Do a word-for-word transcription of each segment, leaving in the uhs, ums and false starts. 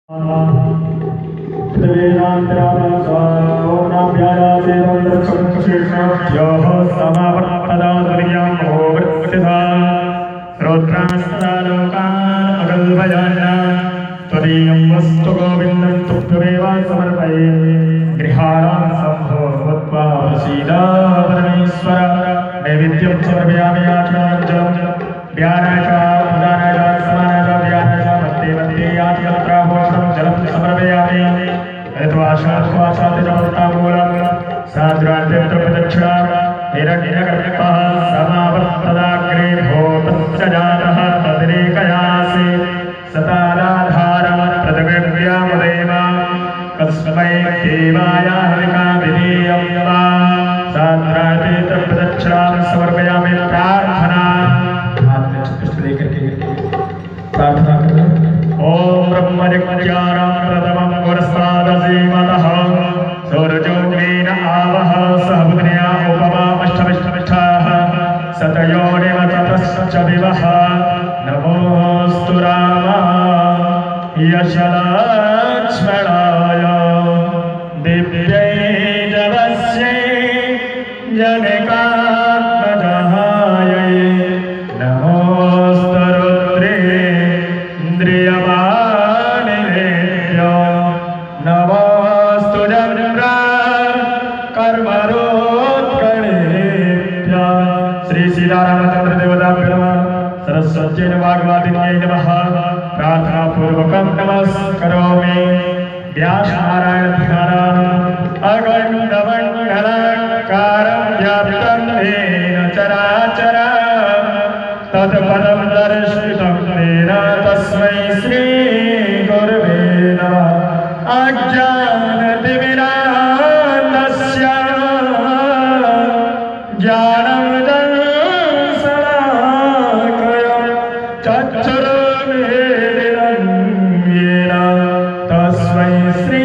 नैवेद्यं समर्पयामि आचमनञ्जलं व्यानाय उदानाय समानाय व्यानाय मत्ते मत्ते यातियत्राभूषणं जलं समर्पयामि यद्वाशाश्वासातिजवत्तामूलं साद्राद्यप्रदक्षिणां हिरण्यगर्भः समावर्तदाग्रे भूतश्च जातः तद्रेकयासि सताराधारं प्रदव्यव्यामदेव कस्मै देवाय हविका विधेयं वा साद्राद्यप्रदक्षिणां समर्पयामि प्रार्थना प्रार्थना करें। ओम ब्रह्मजज्ञानं प्रथमं पुरस्तादसीमतः सूर्योग्नेन आवह सहबुद्ध्या उपमा अष्टमिष्टमिष्ठाः सतयोनिव ततश्च विवः नमोऽस्तु रामाय यशलक्ष्मणाय दिव्यै जगस्यै जनकात्मजायै नमोऽस्तु रुद्रेन्द्रियमानिलेभ्य नमोऽस्तु जम्र कर्मरोत्कणेभ्य श्री सीतारामचंद्र देवताभ्यो नमः सरस्वत्यै वाग्वादिन्यै नमः प्रार्थना पूर्वकं नमस्करोमि व्यासनारायण ध्यानम् अखण्डमण्डलाकारं व्याप्तं येन चराचरं तत्पदं दर्शितं येन तस्मै श्री गुरवे नमः अज्ञानतिमिरान्धस्य ज्ञानमृतं शलाकया चक्षुरुन्मीलितं येन तस्मै श्री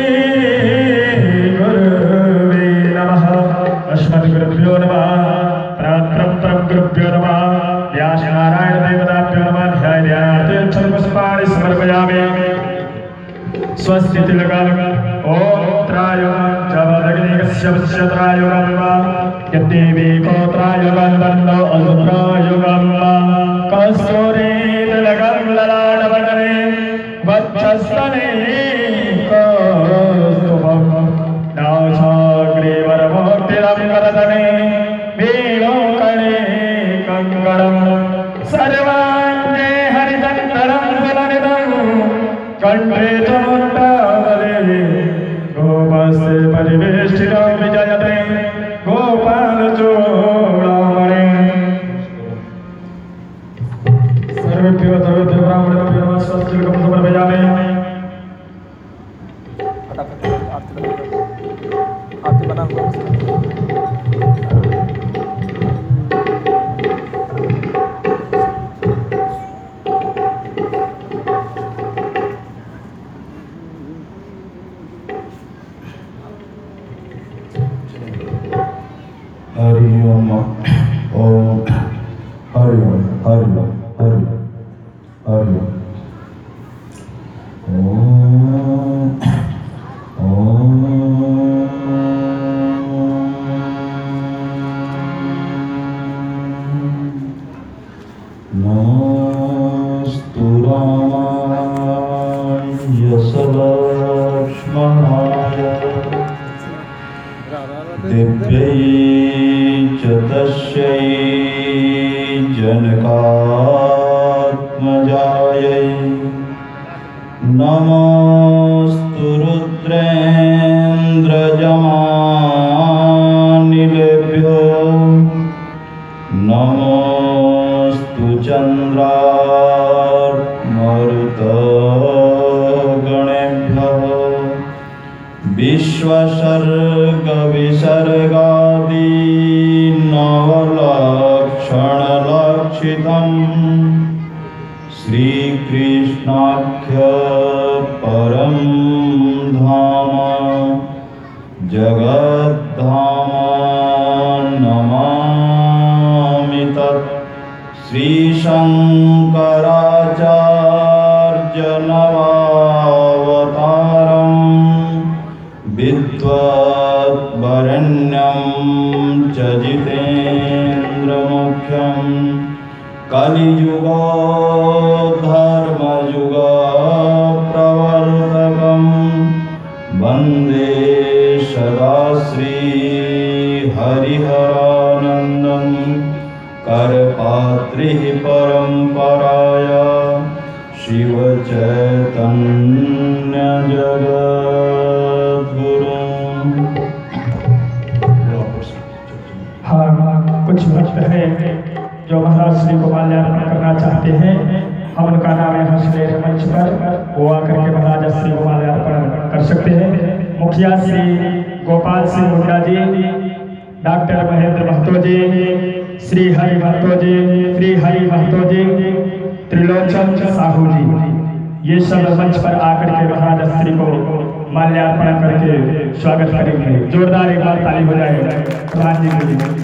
गुरवे नमः अस्मद्गुरुभ्यो नमः परमगुरुभ्यो नमः व्यासनारायण देवताभ्यो नमः ध्यायार्थं पुष्पाणि समर्पयामि स्वस्तितिलकं ओम त्रायं जवदग्निकस्य वश्यत्रायुगं वा यद्देवी कोत्रायुगं दण्डो असुत्रायुगं वा कस्तूरीतिलकं ललाटपटले वक्षस्थले कौस्तुभं नासाग्रीवरमूर्तिरं करतले वीणोकणे कङ्कणं सर्वाङ्गे हरिचन्दनं सुललितं कण्ठे च मुक्तावली गोपस्ते परिवेष्टितो विजयते गोपालचूडामणि सर्वेभ्यो सर्वेभ्यो ब्राह्मणेभ्यो नमः स्वस्तिकं समर्पयामि आरती बना हरि ओम ओम हरि ओम हरि ओम हरि हरि ओम नमोऽस्तु रामाय यशलक्ष्मणाय दिव्यै च तस्यै जनकात्मजायै नमोऽस्तु रुद्रेन्द्रजमानिलेभ्यो नमोऽस्तु चन्द्रार्कमरुतगणेभ्यः विश्वसर्गविसर्गादि नवलक्षणलक्षितं श्रीकृष्णाख्य परं धाम जगद्धाम नमामि तत् श्रीशङ्कराचार्यनवावतार हाँ कुछ भक्त हैं जो महाराज श्री को माल्यार्पण करना चाहते हैं। हम उनका नाम यहाँ से मंच पर वो आकर के महाराज श्री को माल्यार्पण कर सकते हैं। मुखिया श्री गोपाल सिंह मुंडा जी, डॉक्टर महेंद्र महतो जी, श्री हरि महतो जी, श्री हरि महतो जी, त्रिलोचन साहू जी, ये सब मंच पर आकर के महाराज श्री को माल्यार्पण करके स्वागत करेंगे। जोरदार एक बार ताली हो जाए प्रधान जी के लिए।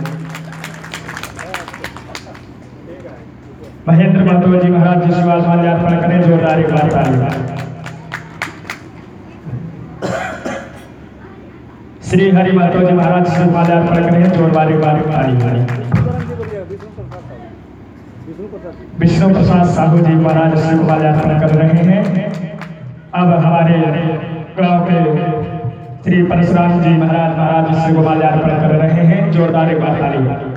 महेंद्र महतो जी महाराज जी शिवाज माल्यार्पण करें, जोरदार एक बार ताली। श्री हरि महतो जी महाराज जी माल्यार्पण करें, जोरदार एक बार ताली। विष्णु प्रसाद साहू जी महाराज श्री को माल्यार्पण कर रहे हैं। अब हमारे गांव के श्री परशुराम जी महाराज महाराज श्री को माल्यार्पण कर रहे हैं, जोरदार एक बार ताली।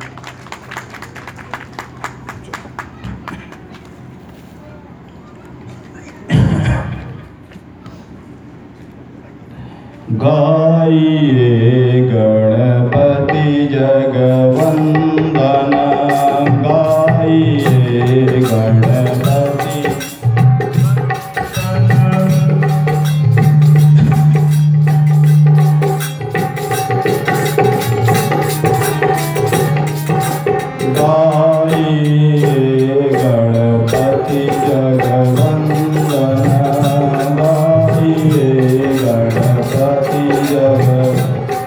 गाइए गणपति जगवंदन, गाइए गणपति गाइए गणपति जगवंदन, गाइए गणपति जग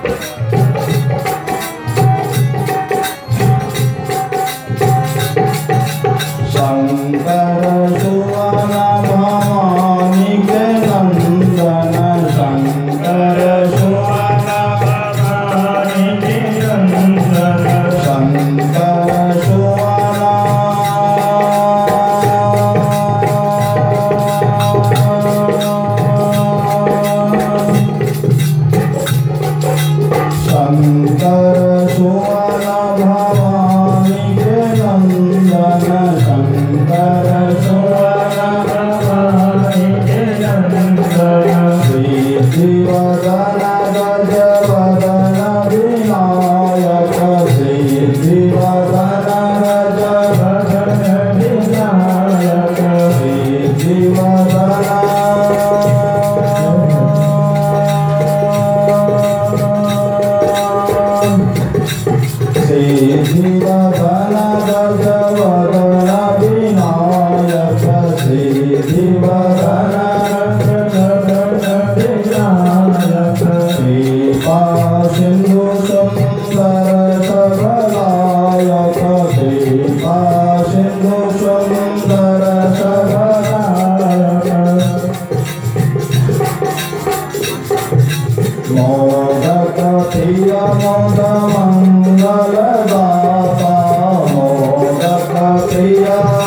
शंकर सुवन भवानी के नंदन, शंकर सुवन भवानी के नंदन, शंकर सुवन शंकर सुवन भवानी के नंदन, शंकर सुवन भवानी के नंदन, सिद्धिवदन गजवदन विनायक, सिद्धिवदन गजवदन विनायक, सिद्धिवदन सिद्धिवदन गजवदन विनायक, सिद्धिवदन गजवदन विनायक, कृपा सिंधु सुंदर सबलायक, कृपा सिंधु सुंदर सबलायक, मोदक प्रिय मोद मंगल दाता, मोदक प्रिय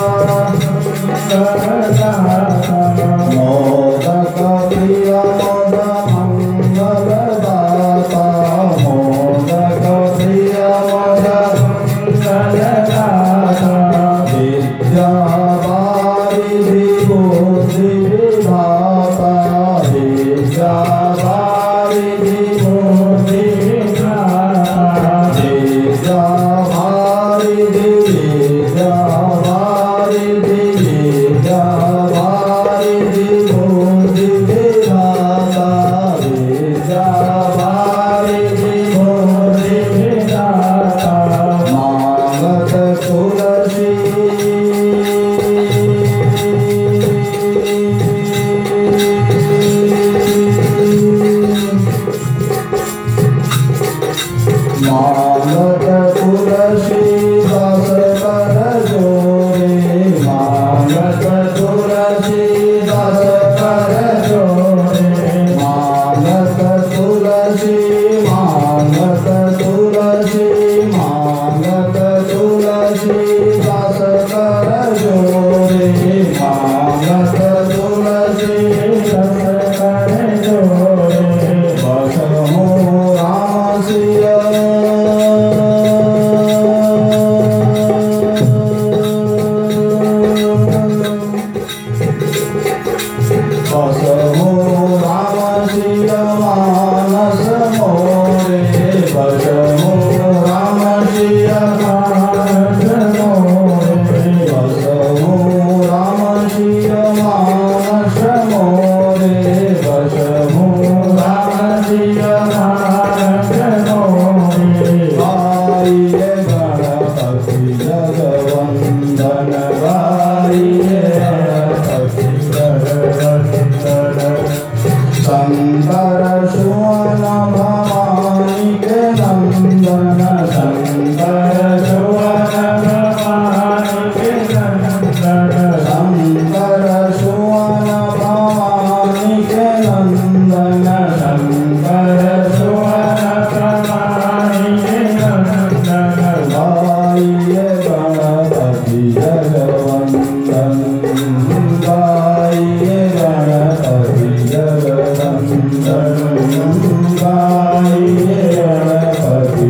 मोदक प्रिय मोद मंगल दाता, मोदक प्रिय मोद मंगल दाता, विद्या वारिधि बुद्धि विधाता, विद्या वारिधि बुद्धि विधाता, विद्या वारिधि विद्या वारिधि विद्या वारिधि बसहु राम सिय मानस मोरे बसहु राम सिय मानस मोरे बसहु राम सिय मानस मोरे बसहु राम सिय मानस मोरे गाइए गणपति जगवंदन गाइए गणपति जगवंदन शंकर सुवन भवानी के नंदन शंकर सुवन भवानी के नंदन शंकर सुवन भवानी के नंदन शंकर सुवन भवानी के नंदन गाइए गणपति जगवंदन गाइए गणपति जगवंदन गाइए गणपति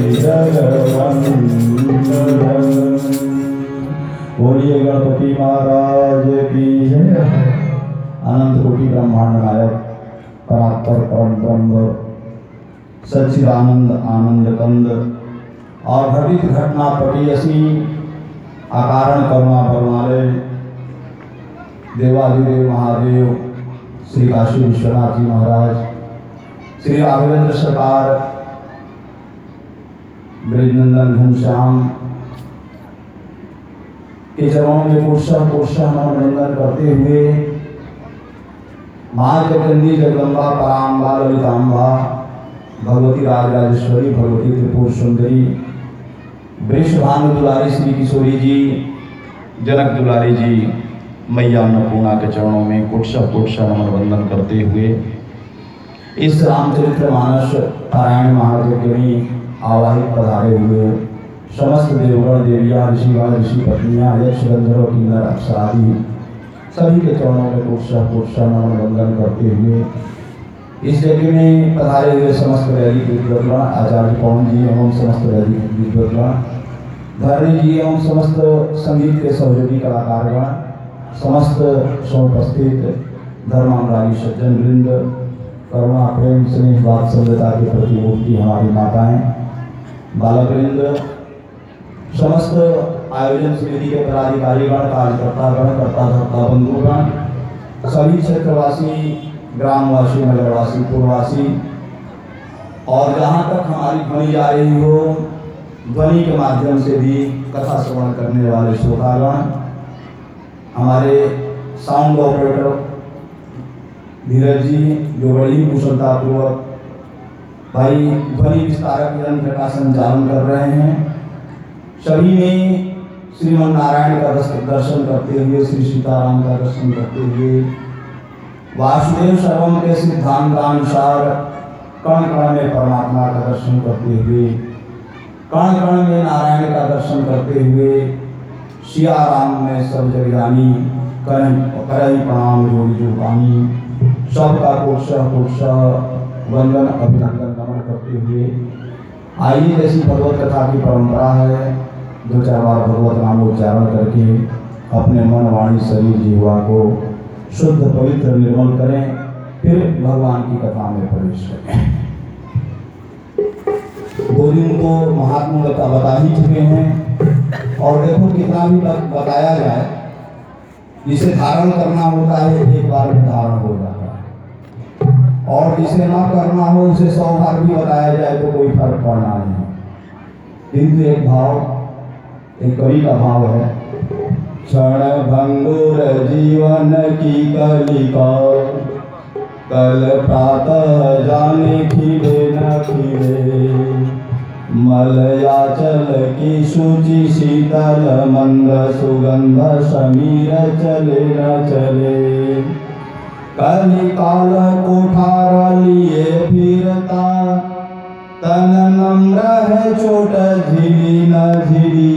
जगवंदन। बोलिए गणपति महाराज की जय। अनंत कोटि ब्रह्मांड नायक परात्पर परम ब्रह्म सच्चिदानंद आनंद कंद और घटित घटना पटियसी अकारण करुणा बरमाले देवाधिदेव महादेव श्री काशी विश्वनाथ जी महाराज श्री राघवेंद्र सरकार ब्रजनंदन घनश्याम के चरणों में पुरुषा पुरुषा नमन करते हुए माँ जगदंदी जगदम्बा पराम्बा ललिताम्बा भगवती राजराजेश्वरी भगवती त्रिपुर सुंदरी वृषभानु दुलारी श्री किशोरी जी जनक दुलारी जी मैया अन्नपूर्णा के चरणों में कुटसा कुटसा नमन वंदन करते हुए इस रामचरित्र मानस पारायण महायज्ञ में आवाहित पधारे हुए समस्त देवगण देवियां ऋषिगण ऋषि पत्नियां यक्ष गंधर्व किन्नर अप्सरादि सभी के चरणों में कुटसा कुटसा नमन वंदन करते हुए इस यज्ञ में पधारे हुए समस्त वैदिक विद्वद्गण आचार्य पवन जी एवं समस्त वैदिक विद्वद्गण धरणी जी एवं समस्त संगीत के सहयोगी कलाकारगण समस्त समुपस्थित धर्मानुरागी सज्जन वृंद करुणा प्रेम स्नेह वात्सल्यता के प्रतिमूर्ति हमारी माताएं बालक वृंद समस्त आयोजन समिति के पदाधिकारीगण कार्यकर्तागण कर्ता धर्ता बंधुगण सभी क्षेत्रवासी ग्रामवासी नगरवासी पूर्ववासी और जहाँ तक हमारी ध्वनि जा रही हो ध्वनि के माध्यम से भी कथा श्रवण करने वाले श्रोतागण हमारे साउंड ऑपरेटर धीरज जी जो बड़ी कुशलतापूर्वक भाई ध्वनि विस्तारक यंत्र का संचालन कर रहे हैं सभी ने श्रीमन नारायण का दर्शन करते हुए श्री सीताराम का दर्शन करते हुए वासुदेव सर्वम के सिद्धांतानुसार कण कण में परमात्मा का दर्शन करते हुए कण कण में नारायण का दर्शन करते हुए सिया राम में सब जगदानी करही करही प्रणाम जोड़ी जो पानी सबका कोशा कोशा वंदन अभिनंदन नमन करते हुए आइए जैसी भगवत कथा की परंपरा है दो चार बार भगवत नाम उच्चारण करके अपने मन वाणी शरीर जीवा को शुद्ध पवित्र निर्मल करें फिर भगवान की कथा में प्रवेश करें। दो दिन को महात्मा बता बता ही चुके हैं और देखो कितना भी बताया जाए जिसे धारण करना होता है एक बार में धारण हो जाता है और जिसे ना करना हो उसे सौ बार भी बताया जाए तो कोई फर्क पड़ना नहीं है। किंतु एक भाव एक कवि का भाव है क्षण भंगुर जीवन की कलिका कल प्रातः जाने खिले न खिले मलयाचल की शुचि शीतल मंद सुगंध समीर चले न चले कली काल कुठार लिए फिरता तन नम्र है चोट झिली न झिली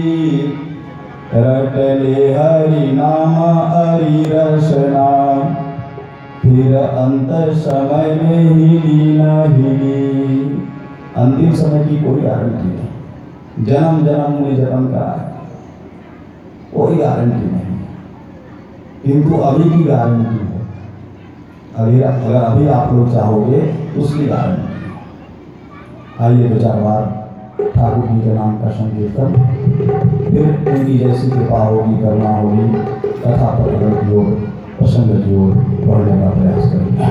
रटले हरि नाम हरि रसना फिर अंत समय में हिली न हिली। अंतिम समय की कोई गारंटी नहीं, जन्म जन्म में जन्म का है कोई गारंटी नहीं, किंतु अभी की गारंटी है। अभी अगर अभी आप लोग चाहोगे तो उसकी कारण नहीं। आइए दो चार बार ठाकुर जी के नाम का संकीर्तन, फिर उनकी जैसी कृपा होगी, करुणा होगी, कथा प्रकरण की ओर, प्रसंग की ओर बढ़ने का प्रयास करेंगे।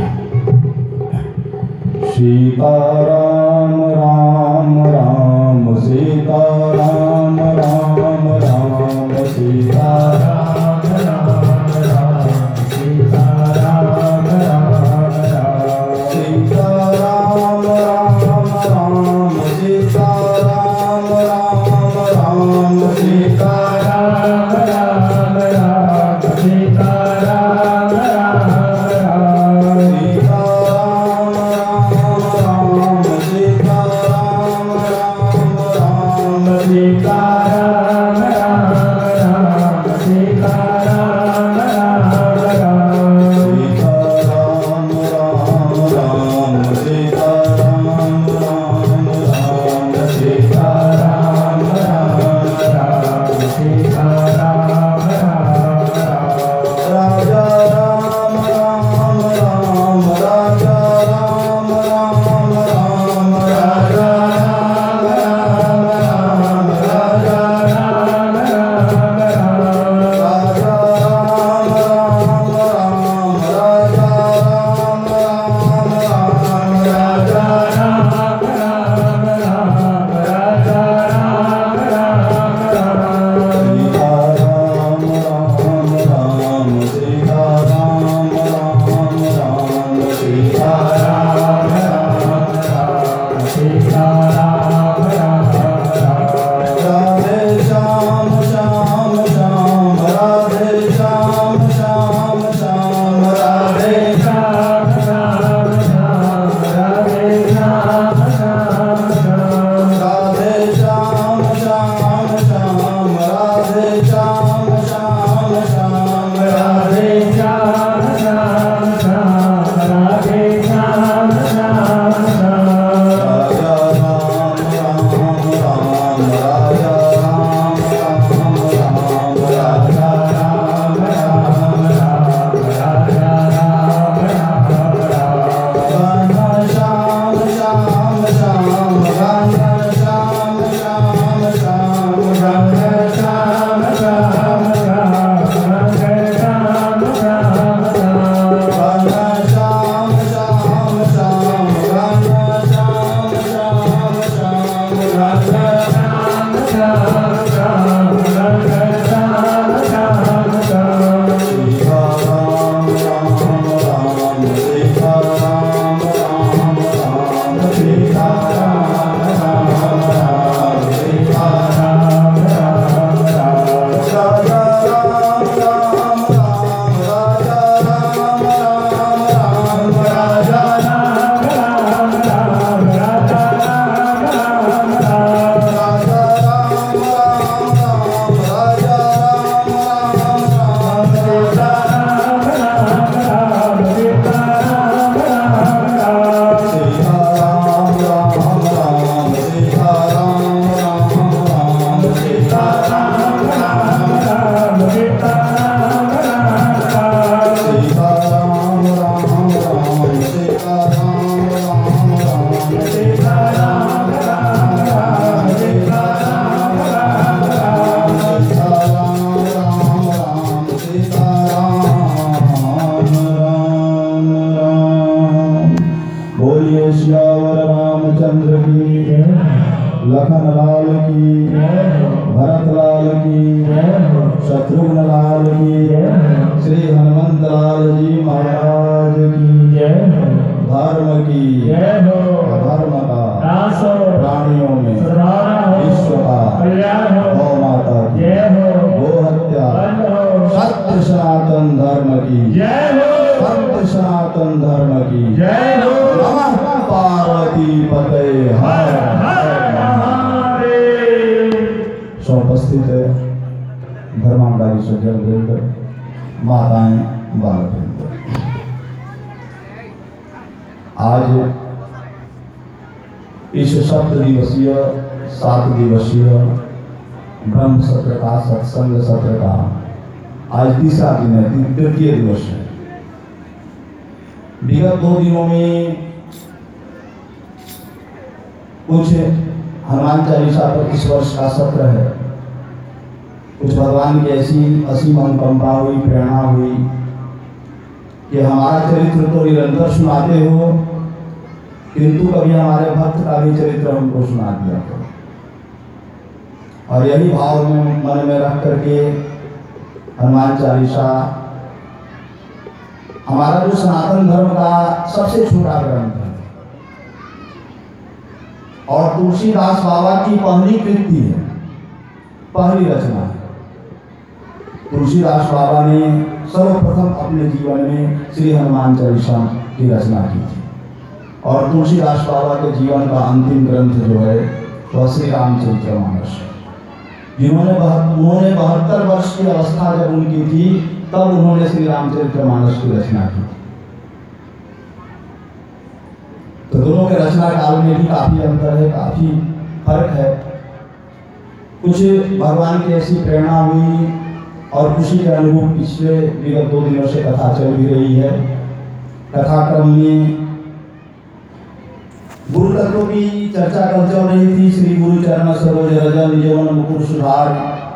सीताराम राम राम सीताराम राम राम सीताराम राम राम सीताराम राम राम सीताराम राम राम सीताराम राम राम सीताराम राम राम सीताराम राम लखन लाल की, भरत लाल की, शत्रुघ्न लाल की, श्री हनुमंत लाल जी महाराज की, धर्म की, धर्म का प्राणियों में विश्व का, गौ माता की, गो हत्या, सत्य सनातन धर्म की, सत्य सनातन धर्म की, नमः पार्वती पते हर उपस्थित है धर्मांगारी सज्जन वृंद, माताएं, बालक वृंद, आज इस सप्त दिवसीय सात दिवसीय ब्रह्म सत्र का, सत्संग सत्र का आज तीसरा दिन है, तृतीय दिवस है। विगत दो दिनों में कुछ हनुमान चालीसा पर इस वर्ष का सत्र है। कुछ भगवान की ऐसी असीम अनुकंपा हुई, प्रेरणा हुई कि हमारा चरित्र तो निरंतर सुनाते हो, किंतु कभी हमारे भक्त का भी चरित्र हमको सुना दिया करो। और यही भाव में मन में रख करके हनुमान चालीसा हमारा जो सनातन धर्म का सबसे छोटा ग्रंथ है और तुलसीदास बाबा की पहली कृति है, पहली रचना है। तुलसीदास बाबा ने सर्वप्रथम अपने जीवन में श्री हनुमान चालीसा की रचना की थी और तुलसीदास बाबा के जीवन का अंतिम ग्रंथ जो है वह श्री रामचरितमानस है। जिन्होंने उन्होंने बहत्तर वर्ष की अवस्था जब उनकी थी तब उन्होंने श्री रामचरितमानस की रचना की। तो दोनों के रचना काल में भी काफी अंतर है, काफी फर्क है। कुछ भगवान की ऐसी प्रेरणा हुई और खुशी के अनुरूप पिछले विगत दो दिनों से कथा चल भी रही है। कथा क्रम में गुरु तत्वों की चर्चा कर चल रही थी। श्री गुरु चरण सरोज रज निज मन मुकुर सुधार,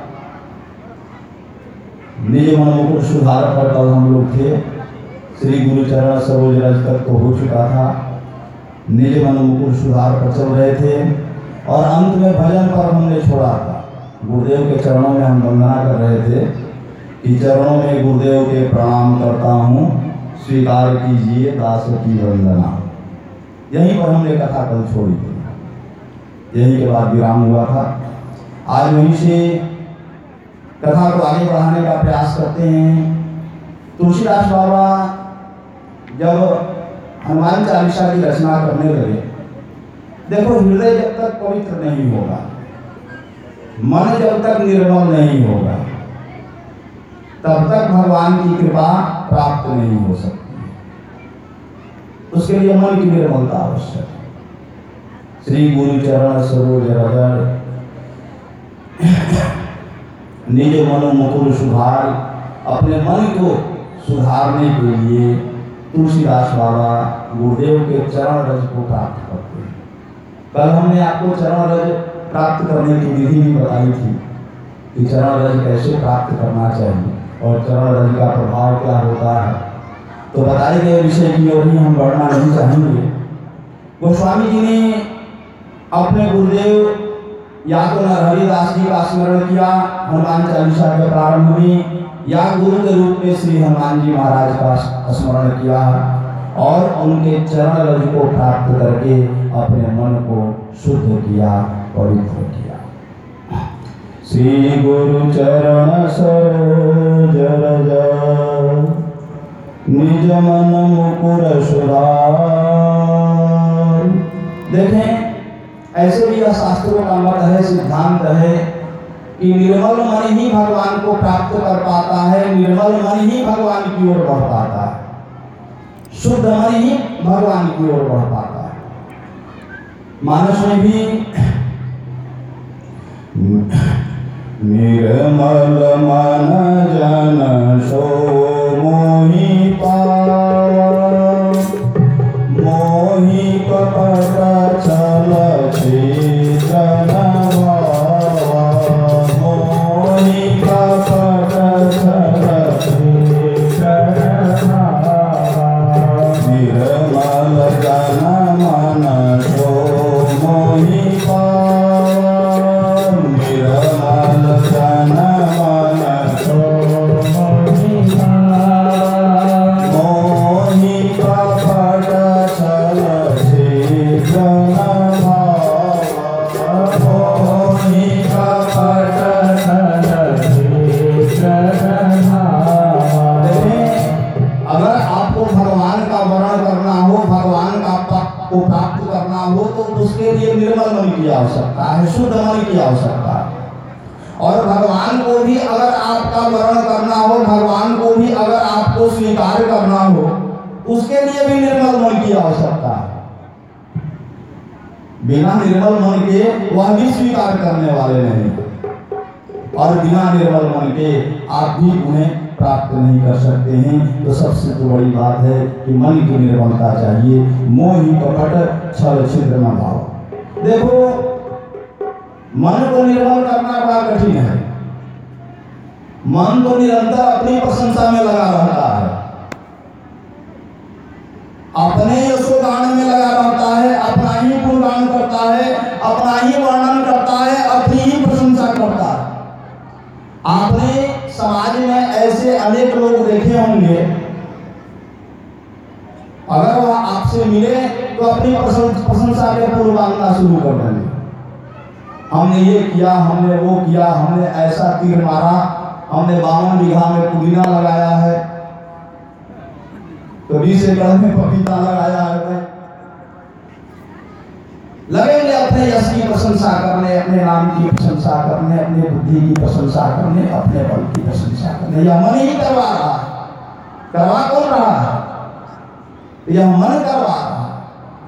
निज मन मुकुर सुधार पर कल हम लोग थे। श्री गुरु चरण सरोज रज तक तो हो चुका था, निज मन मुकुर सुधार पर चल रहे थे और अंत में भजन पर हमने छोड़ा था। गुरुदेव के चरणों में हम वंदना कर रहे थे कि चरणों में गुरुदेव के प्रणाम करता हूँ, स्वीकार कीजिए दास की वंदना। यहीं पर हमने कथा कल छोड़ी थी, यहीं के बाद विराम हुआ था। आज वहीं से कथा को आगे बढ़ाने का प्रयास करते हैं। तुलसीदास बाबा जब हनुमान चालीसा की रचना करने लगे, देखो हृदय जब तक पवित्र नहीं होगा, मन जब तक निर्मल नहीं होगा, तब तक भगवान की कृपा प्राप्त नहीं हो सकती। उसके लिए मन की निर्मलता आवश्यक है। श्री गुरु चरण सरोज रज निज मन मुकुर सुधार, अपने मन को सुधारने के लिए तुलसीदास बाबा गुरुदेव के चरण रज को प्राप्त करते हैं। कल हमने आपको चरण रज प्राप्त करने की विधि भी बताई थी कि चरण रज कैसे प्राप्त करना चाहिए और चरण रज का प्रभाव क्या होता है। तो बताए गए विषय की ओर ही हम बढ़ना नहीं चाहेंगे। गोस्वामी जी ने अपने गुरुदेव या तो नरहरिदास जी का स्मरण किया हनुमान चालीसा के प्रारंभ में, या गुरु के रूप में श्री हनुमान जी महाराज का स्मरण किया और उनके चरण रज को प्राप्त करके अपने मन को शुद्ध किया, पवित्र किया। श्री गुरु चरण सरोज रज निज मन मुकुर सुधार। देखें, ऐसे भी यह शास्त्रों का मत है, सिद्धांत है कि निर्मल मन ही भगवान को प्राप्त कर पाता है, निर्मल मन ही भगवान की ओर बढ़ पाता है, शुद्ध मन ही भगवान की ओर बढ़ पाता है। मानस में भी निर्मल मन जन सो मोहि पावा, मोहि कपट छल छेदन भावा, मोहि कपट छल छेदन भावा। निर्मल जन मन सो मोहि पावा, निर्मल जन मन सो मोहि पावा, मोहि कपट छल छेदन भावा, मोहि कपट छल छेदन भावा। अगर आपको भगवान का वर्ण करना हो, भगवान का को प्राप्त करना हो, तो उसके लिए निर्मल मन की आवश्यकता है, शुद्ध मन की आवश्यकता है। और भगवान को भी अगर आपका वर्ण करना हो, भगवान को भी अगर आपको स्वीकार करना हो, उसके लिए भी निर्मल मन की आवश्यकता है। बिना निर्मल मन के वह भी स्वीकार करने वाले नहीं, और बिना निर्मल मन के आप भी उन्हें प्राप्त नहीं कर सकते हैं। तो सबसे तो बड़ी बात है कि मन की निर्मलता चाहिए। मोहि कपट छल छिद्र न भाव। देखो, मन को निर्मल करना बड़ा कठिन है। मन तो निरंतर अपनी प्रशंसा में लगा रहता है, अपने यशोगान में लगा रहता है, अपना ही गुणगान करता है, अपना ही वर्णन करता है, अपनी ही प्रशंसा करता है। आपने समाज में ऐसे अनेक लोग देखे होंगे, अगर वह आपसे मिले तो अपनी प्रशंसा के पुल बांधना शुरू कर देंगे। हमने ये किया, हमने वो किया, हमने ऐसा तीर मारा, हमने बावन बीघा में पुदीना लगाया है, तो बीस एकड़ में पपीता लगाया है। लगेंगे अपने यश की प्रशंसा करने, अपने नाम की प्रशंसा करने, अपने बुद्धि की प्रशंसा करने, अपने बल की प्रशंसा करने। यह मन ही करवा रहा है। करवा कौन रहा है? यह मन करवा रहा है।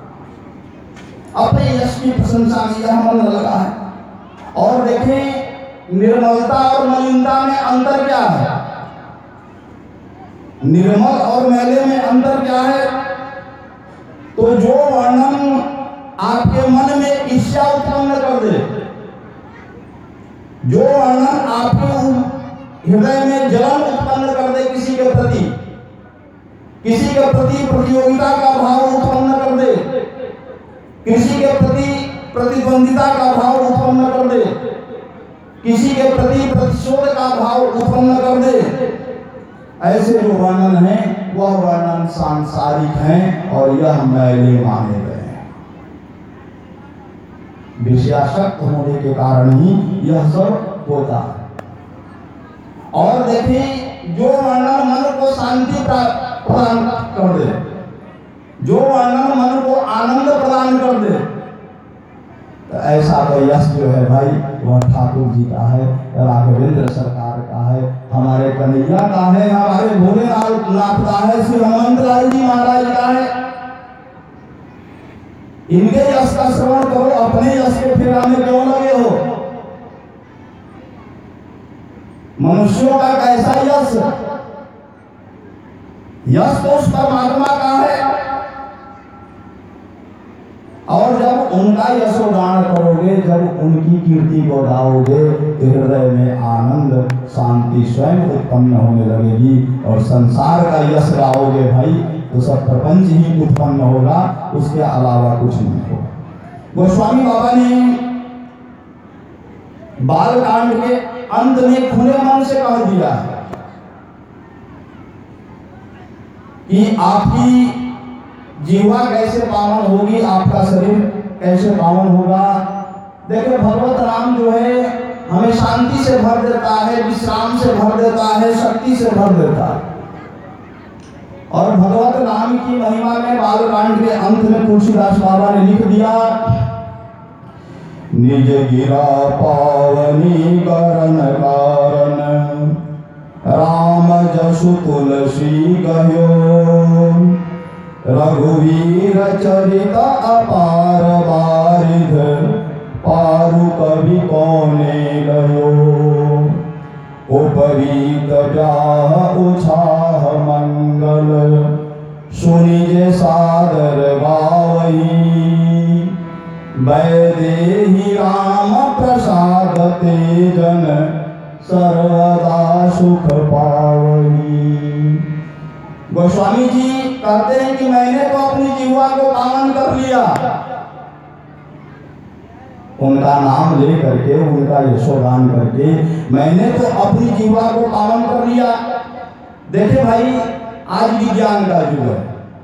अपने यश की प्रशंसा में यह मन लगा है। और देखें, निर्मलता और मलिनता में अंतर क्या है? निर्मल और मैले में अंतर क्या है? तो जो वर्णन आपके मन में ईर्ष्या उत्पन्न कर दे, जो वर्णन आपके हृदय में जलन उत्पन्न कर दे, किसी के प्रति किसी के प्रति प्रतियोगिता का भाव उत्पन्न कर दे, किसी के प्रति प्रतिद्वंदिता का भाव उत्पन्न कर दे, किसी के प्रति प्रतिशोध का भाव उत्पन्न कर दे, ऐसे जो वर्णन है वह वर्णन सांसारिक हैं और यह मैले माने गए हैं। विषयासक्त होने के कारण ही यह सब होता है। और देखें, जो वर्णन मन को शांति प्रदान कर दे, जो वर्णन मन को आनंद प्रदान कर दे, तो ऐसा तो यश जो है भाई वह ठाकुर जी का है, राघवेंद्र सरकार का है, हमारे कन्हैया का है, हमारे भोलेनाथ का है, श्री हनुमंत लाल जी महाराज का है। इनके यश का श्रवण करो, अपने यश के फेरा में क्यों लगे हो? मनुष्यों का कैसा यश? यश तो उस परमात्मा का है। और जब उनका यशोगान करोगे, जब उनकी कीर्ति को गाओगे, तो हृदय में आनंद शांति स्वयं उत्पन्न होने लगेगी। और संसार का यश गाओगे भाई, तो सब प्रपंच ही उत्पन्न होगा, उसके अलावा कुछ नहीं होगा। गोस्वामी बाबा ने बालकांड के अंत में खुले मन से कह दिया कि आपकी जीवा कैसे पावन होगी, आपका शरीर कैसे पावन होगा। देखिए, भगवत नाम जो है हमें शांति से भर देता है, विश्राम से भर देता है, शक्ति से भर देता है। और भगवत नाम की महिमा में बालकांड के अंत में तुलसीदास बाबा ने लिख दिया, निज गिरा पावनी करण कारण, राम जसु तुलसी गयो, रघुवीर चरित अपार बारिध, पारु कवि कौने गयो, उपरीत जाह उछाह मंगल, सुनिज सादर गावही, वैदेही राम प्रसाद तेजन, सर्वदा सुख पावही। गोस्वामी जी कहते हैं कि मैंने तो अपनी जीवा को पावन कर लिया, उनका नाम ले करके, उनका यशोगान करके मैंने तो अपनी जीवा को पावन कर लिया। देखिए भाई, आज विज्ञान का युग है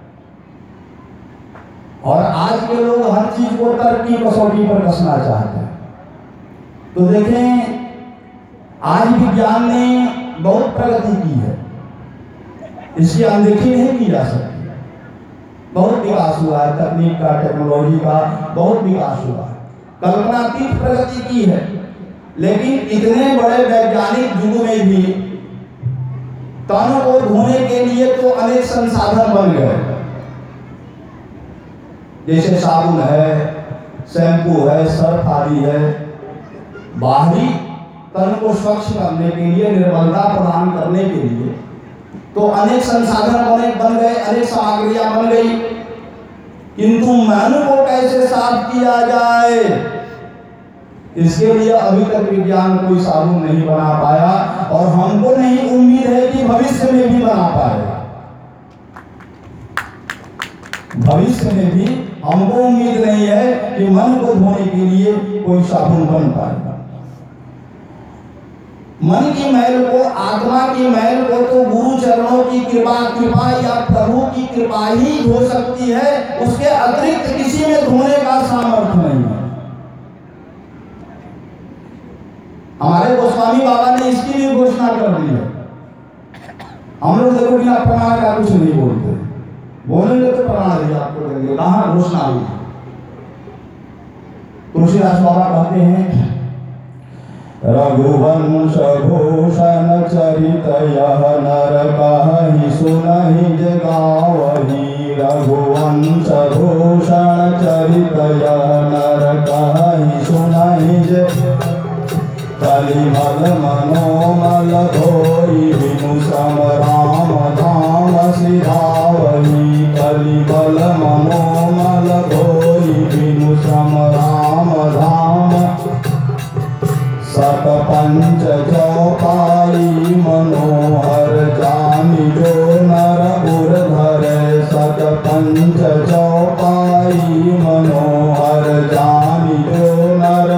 और आज के लोग हर चीज को तर्क की कसौटी पर कसना चाहते हैं। तो देखें, आज विज्ञान ने बहुत प्रगति की है, इसकी अनदेखी नहीं की जा सकती। बहुत विकास हुआ है, तकनीक का, टेक्नोलॉजी का बहुत विकास हुआ है, कल्पनातीत प्रगति की है। लेकिन इतने बड़े वैज्ञानिक युग में भी तन को धोने के लिए तो अनेक संसाधन बन गए, जैसे साबुन है, शैम्पू है, सर्फ आदि है। बाहरी तन को स्वच्छ करने के लिए, निर्मलता प्रदान करने के लिए तो अनेक संसाधन बने बन गए, अनेक सामग्रियां बन गई, किंतु मन को कैसे साफ किया जाए, इसके लिए अभी तक विज्ञान कोई साबुन नहीं बना पाया और हमको नहीं उम्मीद है कि भविष्य में भी बना पाएगा। भविष्य में भी हमको उम्मीद नहीं है कि मन को धोने के लिए कोई साबुन बन पाएगा। मन की मैल को, आत्मा की मैल को तो गुरु चरणों की कृपा कृपा या प्रभु की कृपा ही धो सकती है, उसके अतिरिक्त किसी में धोने का सामर्थ्य नहीं है। हमारे गोस्वामी बाबा ने इसकी भी घोषणा कर दी है। हम लोग देखो बिना प्रमाण का कुछ नहीं बोलते, बोलेंगे तो प्रमाण भी आपको देंगे, कहाँ घोषणा हुई। तुलसीदास बाबा कहते हैं, रघुवंश भूषण चरित यह नर कहि सुनहि जे गावहि, रघुवंश भूषण चरित यह नर कहि सुनहि जे, कलिमल मनोमल धोई बिनु सम राम धाम सिधावहि, कलिमल मनोमल धोई बिनु सम राम धाम, सत पंच चौपाई मनोहर जानि जो नर उर धरे, सत पंच चौपाई मनोहर जानि जो नर,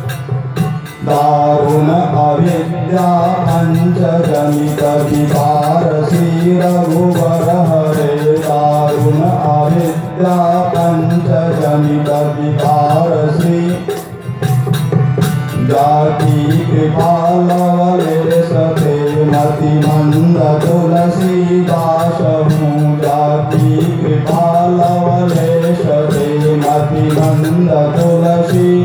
दारुण अविद्या पंच जनित विकार श्री रघुवर हरे, दारुण अविद्या पंच जनित विकार श्री, जाति कृपा लवले सते मति मंद तुलसी दास हूँ, जाति कृपा लवले सते मति मंद तुलसी,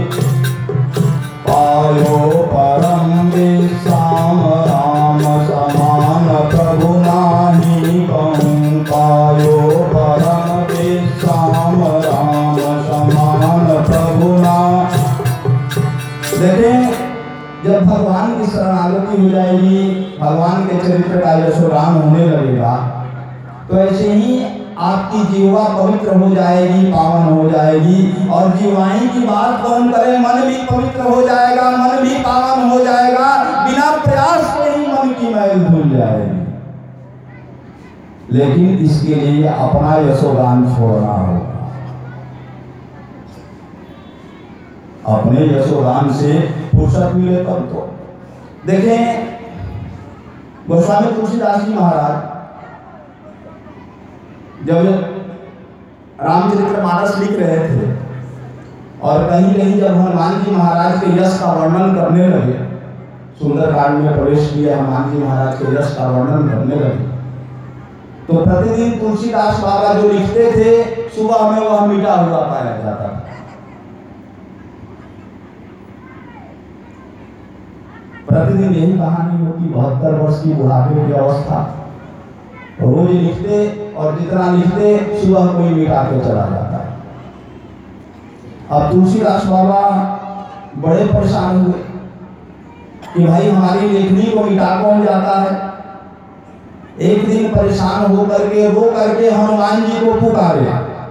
पायो परम विश्राम राम समान प्रभु नाही कहूँ, पायो परम विश्राम राम समान प्रभु ना। देखें, जब भगवान की शरणागति हो जाएगी, भगवान के चरित्र का यशोगान होने लगेगा, तो ऐसे ही आपकी जीवा पवित्र हो जाएगी, पावन हो जाएगी। और जीवाई की बात कौन करे, मन भी पवित्र हो जाएगा, मन भी पावन हो जाएगा, बिना प्रयास के ही मन की मैल धुल जाएगी। लेकिन इसके लिए अपना यशोगान छोड़ना होगा, अपने यशोगान से फुर्सत मिले तब तो। देखें, गोस्वामी तुलसीदास जी महाराज जब रामचरितमानस लिख रहे थे और कहीं कहीं जब हनुमान जी महाराज के यश का वर्णन करने लगे, सुंदरकांड में प्रवेश किया, हनुमान जी महाराज के यश का वर्णन करने लगे, तो प्रतिदिन तुलसीदास बाबा जो लिखते थे, सुबह में वह मिटा हुआ पाया जाता था। प्रतिदिन यही कहानी होती, बहत्तर वर्ष की बुढ़ापे की अवस्था, रोज लिखते और जितना लिखते सुबह कोई मिटा के चला जाता है। अब तुलसीदास बाबा बड़े परेशान हुए कि भाई हमारी लेखनी को मिटा कौन जाता है। एक दिन परेशान हो करके रो करके हनुमान जी को पुकारे,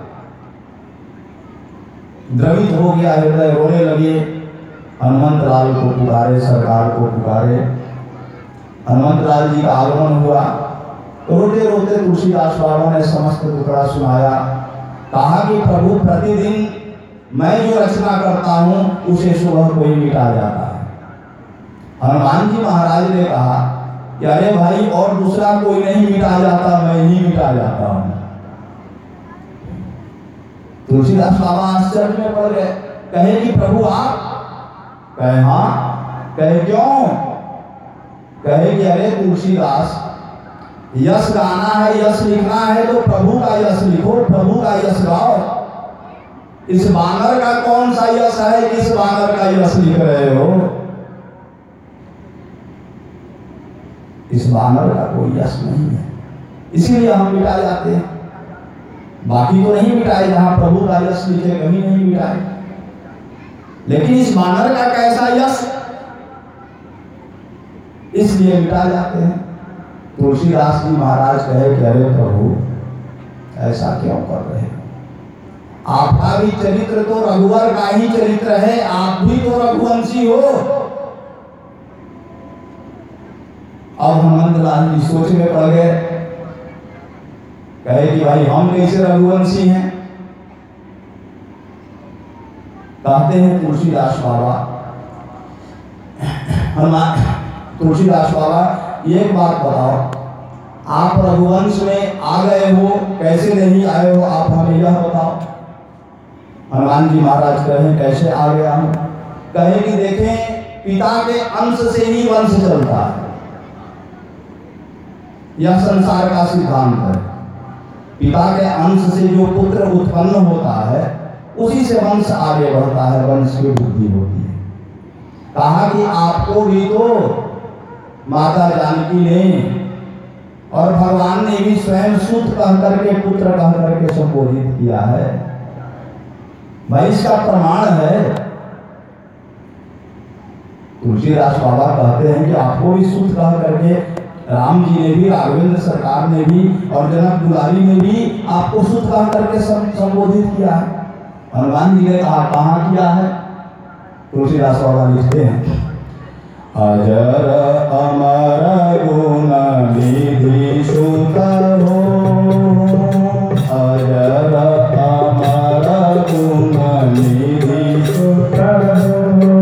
द्रवित हो गया हृदय, रोने लगे, हनुमंत लाल को पुकारे, सरकार को पुकारे। हनुमंत लाल जी का आगमन हुआ, रोते रोते तुलसीदास बाबा ने समस्त टुकड़ा सुनाया, कहा कि प्रभु प्रतिदिन मैं जो रचना करता हूँ उसे सुबह कोई मिटा जाता है। हनुमान जी महाराज ने कहा कि अरे भाई, और दूसरा कोई नहीं मिटा जाता, मैं ही मिटा जाता हूँ। तुलसीदास बाबा आश्चर्य में पड़ गए, कहे कि प्रभु आप? कहे हाँ। कहे क्यों? कहे कि अरे तुलसीदास, यश गाना है, यश लिखना है तो प्रभु का यश लिखो, प्रभु का यश गाओ। इस बानर का कौन सा यश है, किस बानर का यश लिख रहे हो? इस बानर का कोई यश नहीं है, इसीलिए हम मिटा जाते हैं। बाकी तो नहीं मिटाए, जहां प्रभु का यश लिखे कहीं नहीं मिटाए, लेकिन इस बानर का कैसा यश? इसलिए मिटा जाते हैं। तुलसीदास जी महाराज कहे कि अरे प्रभु ऐसा क्यों कर रहे हो? आपका भी चरित्र तो रघुवर का ही चरित्र है, आप भी तो रघुवंशी हो। अब हनुमंत लाल जी सोच में पड़ गए, कहे कि भाई हम कैसे रघुवंशी हैं? कहते हैं तुलसीदास बाबा, हनुमान तुलसीदास बाबा एक बात बताओ, आप रघुवंश में आ गए हो, कैसे नहीं आए हो, आप हमें यह बताओ। हनुमान जी महाराज कहे कैसे आ गया हूं? कहे कि देखें, पिता के अंश से ही वंश चलता है, यह संसार का सिद्धांत है। पिता के अंश से जो पुत्र उत्पन्न होता है उसी से वंश आगे बढ़ता है, वंश की वृद्धि होती है। कहा कि आपको भी तो माता जानकी ने और भगवान ने भी स्वयं सुत कह करके, पुत्र कह करके संबोधित किया है। भाई इसका प्रमाण है। तुलसीदास बाबा कहते हैं कि आपको भी सुत कह करके राम जी ने भी, राघवेंद्र सरकार ने भी और जनक दुलारी ने भी आपको सुत कह करके संबोधित किया है। हनुमान जी ने कहा कहाँ किया है? तुलसीदास बाबा लिखते हैं, अजर अमर गुण निधि सुत हो, अजर अमर गुण निधि सुत हो,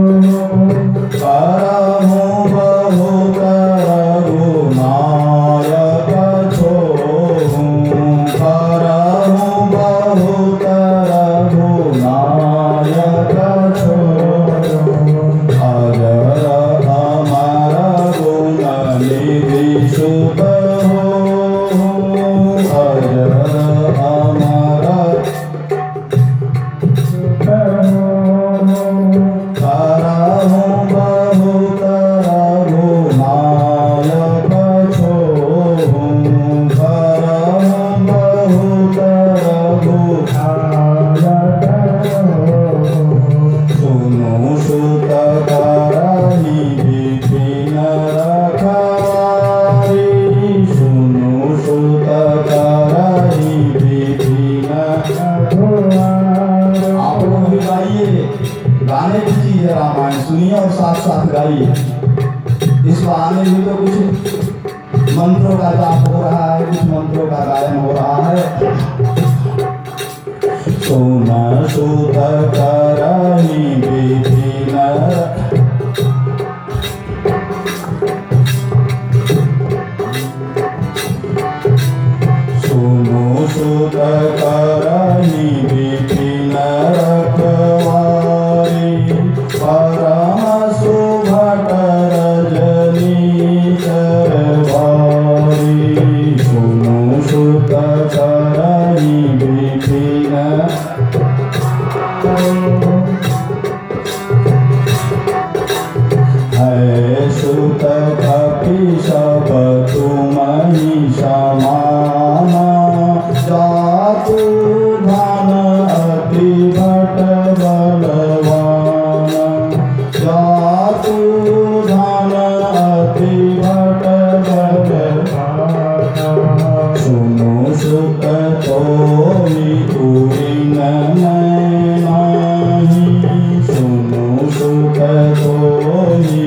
करहु बहुत रघुनायक छोहु, करहु बहुत रघुनायक छोहु, अजर अमर गुण निधि सुत हो, अजर अमर करहु बहुत रघुनायक छोहु, करहु बहुत रघुनायक छोहु, सुनु सुत करहि विपिन रखवारी, सुनु सुत करहि विपिन रखवारी। आप लोग भी गाइए, गाने की चीज है रामायण, सुनिए और साथ साथ गाइए। इस बहाने भी तो कुछ मंत्रों का जाप हो रहा है, कुछ मंत्रों का गायन हो रहा है। सुना सुत करहि विपिन, सुनु सुत करहि विपिन रखवारी, परम सुभट रजनी चरवारी, सुनु सुत करहि विपिन है, सुत कपि सब तुमहि समाना, जातु धन अति भट बलवाना, जातु धन अति भट बलवाना, सुनु सुत तोहि उरिन नाही, सुनु सुत तोहि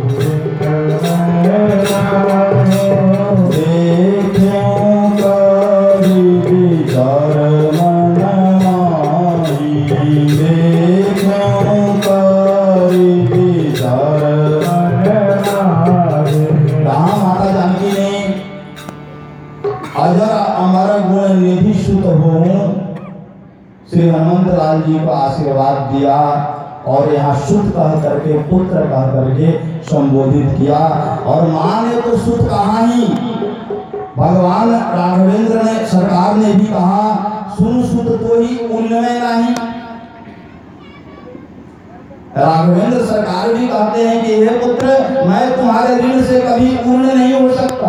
देख्यों करि विचार मन माही, देख्यों करि विचार मन माही। कहा माता जानकी ने अजर अमर गुण निधि सुत हो श्री हनुमंत लाल जी को आशीर्वाद दिया और यहाँ सुत कह करके, पुत्र कह करके संबोधित किया। और माँ ने तो सुत कहा ही, भगवान राघवेंद्र ने सरकार ने भी कहा सुन सुत तो ही उन्नय नहीं। राघवेंद्र सरकार भी कहते हैं कि हे पुत्र, मैं तुम्हारे ऋण से कभी पूर्ण नहीं हो सकता।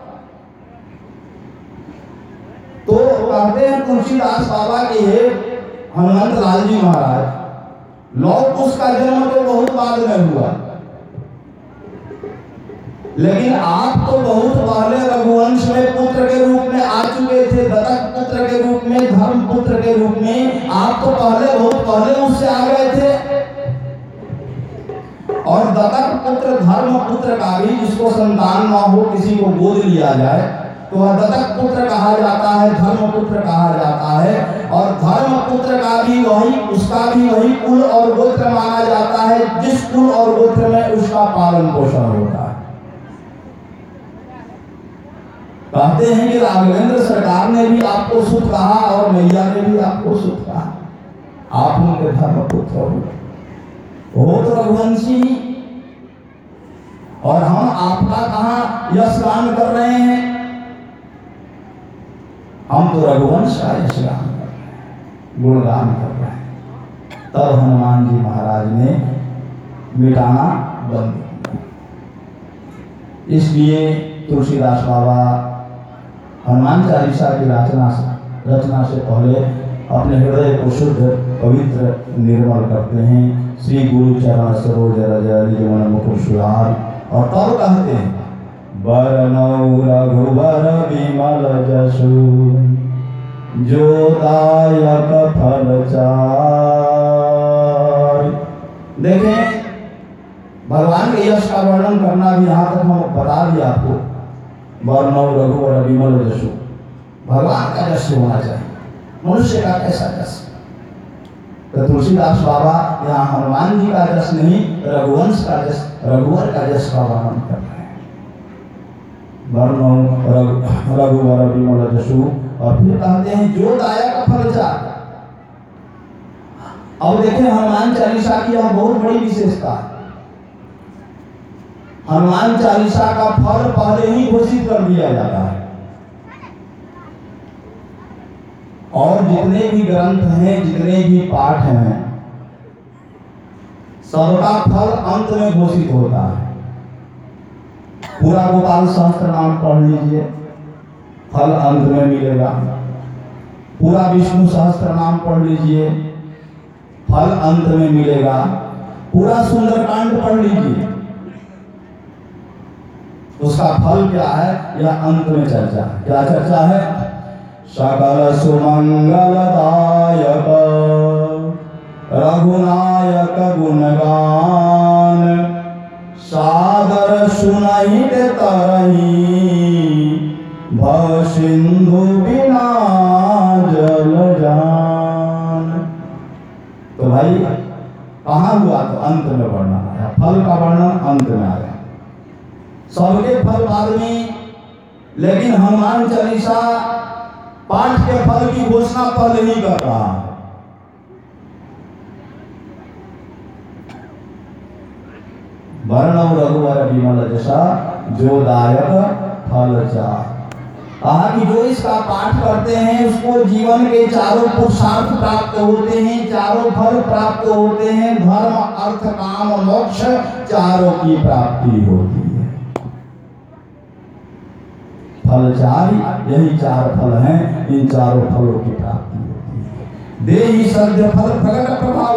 तो कहते हैं तुलसीदास बाबा के हनुमंत लाल जी महाराज, लौह कुश का जन्म तो बहुत बाद में हुआ, लेकिन आप तो बहुत पहले रघुवंश में पुत्र के रूप में आ चुके थे, दत्तक पुत्र के रूप में, धर्म पुत्र के रूप में आप तो पहले बहुत पहले उससे आ गए थे। और दत्तक पुत्र धर्म पुत्र का भी, जिसको संतान ना हो, किसी को गोद लिया जाए तो वह दत्तक पुत्र कहा जाता है, धर्म पुत्र कहा जाता है। और धर्म पुत्र का भी वही, उसका भी वही कुल और गोत्र माना जाता है जिस कुल और गोत्र में उसका पालन पोषण होता है। कहते हैं कि राघवेंद्र सरकार ने भी आपको सुत कहा और मैया ने भी आपको सुत कहा, आप उनके धर्म पुत्र हो, वो तो रघुवंशी। और हम आपका कहां यशगान कर रहे हैं, हम तो रघुवंश का यशगान कर रहे हैं, गुणगान कर रहे हैं। तब हनुमान जी महाराज ने मिटाना बंद किया। इसलिए तुलसीदास बाबा हनुमान चालीसा की रचना से रचना से पहले अपने हृदय को शुद्ध पवित्र निर्मल करते हैं। श्री गुरु चरण सरोज रज निज मुकुर सुधार, और तब कहते हैं बरनौ रघुबर विमल जसु जो दायक फल चार। देखें, भगवान के यश का वर्णन करना भी यहाँ तक हम बता दिया आपको। बरनौ रघुबर विमल जसु, भगवान का जस होना चाहिए, मनुष्य का कैसा जस। तो तुलसीदास बाबा यहाँ हनुमान जी का जस नहीं, रघुवंश का जस, रघुवर का जस का वर्णन कर रहे हैं। बरनौ रघुवर विमल जसु, और फिर कहते हैं जो दायक फल चार। अब देखें हनुमान चालीसा की यह बहुत बड़ी विशेषता है। हनुमान चालीसा का फल पहले ही घोषित कर दिया जाता है, और जितने भी ग्रंथ हैं, जितने भी पाठ हैं, सबका फल अंत में घोषित होता है। पूरा गोपाल सहस्त्र नाम पढ़ लीजिए, फल अंत में मिलेगा। पूरा विष्णु सहस्त्र नाम पढ़ लीजिए, फल अंत में मिलेगा। पूरा सुंदरकांड पढ़ लीजिए, उसका फल क्या है यह अंत में चर्चा है। क्या चर्चा है? सकल सुमंगलदायक रघुनायक गुणगान, सादर सुनहित तरही भव सिंधु बिना जल जान। तो भाई कहाँ हुआ? तो अंत में वर्णन आया, फल का वर्णन अंत में आया। सबके फल बाद में, लेकिन हनुमान चालीसा पाठ के फल की घोषणा पहले ही कर रहा है। वर्णौ रघुवर विमल जसा जो दायक फल चार। कहा कि जो इसका पाठ करते हैं उसको जीवन के चारों पुरुषार्थ प्राप्त होते हैं, चारों फल प्राप्त होते हैं, धर्म अर्थ काम मोक्ष चारों की प्राप्ति होती है। फल चार, यही चार फल हैं, इन चारों फलों की प्राप्ति होती है। देहि सद्य फल प्रकट प्रभाव,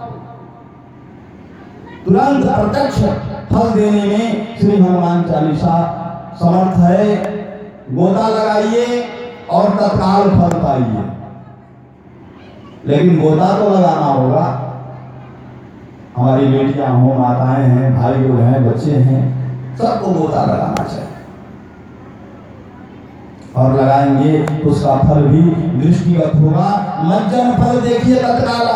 तुरंत प्रत्यक्ष फल देने में श्री हनुमान चालीसा समर्थ है। गोता लगाइए और तत्काल फल पाइए, लेकिन गोता तो लगाना होगा। हमारी बेटियां हो, माताएं हैं, भाई लोग हैं, बच्चे हैं, सबको गोता लगाना चाहिए। और लगाएंगे तो उसका फल भी दृष्टिगत होगा। मज्जन फल देखिए तत्काल,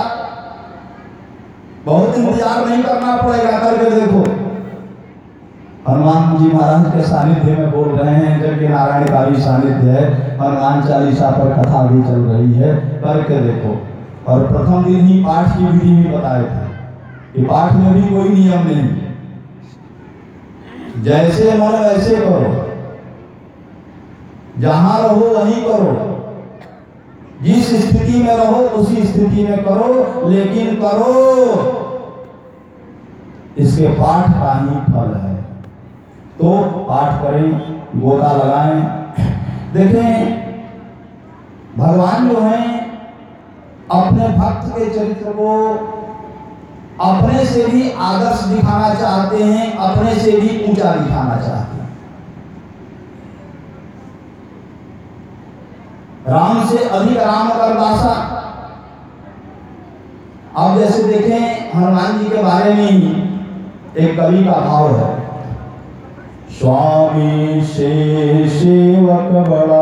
बहुत इंतजार नहीं करना पड़ेगा, करके देखो। हनुमान जी महाराज के सानिध्य में बोल रहे हैं, जब कि नारायण का भी सानिध्य है, हनुमान चालीसा पर कथा भी चल रही है, करके देखो। और प्रथम दिन ही पाठ की विधि भी बताए थे कि पाठ में भी कोई नियम नहीं, जैसे मन वैसे करो, जहां रहो वहीं करो, जिस स्थिति में रहो उसी स्थिति में करो, लेकिन करो। इसके पाठ का ही फल है, तो पाठ करें, गोता लगाएं। देखें, भगवान जो हैं अपने भक्त के चरित्र को अपने से भी आदर्श दिखाना चाहते हैं, अपने से भी ऊंचा दिखाना चाहते हैं। राम से अधिक राम कर दासा। अब जैसे देखें हनुमान जी के बारे में ही एक कवि का भाव है, स्वामी से सेवक बड़ा,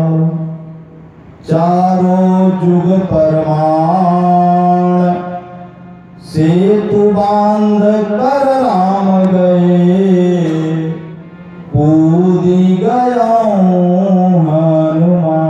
चारों जुग परमाण, सेतु बांध कर राम गए, कूदी गया हनुमान।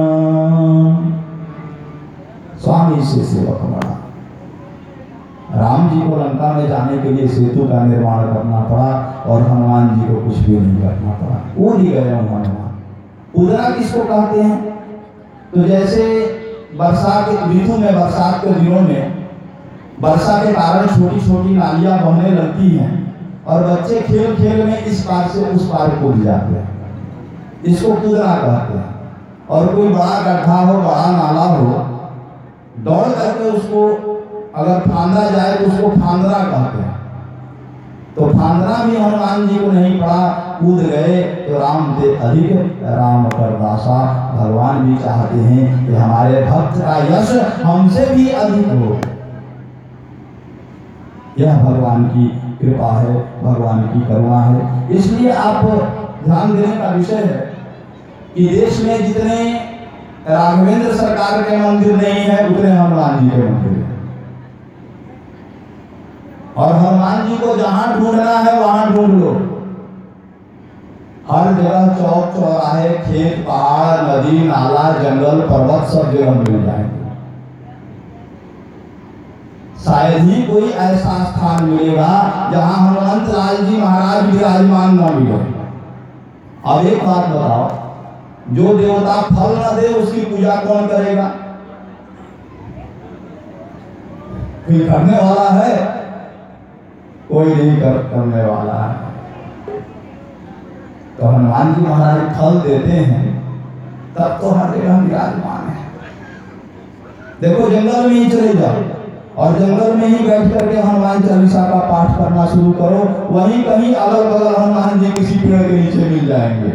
स्वामी से सेवक बड़ा। राम जी को लंका में जाने के लिए सेतु का निर्माण करना पड़ा और हनुमान जी को कुछ भी नहीं करना पड़ा, कूद ही गया हनुमान। कूदना किसको कहते हैं? तो जैसे बरसात के ऋतु में, बरसात के दिनों में वर्षा के कारण छोटी छोटी नालियां बहने लगती हैं और बच्चे खेल खेल में इस पार से उस पार कूद जाते हैं, इसको कूदना कहते हैं। और कोई बड़ा गड्ढा हो, बड़ा नाला हो, दौड़ करके उसको अगर फांदा जाए तो उसको फांदना कहते हैं। तो फांदना भी हनुमान जी को नहीं पड़ा, कूद गए। तो राम से अधिक राम कर दासा। भगवान भी चाहते हैं कि हमारे भक्त का यश हमसे भी अधिक हो। यह भगवान की कृपा है, भगवान की करुणा है। इसलिए आप ध्यान देने का विषय है कि देश में जितने राघवेंद्र सरकार के मंदिर नहीं है उतने हनुमान जी के मंदिर है। और हनुमान जी को जहां ढूंढना है वहां ढूंढ लो। हर जगह चौक चौराहे, खेत, पहाड़, नदी, नाला, जंगल, पर्वत सब जगह मिल जाएंगे। शायद ही कोई ऐसा स्थान मिलेगा जहां हनुमंत लाल जी महाराज विराजमान न मिले। अब एक बात बताओ, जो देवता फल न दे उसकी पूजा कौन करेगा? कोई करने वाला है? कोई नहीं कर करने वाला है। तो हनुमान जी महाराज फल देते हैं तब तो हर जगह विराजमान है। देखो जंगल में ही चले जाओ और जंगल में ही बैठ करके हनुमान चालीसा का पाठ करना शुरू करो, वहीं कहीं अगल बगल हनुमान जी किसी पेड़ के नीचे मिल जाएंगे।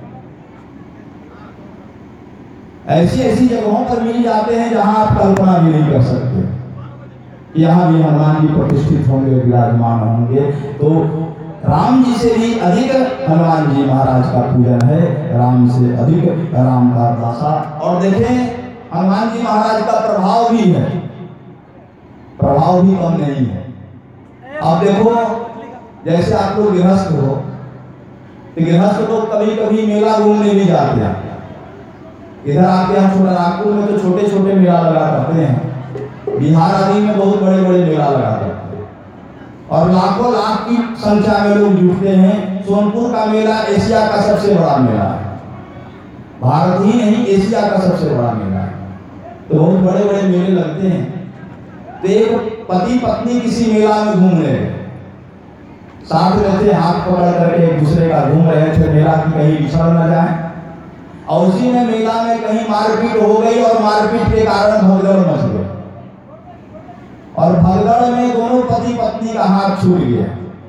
ऐसी ऐसी जगहों पर मिल जाते हैं जहां आप कल्पना भी नहीं कर सकते। यहाँ भी हनुमान जी प्रतिष्ठित होंगे, विराजमान होंगे। तो राम जी से भी अधिक हनुमान जी महाराज का पूजन है, राम से अधिक राम का दासा। और देखें हनुमान जी महाराज का प्रभाव भी है, प्रभाव भी कम नहीं है। आप देखो जैसे आप लोग गृहस्थ हो, तो गृहस्थ तो कभी कभी मेला घूमने भी जाते हैं। इधर आपके यहाँ छोटा नागपुर में तो छोटे छोटे मेला लगा करते हैं, बिहार आदि में बहुत बड़े बड़े मेला लगा करते हैं और लाखों लाख की संख्या में लोग जुटते हैं। सोनपुर का मेला एशिया का सबसे बड़ा मेला है, भारत ही नहीं एशिया का सबसे बड़ा मेला है। तो बहुत बड़े बड़े मेले लगते हैं। तो एक पति पत्नी किसी मेला में घूम रहे थे, साथ में थे, हाथ पकड़ करके एक दूसरे का घूम रहे थे मेला की कहीं बिछड़ न जाए। और उसी में मेला में कहीं मारपीट हो गई और मारपीट के कारण भगदड़ मच गई और भगदड़ में दोनों पति पत्नी का हाथ छूट गया।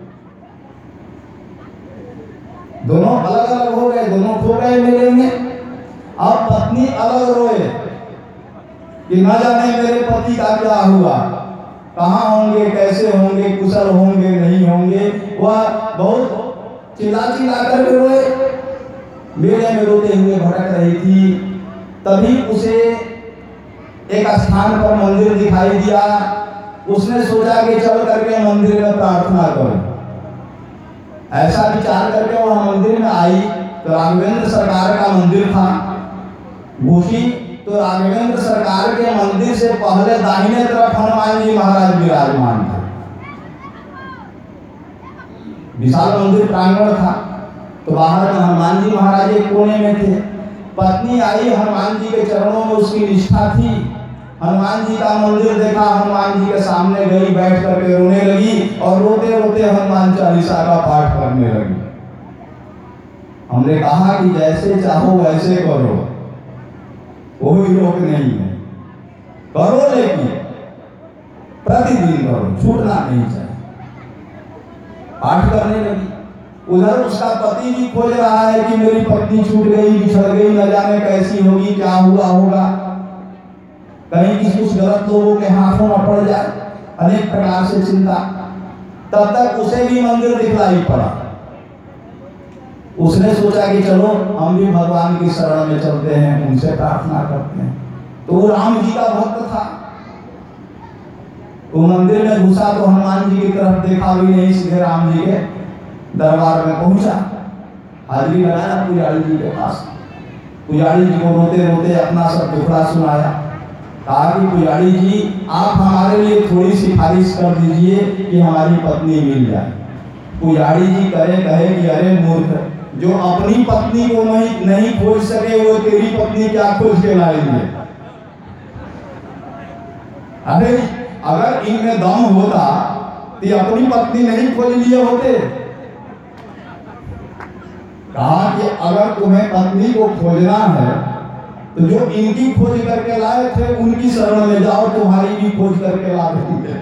दोनों अलग अलग हो गए, दोनों खो गए मेले में। अब पत्नी अलग रोए कि न जाने मेरे पति का क्या हुआ, कहाँ होंगे, कैसे होंगे, कुशल होंगे नहीं होंगे। वह बहुत चिल्ला चिल्ला कर रोए, मेले में रोते हुए भटक रही थी। तभी उसे एक स्थान पर मंदिर दिखाई दिया। उसने सोचा कि चल करके मंदिर में प्रार्थना करो। ऐसा विचार करके वह मंदिर में आई तो राघवेंद्र सरकार का मंदिर था। घुसी तो राघवेंद्र सरकार के मंदिर से पहले दाहिने तरफ हनुमान जी महाराज विराजमान थे। विशाल मंदिर प्रांगण था, तो बाहर में हनुमान जी महाराज एक कोने में थे। पत्नी आई, हनुमान जी के चरणों में उसकी निष्ठा थी। हनुमान जी का मंदिर देखा, हनुमान जी के सामने गई, बैठ करके रोने लगी और रोते रोते हनुमान चालीसा का पाठ करने लगी। हमने कहा कि जैसे चाहो वैसे करो, कोई रोक नहीं है, करो। लेकिन प्रतिदिन करो, छूटना नहीं चाहिए। पाठ करने लगी, उधर उसका पति भी खोज रहा है कि मेरी पत्नी छूट गई, बिछड़ गई, न जाने कैसी होगी, क्या हुआ होगा, कहीं किसी कुछ गलत लोगों के हाथों में पड़ जाए, अनेक प्रकार से चिंता। तब तक उसे भी मंदिर दिखलाई पड़ा। उसने सोचा कि चलो हम भी भगवान की शरण में चलते हैं, उनसे प्रार्थना करते हैं। तो वो राम जी का भक्त था। वो मंदिर में घुसा तो हनुमान जी की तरफ देखा भी नहीं, सीधे राम जी के दरबार में पहुंचा, हाजिरी लगाया पुजारी जी के पास। पुजारी जी को रोते रोते अपना सब दुखड़ा सुनाया। कहा कि पुजारी जी आप हमारे लिए थोड़ी सिफारिश कर दीजिए कि हमारी पत्नी मिल जाए। पुजारी जी कहे कहे कि अरे मूर्ख, जो अपनी पत्नी को नहीं नहीं खोज सके वो तेरी पत्नी क्या खोज के लाएंगे। अरे अगर इनमें दम होता तो अपनी पत्नी नहीं खोज लिए होते। कहा कि अगर तुम्हें पत्नी को खोजना है तो जो इनकी खोज करके लाए थे उनकी शरण में जाओ, तुम्हारी भी खोज करके ला देंगे।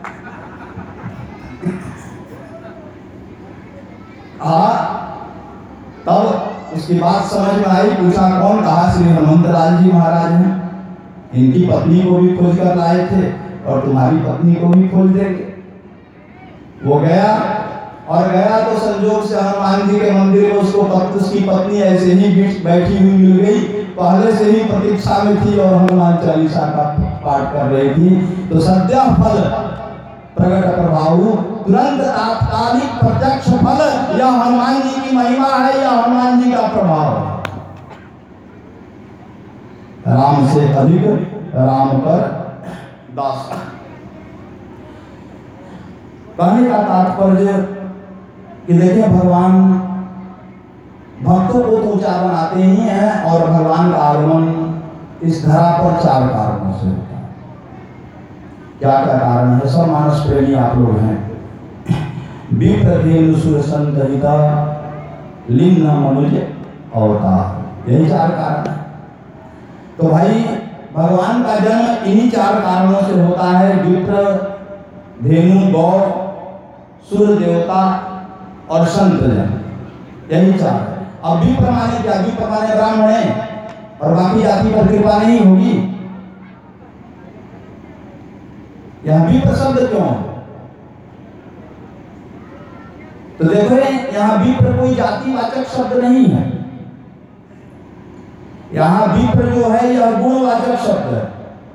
तब उसकी बात समझ में आई, पूछा कौन? कहा श्री हनुमंत लाल जी महाराज हैं, इनकी पत्नी को भी खोज कर लाए थे और तुम्हारी पत्नी को भी खोज देंगे। वो गया और गया तो संजोग से हनुमान जी के मंदिर में उसको पत्नी उसकी पत्नी ऐसे ही बैठी हुई मिल गई, पहले से ही प्रतीक्षा में थी और हनुमान चालीसा का पाठ कर रही थी। तो सद्य फल प्रकट प्रभाव, तुरंत तात्कालिक प्रत्यक्ष फल, यह हनुमान जी की महिमा है, यह हनुमान जी का प्रभाव है। राम से अधिक राम कर दास। कहने का तात्पर्य कि देखिए भगवान भक्तों को तो ऊंचा बनाते ही हैं और भगवान का आगमन इस धरा पर चार कारणों से होता है। क्या क्या कारण है? सब मानस प्रेमी आप लोग हैं। विप्रधेनु सुरसंतहिता लिंग मनुज अवतार, यही चार कारण है। तो भाई भगवान का जन्म इन्हीं चार कारणों से होता है। विप्र, धेनु, गौ, सूर्य देवता और संत जन, यही चार है। अब विप्र माने क्या? विप्र माने ब्राह्मण है और बाकी जाति पर कृपा नहीं होगी। यह विप्र शब्द क्यों? तो देखो यहाँ विप्र कोई जातिवाचक शब्द नहीं है। यहाँ विप्र जो है यह गुणवाचक शब्द है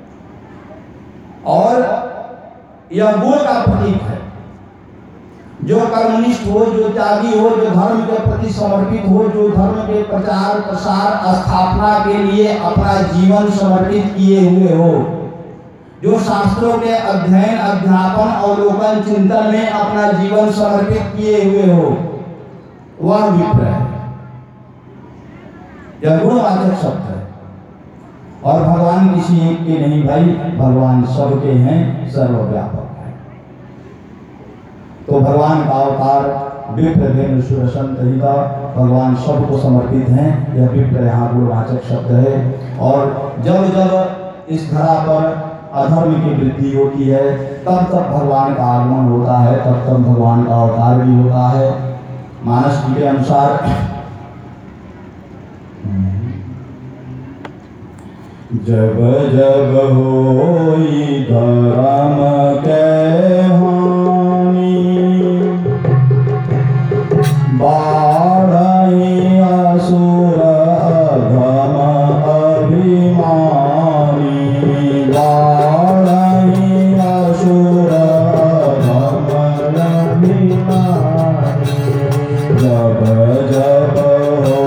और यह गुण का प्रतीक है। जो कर्मनिष्ठ हो, जो त्यागी हो, जो धर्म के प्रति समर्पित हो, जो धर्म के प्रचार प्रसार स्थापना के लिए अपना जीवन समर्पित किए हुए हो, जो शास्त्रों के अध्ययन अध्यापन अवलोकन चिंतन में अपना जीवन समर्पित किए हुए हो, वह विप्र है। यह गुणवाचक शब्द है। और भगवान किसी एक के नहीं भाई, भगवान सबके हैं, सर्वव्यापक है। तो भगवान का अवतार विप्रधेनु सुरसंतहिता, भगवान सबको समर्पित हैं। यह विप्र यहाँ गुणवाचक शब्द है। और जब जब इस धरा पर अधर्म की वृद्धि होती है तब तब भगवान का आगमन होता है, तब तब भगवान का अवतार भी होता है। मानस जी के अनुसार जब जब होई धर्म के हानि, बाढ़ई असुर अधम अभिमानी, बाढ़ई असुर अधम अभिमानी। जब जब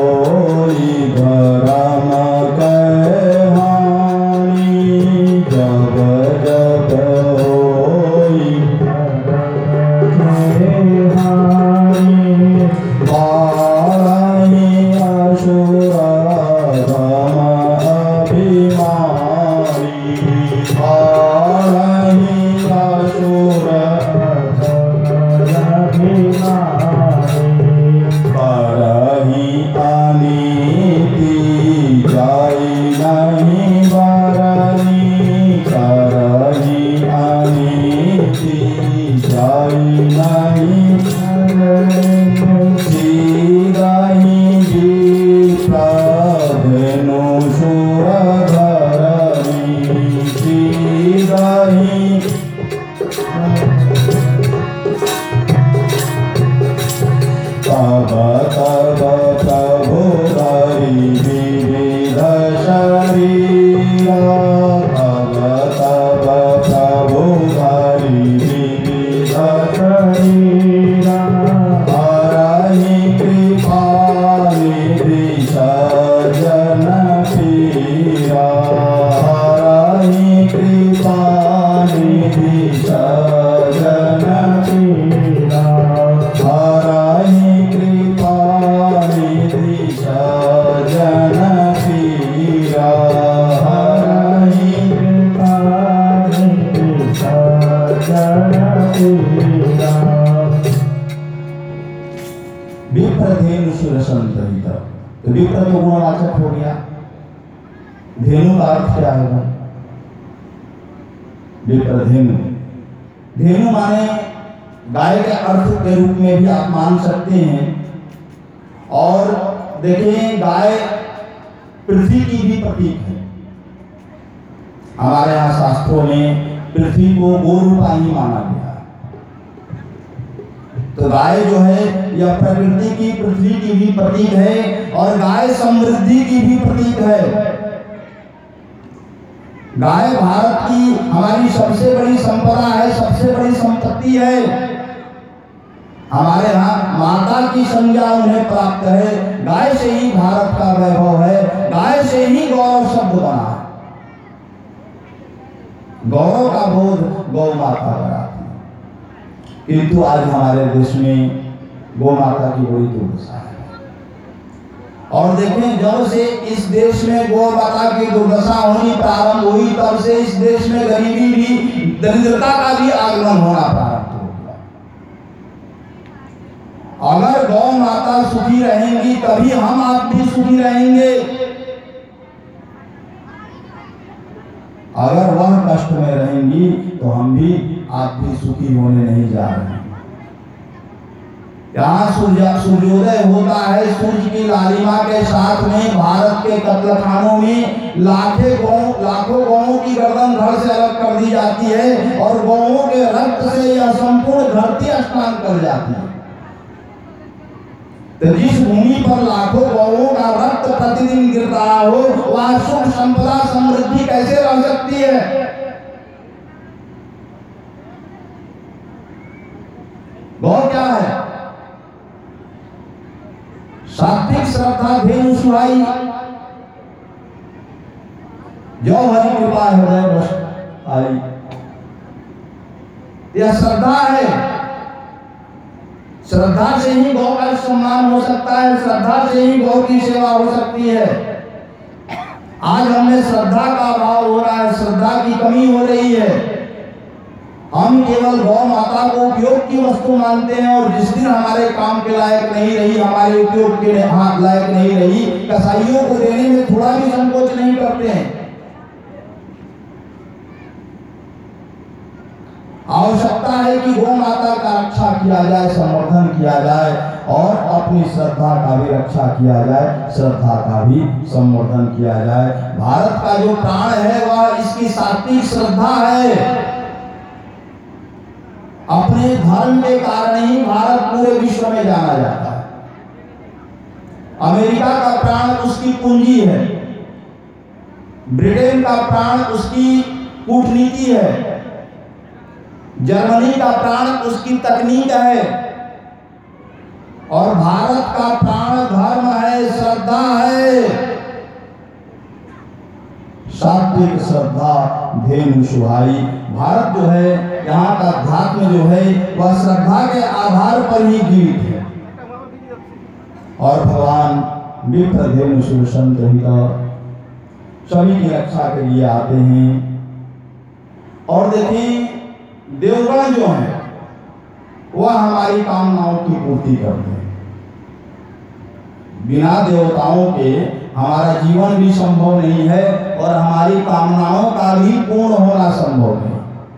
होई धर्म के हानि, जब निधि सजन पीरा, हरहि कृपा निधि सजन पीरा, हरहि कृपा निधि सजन पीरा। विप्रधेनु सुरसंतहित, तो विप्र तो गुणवाचक हो गया। धेनु का अर्थ क्या होगा? विप्रधेनु, धेनु माने गाय के अर्थ के रूप में भी आप मान सकते हैं। और देखें, गाय पृथ्वी की भी प्रतीक है। हमारे यहाँ शास्त्रों में पृथ्वी को गोरूपा ही माना गया। तो गाय जो है यह प्रकृति की, पृथ्वी की भी प्रतीक है, और गाय समृद्धि की भी प्रतीक है। गाय भारत की हमारी सबसे बड़ी संपदा है, सबसे बड़ी संपत्ति है। हमारे यहाँ माता की संज्ञा उन्हें प्राप्त है। गाय से ही भारत का वैभव है, गाय से ही गौरव शब्द बना है। गौरव का बोध गौ माता कराती है, किंतु आज हमारे देश में गौ माता की बड़ी दुर्दशा है। और देखें, जब से इस देश में गौ माता की दुर्दशा होनी प्रारंभ हुई, तब से इस देश में गरीबी भी, दरिद्रता का भी आगमन होना प्रारंभ हो गया। अगर गौ माता सुखी रहेंगी तभी हम आप भी सुखी रहेंगे। अगर वह कष्ट में रहेंगी तो हम भी आप भी सुखी होने नहीं जा रहे हैं। यहाँ सूर्य सूर्योदय होता है, सूर्य की लालिमा के साथ में भारत के कत्लखानों में लाखे गौ लाखों गौओं की गर्दन धड़ से अलग कर दी जाती है, और गौओं के रक्त से यह संपूर्ण धरती स्नान कर जाती है। तो जिस भूमि पर लाखों गौओं का रक्त प्रतिदिन गिर रहा हो, वह सुख संपदा समृद्धि कैसे रह सकती है? गौ क्या है? सात्विक श्रद्धा धेनु सुहाई, जो हरि कृपा हृदय बस आई। यह श्रद्धा है। श्रद्धा से ही गौ का सम्मान हो सकता है, श्रद्धा से ही गौ की सेवा हो सकती है। आज हमें श्रद्धा का अभाव हो रहा है, श्रद्धा की कमी हो रही है। हम केवल गौ माता को उपयोग की वस्तु मानते हैं, और जिस दिन हमारे काम के लायक नहीं रही, हमारे उपयोग के हाथ लायक नहीं रही, कसाईयों को देने में थोड़ा भी संकोच नहीं करते हैं। आवश्यकता है कि गौ माता का रक्षा किया जाए, संवर्धन किया जाए, और अपनी श्रद्धा का भी रक्षा किया जाए, श्रद्धा का भी संवर्धन किया जाए। भारत का जो प्राण है वह इसकी सात्विक श्रद्धा है। अपने धर्म के कारण ही भारत पूरे विश्व में जाना जाता है। अमेरिका का प्राण उसकी पूंजी है, ब्रिटेन का प्राण उसकी कूटनीति है, जर्मनी का प्राण उसकी तकनीक है, और भारत का प्राण धर्म है, श्रद्धा है। सात्विक श्रद्धा धेनु सुहाई। भारत जो है, यहाँ का अध्यात्म जो है, वह श्रद्धा के आधार पर ही जीवित है। और भगवान विप्रधेनु सुरसंतहित सभी की रक्षा के लिए आते हैं। और देखें, देवगण जो है वह हमारी कामनाओं की पूर्ति करते हैं। बिना देवताओं के हमारा जीवन भी संभव नहीं है, और हमारी कामनाओं का भी पूर्ण होना संभव नहीं।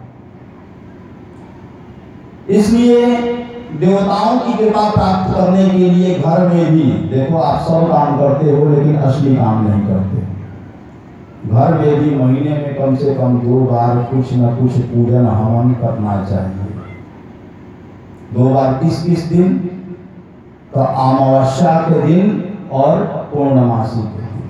इसलिए देवताओं की कृपा प्राप्त करने के लिए घर में भी देखो, आप सब काम करते हो लेकिन असली काम नहीं करते। घर में भी महीने में कम से कम दो बार कुछ न कुछ पूजन हवन करना चाहिए। दो बार किस किस दिन? तो अमावस्या के दिन और पूर्णमासी के दिन।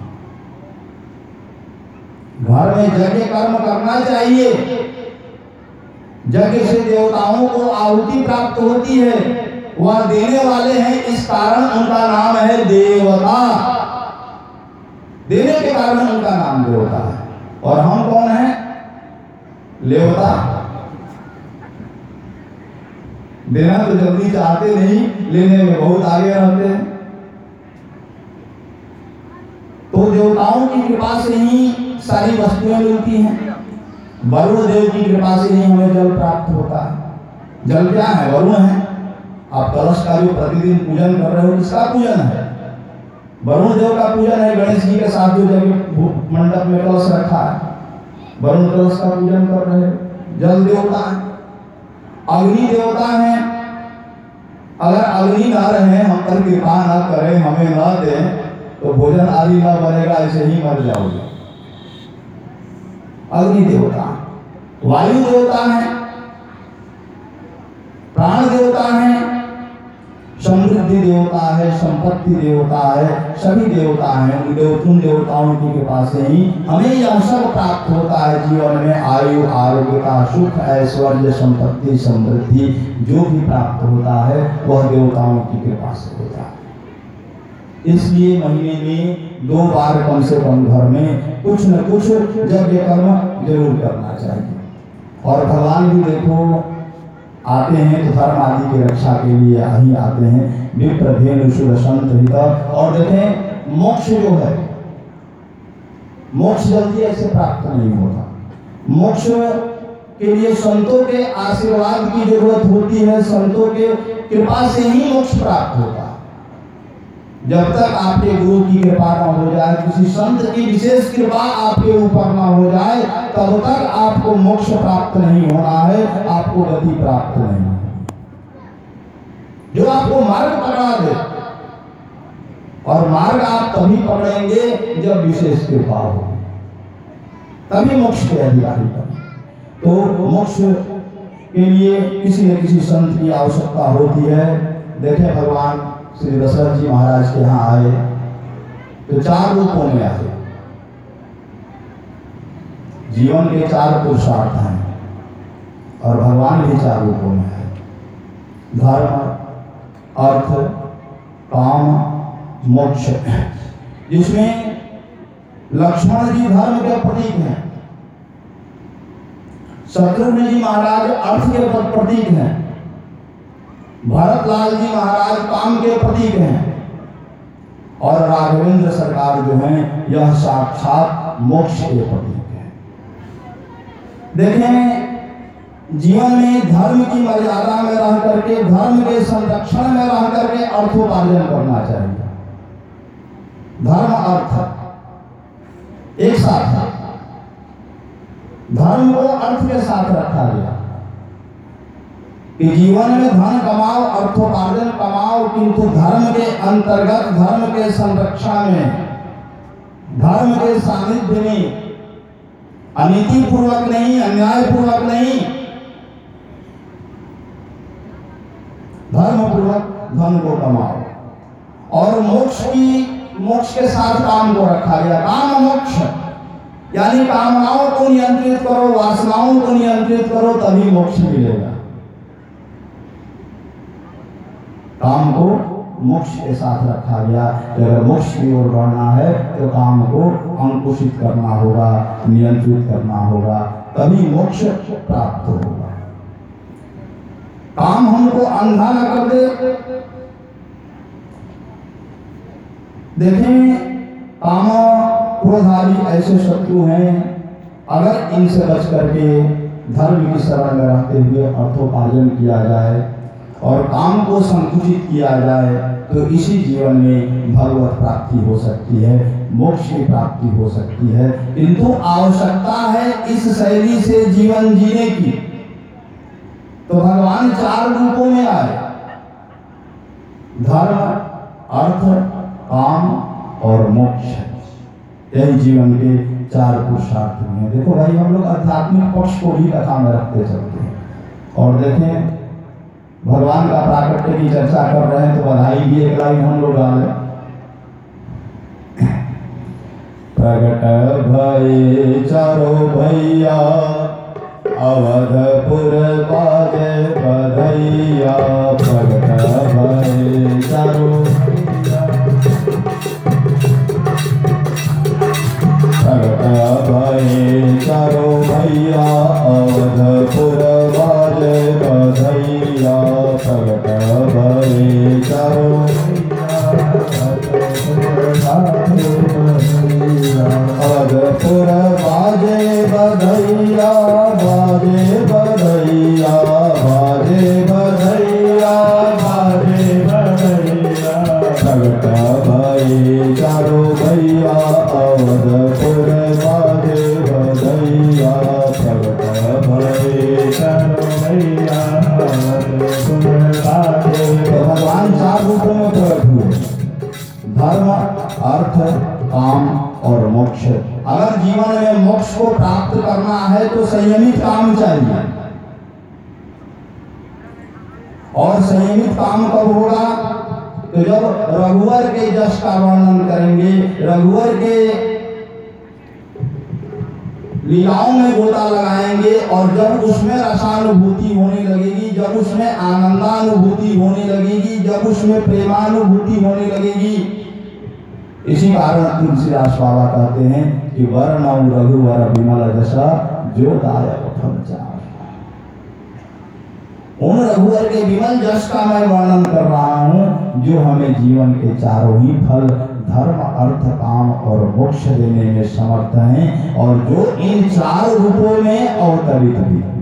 घर में यज्ञ कर्म करना चाहिए। यज्ञ से देवताओं को आहुति प्राप्त होती है, वह देने वाले हैं, इस कारण उनका नाम है देवता। देने के कारण उनका नाम देवता है। और हम कौन हैं? लेवता देना तो जल्दी चाहते नहीं, लेने में बहुत आगे रहते हैं। तो देवताओं की कृपा से ही सारी वस्तुएं मिलती हैं। वरुण देव की कृपा से ही हमें जल प्राप्त होता है। जल क्या है? वरुण है। आप कलश का जो प्रतिदिन पूजन कर रहे हो, किसका पूजन है? वरुण देव का पूजन है। गणेश जी के साथ जो जगह मंडप में कलश रखा है, वरुण कलश का पूजन कर रहे हैं। जल देवता है, अग्नि देवता है। अगर अग्नि ना रहे, हम पर कृपा ना करें, हमें ना दें, तो भोजन आदि ना बनेगा, ऐसे ही मर जाओगे। अग्नि देवता, वायु देवता है, प्राण देवता है, समृद्धि देवता है, संपत्ति देवता है, सभी देवता हैं। उन देव उन देवताओं की कृपा से ही हमें यह सब प्राप्त होता है। जीवन में आयु, आरोग्यता, सुख, ऐश्वर्य, संपत्ति, समृद्धि जो भी प्राप्त होता है वह देवताओं की कृपा से होता है। इसलिए महीने में दो बार कम से कम घर में कुछ न कुछ यज्ञ कर्म जरूर करना चाहिए। और भगवान भी देखो आते हैं तो धर्म आदि की रक्षा के लिए ही आते हैं। विप्र धेनु सुर संत हित। और देखें मोक्ष जो है, मोक्ष जल्दी ऐसे प्राप्त नहीं होता। मोक्ष के लिए संतों के आशीर्वाद की जरूरत होती है। संतों के कृपा से ही मोक्ष प्राप्त होता है। जब तक आपके गुरु की कृपा न हो जाए, किसी संत की विशेष कृपा आपके ऊपर न हो जाए, तब तक आपको मोक्ष प्राप्त नहीं होना है, आपको गति प्राप्त नहीं है। जो आपको मार्ग पकड़ा दे, और मार्ग आप तभी पकड़ेंगे जब विशेष कृपा हो, तभी मोक्ष के अधिकारी बने। तो मोक्ष के लिए किसी न किसी संत की आवश्यकता होती है। देखें भगवान श्री दशरथ जी महाराज के यहाँ आए तो चार रूपों में आए। जीवन के चार पुरुषार्थ हैं और भगवान भी चार रूपों में है। धर्म, अर्थ, काम, मोक्ष। जिसमें लक्ष्मण जी धर्म के प्रतीक हैं, शत्रुघ्न जी महाराज अर्थ के प्रतीक हैं, भरतलाल जी महाराज काम के प्रतीक हैं, और राघवेंद्र सरकार जो हैं यह साक्षात मोक्ष के प्रतीक हैं। देखें जीवन में धर्म की मर्यादा में रह करके, धर्म के संरक्षण में रह करके अर्थोपार्जन करना चाहिए। धर्म अर्थ एक साथ है। धर्म को अर्थ के साथ रखा गया कि जीवन में धन कमाओ, अर्थोपार्जन कमाओ, किंतु धर्म के अंतर्गत, धर्म के संरक्षण में, धर्म के सानिध्य में, अनीति पूर्वक नहीं, अन्याय पूर्वक नहीं, धर्म पूर्वक धन को कमाओ। और मोक्ष की मोक्ष के साथ काम को रखा गया। काम मोक्ष यानी कामनाओं को नियंत्रित करो, वासनाओं को नियंत्रित करो, तभी मोक्ष मिलेगा। काम को मोक्ष के साथ रखा गया। अगर मोक्ष की ओर बढ़ना है तो काम को अंकुशित करना होगा, नियंत्रित करना होगा, तभी मोक्ष प्राप्त होगा। काम हमको अंधा न कर दे। देखें काम क्रोधादि ऐसे शत्रु हैं, अगर इनसे बच करके धर्म की शरण में रहते हुए अर्थोपार्जन किया जाए और काम को संकुचित किया जाए तो इसी जीवन में भगवत प्राप्ति हो सकती है, मोक्ष की प्राप्ति हो सकती है। किंतु आवश्यकता है इस शैली से जीवन जीने की। तो भगवान चार रूपों में आए, धर्म, अर्थ, काम और मोक्ष। यही जीवन के चार पुरुषार्थ हैं। देखो भाई, हम लोग आध्यात्मिक पक्ष को भी कथा में रखते चलते हैं। और देखें भगवान का प्राकट्य की चर्चा कर रहे हैं तो बधाई भी एक लाइन हम लोग डाले। प्रकट भये चारो भैया, अवधपुर बाजे बधैया। प्रकट भये चारो प्रकट भये चारो भैया, बाजे बधैया बाजे बधैया बाजे बधैया प्रगट भई चारों भैया अवधपुर बाजे बधैया प्रगट भई चारों भैया अवधपुर बाजे। तो भगवान चार रूपों में प्रकट हुए, धर्म अर्थ काम और मोक्ष। अगर जीवन में मोक्ष को प्राप्त करना है तो संयमित काम चाहिए, और संयमित काम कब होगा? तो जब रघुवर के यश का वर्णन करेंगे, रघुवर के लीलाओं में गोता लगाएंगे, और जब उसमें रसानुभूति होने लगेगी, जब उसमें आनंदानुभूति होने लगेगी, जब उसमें प्रेमानुभूति होने लगेगी। इसी कारण तुलसीदास बाबा कहते हैं कि वरनौ रघुवर विमल दशा जो दायक फल चार। उन रघुवर के विमल जश का मैं वर्णन कर रहा हूँ जो हमें जीवन के चारों ही फल धर्म अर्थ काम और मोक्ष देने में समर्थ हैं, और जो इन चार रूपों में अवतरित भी हुए।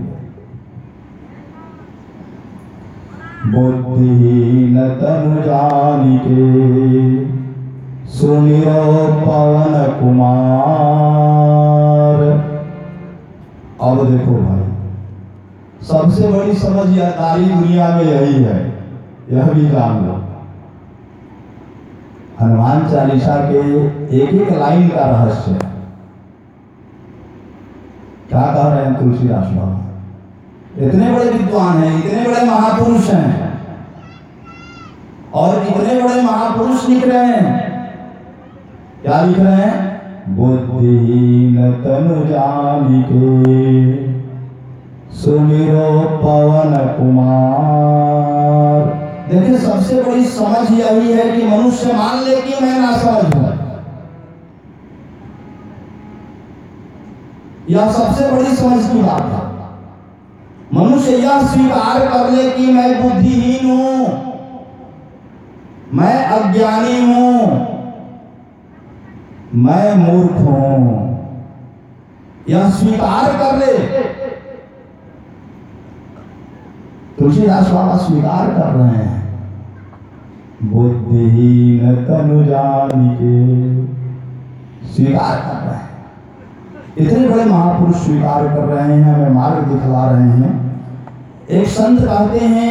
बुद्धिहीन तनु जानिके सुमिरो पवन कुमार। अब देखो भाई, सबसे बड़ी समझदारी दुनिया में यही है, यह भी जान लो। हनुमान चालीसा के एक एक लाइन का रहस्य है। क्या कह रहे हैं तुलसीदास बाबा? इतने बड़े विद्वान हैं, इतने बड़े महापुरुष हैं, और इतने बड़े महापुरुष लिख रहे हैं, क्या लिख रहे हैं? बुद्धिहीन तनु जानिके सुमिरो पवन कुमार। देखिए, सबसे बड़ी समझ यही है कि मनुष्य मान ले कि मैं ना समझ हूं। यह सबसे बड़ी समझ की बात है। मनुष्य यह स्वीकार कर ले कि मैं बुद्धिहीन हूं, मैं अज्ञानी हूं, मैं मूर्ख हूं, यह स्वीकार कर ले। तुलसीदास बाबा स्वीकार कर रहे हैं, बुद्धिहीन तनु जानिके, स्वीकार कर रहे हैं। इतने बड़े महापुरुष स्वीकार कर रहे हैं, हमें मार्ग दिखला रहे हैं। एक संत कहते हैं,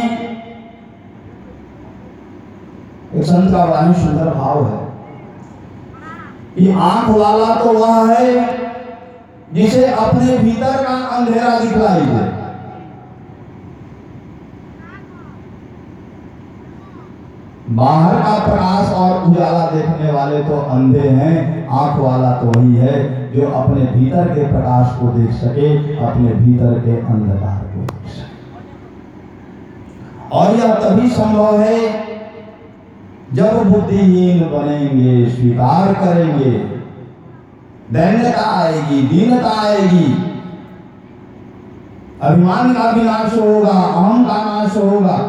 एक संत का बड़ा ही सुंदर भाव है कि आंख वाला तो वह है जिसे अपने भीतर का अंधेरा दिखलाई दे। बाहर का प्रकाश और उजाला देखने वाले तो अंधे हैं, आंख वाला तो वही है जो अपने भीतर के प्रकाश को देख सके, अपने भीतर के अंधकार को देख सके। और यह तभी संभव है जब बुद्धिहीन बनेंगे, स्वीकार करेंगे, दैन्यता आएगी, दीनता आएगी, अभिमान का विनाश होगा, अहम का नाश होगा।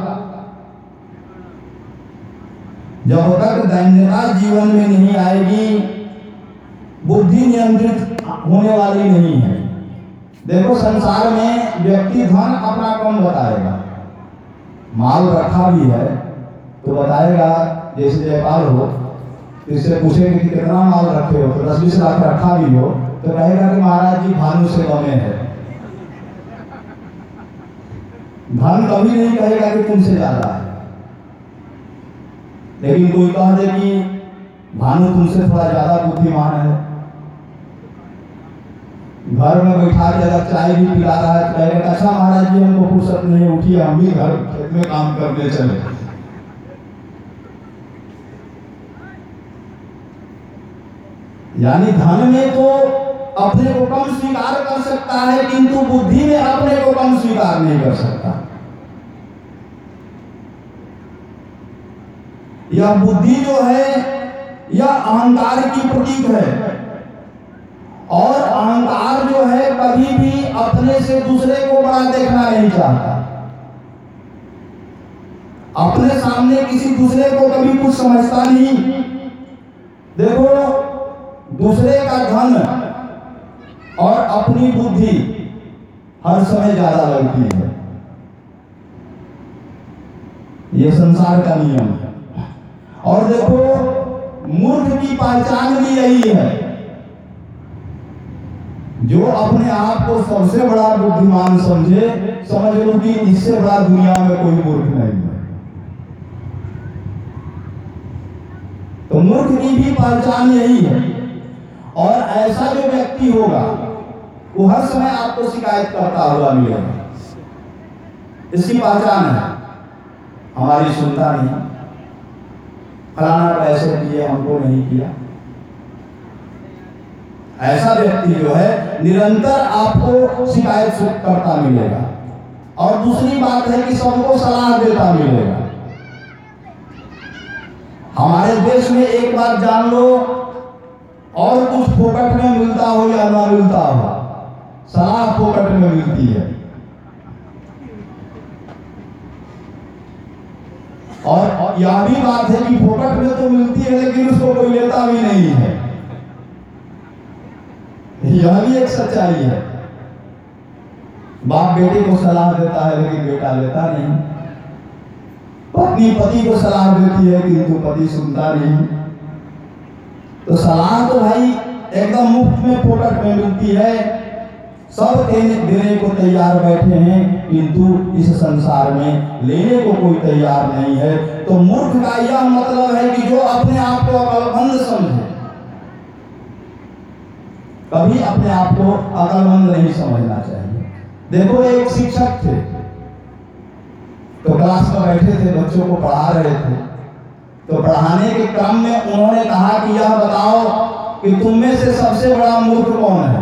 जब तक दैन्यता जीवन में नहीं आएगी, बुद्धि नियंत्रित होने वाली नहीं है। देखो, संसार में व्यक्ति धन अपना कम बताएगा, माल रखा भी है तो बताएगा। जैसे जयपाल हो, इससे पूछेंगे कि कितना माल रखे हो, तो दस बीस लाख रखा भी हो तो कहेगा कि महाराज जी भानु से कमे है। धन कभी नहीं कहेगा कि तुमसे ज्यादा है। लेकिन कोई कह दे कि भानु तुमसे थोड़ा ज्यादा बुद्धिमान है, घर में बैठा के अगर चाय भी पिला रहा है तो कहेगा अच्छा महाराज जी हमको फुर्सत नहीं, उठिए हम भी घर खेत में काम करने चले। यानी धन में तो अपने को कम स्वीकार कर सकता है, किंतु बुद्धि में अपने को कम स्वीकार नहीं कर सकता। यह बुद्धि जो है यह अहंकार की प्रतीक है, और अहंकार जो है कभी भी अपने से दूसरे को बड़ा देखना नहीं चाहता, अपने सामने किसी दूसरे को कभी कुछ समझता नहीं। देखो, दूसरे का धन और अपनी बुद्धि हर समय ज्यादा लगती है। ये संसार का नियम है। और देखो मूर्ख की पहचान भी यही है, जो अपने आप को सबसे बड़ा बुद्धिमान समझे, समझ लो कि इससे बड़ा दुनिया में कोई मूर्ख नहीं है। तो मूर्ख की भी पहचान यही है। और ऐसा जो व्यक्ति होगा वो हर समय आपको शिकायत करता हुआ मिलेगा। इसकी पहचान है, हमारी सुनता नहीं, फलाना पैसे दिए हमको नहीं किया। ऐसा व्यक्ति जो है निरंतर आपको शिकायत करता मिलेगा। और दूसरी बात है कि सबको सलाह देता मिलेगा। हमारे देश में एक बात जान लो, और कुछ फोकट में मिलता हो या ना मिलता हो, सलाह फोकट में मिलती है। और यह भी बात है कि फोकट में तो मिलती है लेकिन उसको कोई लेता भी नहीं है। यह भी एक सच्चाई है। बाप बेटे को सलाह देता है लेकिन बेटा लेता नहीं। पत्नी पति को सलाह देती है किंतु पति सुनता नहीं। तो सलाह तो भाई एकदम मुफ्त में फोकट में मिलती है, सब देने देने को तैयार बैठे हैं, किंतु इस संसार में लेने को कोई तैयार नहीं है। तो मूर्ख का यह मतलब है कि जो अपने आप को अकलमंद समझे। कभी अपने आप को अकलमंद नहीं समझना चाहिए। देखो एक शिक्षक थे, तो क्लास में बैठे थे, बच्चों को पढ़ा रहे थे। तो पढ़ाने के क्रम में उन्होंने कहा कि यह बताओ कि तुम में से सबसे बड़ा मूर्ख कौन है।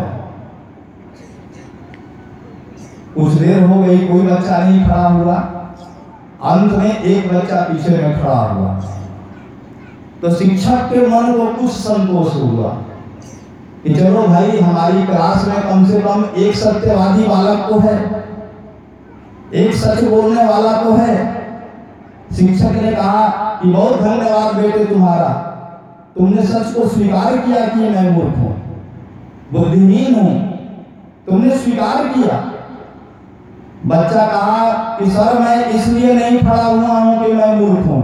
कुछ देर हो गई, कोई बच्चा नहीं खड़ा हुआ। अंत में एक बच्चा पीछे में खड़ा हुआ। तो शिक्षक के मन को कुछ संतोष हुआ कि चलो भाई, हमारी क्लास में कम से कम एक सत्यवादी बालक तो है, एक सच बोलने वाला तो है। शिक्षक ने कहा कि बहुत धन्यवाद बेटे तुम्हारा, तुमने सच को स्वीकार किया कि मैं मूर्ख हूं, बुद्धिहीन हूं, तुमने स्वीकार किया। बच्चा कहा कि सर मैं इसलिए नहीं खड़ा हुआ हूं कि मैं मूर्ख हूं।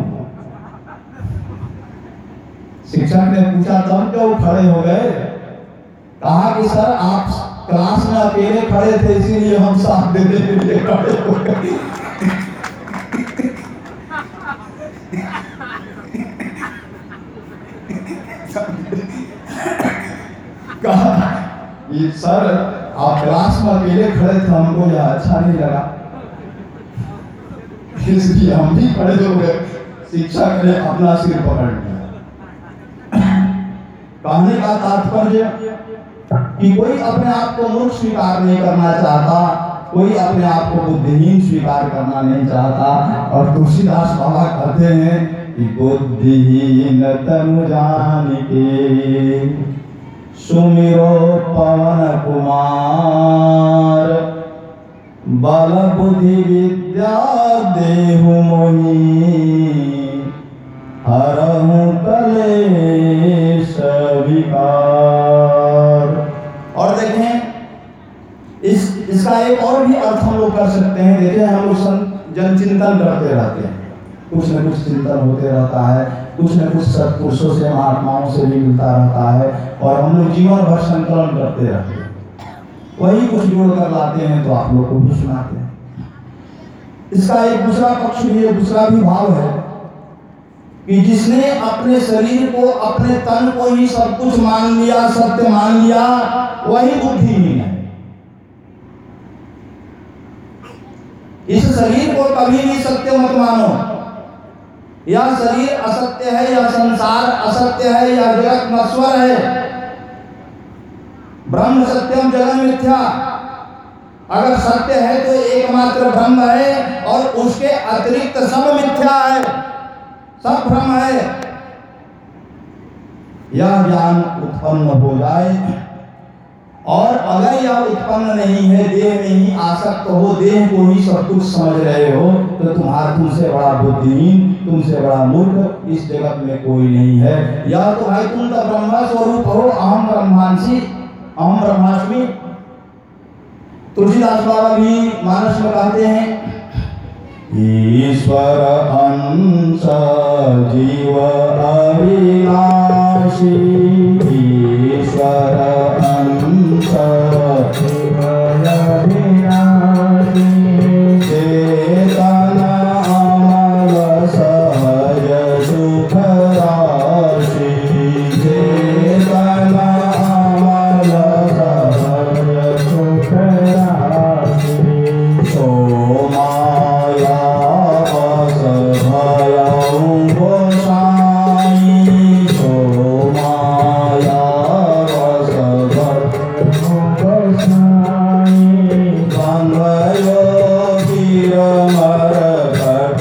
शिक्षक ने पूछा तब क्यों खड़े हो गए? कहा कि सर आप क्लास में अकेले खड़े थे इसीलिए हम साथ देने के लिए खड़े हो गए। कहा ये सर आप क्लास में अकेले खड़े थे, हमको यह अच्छा नहीं लगा इसलिए हम भी खड़े हो गए। शिक्षक ने अपना सिर पकड़ लिया। कहने का तात्पर्य कि कोई अपने आप को मूर्ख स्वीकार नहीं करना चाहता, कोई अपने आप को बुद्धिहीन स्वीकार करना नहीं चाहता। और तुलसीदास बाबा कहते हैं कि बुद्धिहीन तनु जान के सुमिरो पवन कुमार, बल बुद्धि विद्या देहु मोहि, हरहु कलेश विकार। और देखें इस इसका एक और भी अर्थ हम लोग कर सकते हैं। देखें हम लोग जन चिंतन करते रहते हैं, कुछ न कुछ चिंतन होते रहता है, कुछ न कुछ सत्पुरुषों से महात्माओं से भी मिलता रहता है, और हम लोग जीवन भर संकलन करते रहते हैं, वही कुछ जोड़ कर लाते हैं तो आप लोग को भी सुनाते हैं। इसका एक दूसरा पक्ष भी है, दूसरा भी भाव है कि जिसने अपने शरीर को, अपने तन को ही सब कुछ मान लिया, सत्य मान लिया, वही बुद्धिहीन है। इस शरीर को कभी भी सत्य मत मानो। यह शरीर असत्य है, यह संसार असत्य है, यह जगत नश्वर है। ब्रह्म सत्यम जगन मिथ्या। अगर सत्य है तो एकमात्र ब्रह्म है, और उसके अतिरिक्त सब मिथ्या है, सब भ्रम है। यह ज्ञान उत्पन्न हो जाए, और अगर यह उत्पन्न नहीं है, देह में ही आसक्त हो, देह को ही सब कुछ समझ रहे हो, तो तुम्हारा तुमसे बड़ा बुद्धिहीन, तुमसे बड़ा मूर्ख इस जगत में कोई नहीं है। या तो भाई तुम तो ब्रह्म स्वरूप हो, अहम ब्रह्मांसी, अहम ब्रह्मास्मि। तुलसीदास बाबा भी मानस में कहते हैं, ईश्वर अंश जीव अविनाशी, ईश्वर अंश जीव अविनाशी, चेतन अमल सहज सुख राशि, चेतन अमल सहज सुख राशि, सो माया बस भयउ गोसाई, सो माया बस भयउ गोसाई, बंधयो गिर मर कट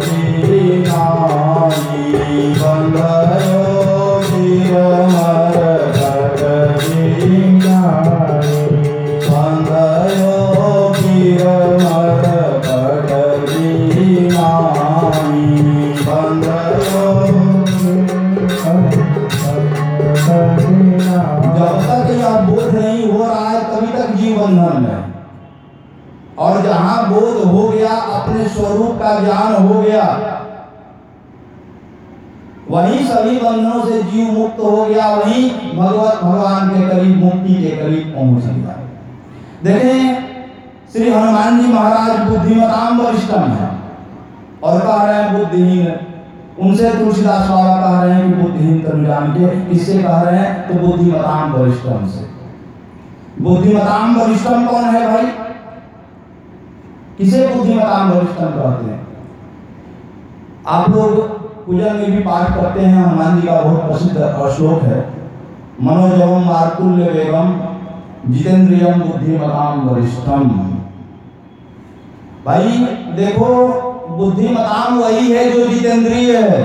गिनाई, बंधयो गिर मर कट गिनाई, बंधयो गिर मर कट गिनाई, बंधयो जब तक यह बोध नहीं हो रहा है तभी तक जीव बंधन है, और जहां बोध हो गया, अपने स्वरूप का ज्ञान हो गया, वहीं सभी बंधनों से जीव मुक्त हो गया, वहीं भगवत भगवान के करीब, मुक्ति के करीब पहुंच गया। देखें, श्री हनुमान जी महाराज बुद्धिमताम वरिष्ठम है और कह रहे हैं बुद्धिहीन, उनसे तुलसीदास बाबा कह रहे हैं कि बुद्धिहीन तनु जान के, किससे कह रहे हैं? तो बुद्धिमताम वरिष्ठम से। बुद्धिमताम वरिष्ठम कौन है भाई? किसे बुद्धिमताम वरिष्ठम कहते हैं? आप लोग पूजन में भी पाठ करते हैं, हनुमान जी का बहुत प्रसिद्ध श्लोक है, मनोजवम मार्तुल्य वेगम जितेंद्रियम बुद्धिमताम वरिष्ठम। भाई देखो, बुद्धिमताम वही है जो जितेंद्रिय है,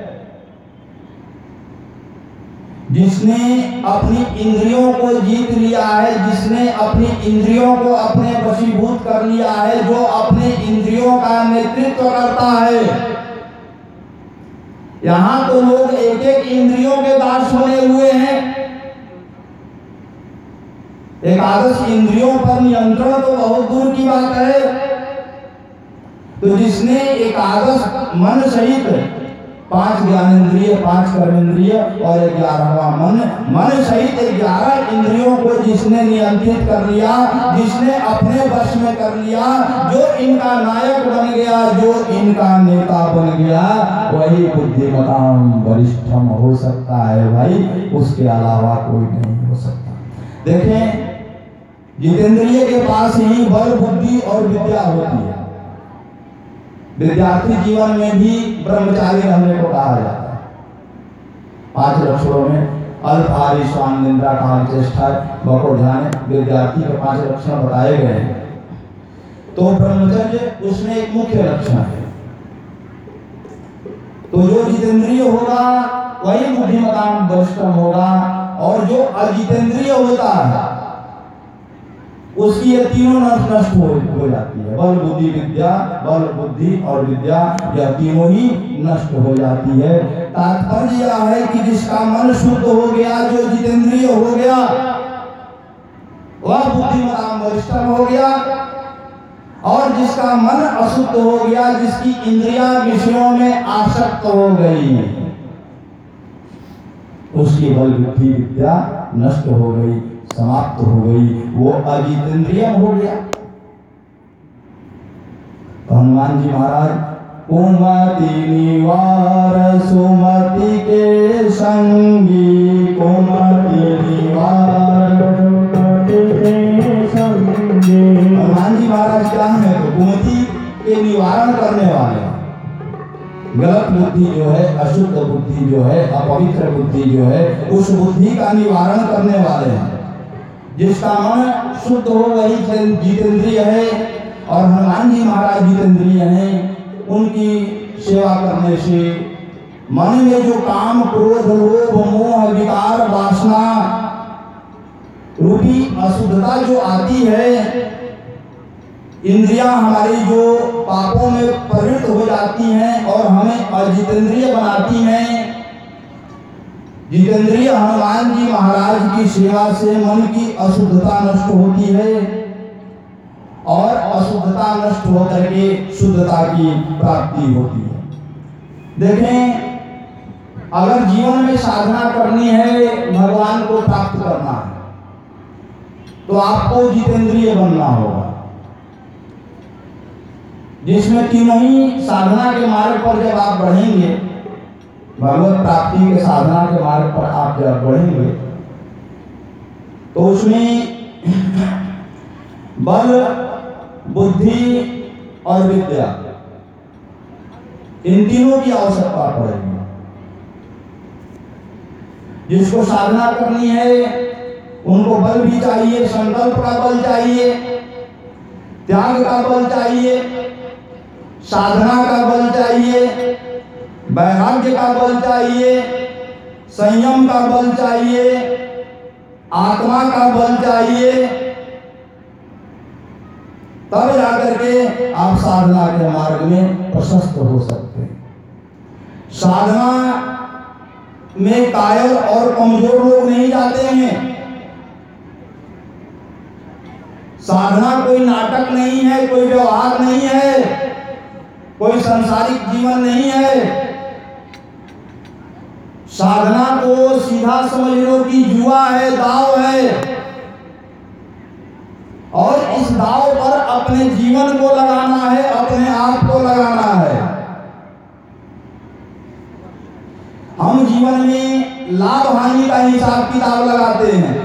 जिसने अपनी इंद्रियों को जीत लिया है, जिसने अपनी इंद्रियों को अपने वशीभूत कर लिया है, जो अपने इंद्रियों का नेतृत्व करता है। यहां तो लोग एक एक इंद्रियों के दास बने हुए हैं। एकादश इंद्रियों पर नियंत्रण तो बहुत दूर की बात है। तो जिसने एकादश मन सहित पांच ज्ञानेंद्रिय, पांच कर्मेंद्रिय और ग्यारहवां मन, मन सहित ग्यारह इंद्रियों को जिसने नियंत्रित कर लिया, जिसने अपने वश में कर लिया, जो इनका नायक बन गया, जो इनका नेता बन गया, वही बुद्धिमताम वरिष्ठम हो सकता है भाई, उसके अलावा कोई नहीं हो सकता। देखें, जितेंद्रिय के पास ही बल, बुद्धि और विद्या होती है। विद्यार्थी जीवन में भी ब्रह्मचारी रहने को कहा जाता है। पांच लक्षणों में अल्प आदि स्वान निंद्रा काल चेष्टा बको ध्यान, विद्यार्थी के पांच लक्षण बताए गए हैं। तो ब्रह्मचर्य उसमें एक मुख्य लक्षण है। तो जो जितेंद्रिय होगा वही बुद्धिमताम वरिष्ठम होगा, और जो अजितेंद्रिय होता है उसकी ये तीनों नष्ट हो, हो जाती है। बल बुद्धि विद्या, बल बुद्धि और विद्या, यह तीनों ही नष्ट हो जाती है। तात्पर्य यह है कि जिसका मन शुद्ध हो गया, जो जितेंद्रिय हो गया, वह बुद्धिमताम वरिष्ठम हो गया, और जिसका मन अशुद्ध हो गया, जिसकी इंद्रियां विषयों में आसक्त हो गई, उसकी बल बुद्धि विद्या नष्ट हो गई, समाप्त हो गई, वो अजितेंद्रिय हो गया। हनुमान जी महाराज कुमति निवार सुमति के संगी, कुमति निवार सुमति के संगी। हनुमान जी महाराज क्या है? तो कुमति के निवारण करने वाले, गलत बुद्धि जो है, अशुद्ध बुद्धि जो है, अपवित्र बुद्धि जो है, उस बुद्धि का निवारण करने वाले हैं। जिसका मन शुद्ध हो वही जितेंद्रिय है, और हनुमान जी महाराज जितेंद्रिय हैं। उनकी सेवा करने से मन में जो काम, क्रोध, लोभ, मोह, विकार, वासना रूपी अशुद्धता जो आती है, इंद्रियां हमारी जो पापों में प्रवृत्त हो जाती हैं और हमें अजितेंद्रिय बनाती हैं, जितेंद्रिय हनुमान जी महाराज की सेवा से मन की अशुद्धता नष्ट होती है, और अशुद्धता नष्ट होकर के शुद्धता की प्राप्ति होती है। देखें, अगर जीवन में साधना करनी है, भगवान को प्राप्त करना है, तो आपको जितेंद्रिय बनना होगा, जिसमें तीनों ही साधना के मार्ग पर जब आप बढ़ेंगे, भगवत प्राप्ति के साधना के मार्ग पर आप जब बढ़ेंगे, तो उसमें बल, बुद्धि और विद्या, इन तीनों की आवश्यकता पड़ेगी। जिसको साधना करनी है उनको बल भी चाहिए, संकल्प का बल चाहिए, त्याग का बल चाहिए, साधना का बल चाहिए, वैराग्य का बल चाहिए, संयम का बल चाहिए, आत्मा का बल चाहिए, तब जाकर के आप साधना के मार्ग में प्रशस्त हो सकते हैं। साधना में कायल और कमजोर लोग नहीं जाते हैं। साधना कोई नाटक नहीं है, कोई व्यवहार नहीं है, कोई सांसारिक जीवन नहीं है। साधना को सीधा समझ लो कि जुआ है, दाव है, और इस दाव पर अपने जीवन को लगाना है, अपने आप को लगाना है। हम जीवन में लाभ हानि का हिसाब किताब लगाते हैं।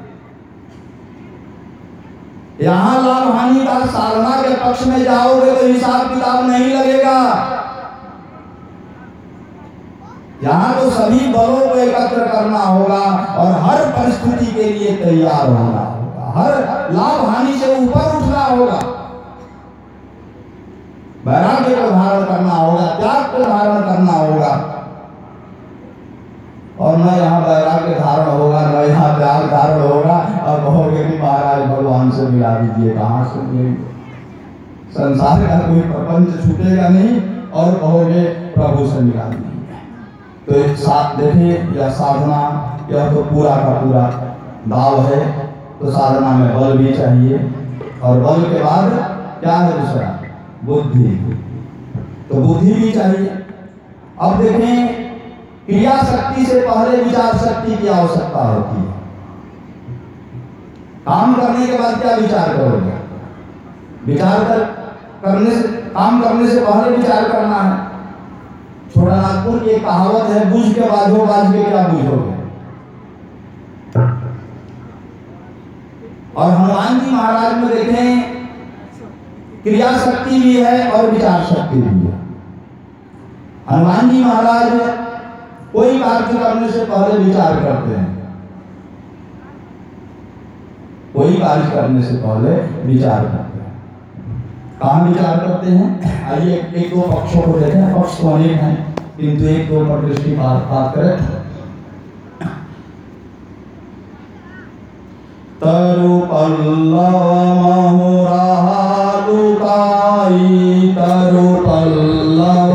यहां लाभ हानि का साधना के पक्ष में जाओगे तो हिसाब किताब नहीं लगेगा। यहां तो सभी बलों को एकत्र करना होगा और हर परिस्थिति के लिए तैयार होना होगा, हर लाभ हानि से ऊपर उठना होगा, वैराग्य को धारण करना होगा, त्याग को धारण करना होगा। और न यहाँ वैराग्य धारण होगा, न यहाँ त्याग धारण होगा, और कहोगे कि महाराज भगवान से मिला दीजिए, कहाँ से मिलेंगे? संसार का कोई प्रपंच छूटेगा नहीं और कहोगे प्रभु से मिला दीजिए। तो एक साथ देखिए, यह साधना, यह तो पूरा का पूरा दाव है। तो साधना में बल भी चाहिए, और बल के बाद क्या है दूसरा? बुद्धि। तो बुद्धि भी चाहिए। अब देखें, क्रिया शक्ति से पहले विचार शक्ति की आवश्यकता होती है। काम करने के बाद क्या विचार करोगे? विचार कर करने से, काम करने से पहले विचार करना है। छोटा नागपुर की एक कहावत है, बुझ के बाजो, बाज के क्या बुझोगे। और हनुमान जी महाराज में देखें, क्रिया शक्ति भी है और विचार शक्ति भी है। हनुमान जी महाराज कोई कार्य करने से पहले विचार करते हैं, कोई कार्य करने से पहले विचार करते हैं। कहाँ विचार करते हैं? आइए एक दो पक्षों को देखें। पक्ष तो अनेक हैं, किंतु एक दो पर दृष्टि बात बात करें। तरु पल्लव महुरालुकाई, तरु पल्लव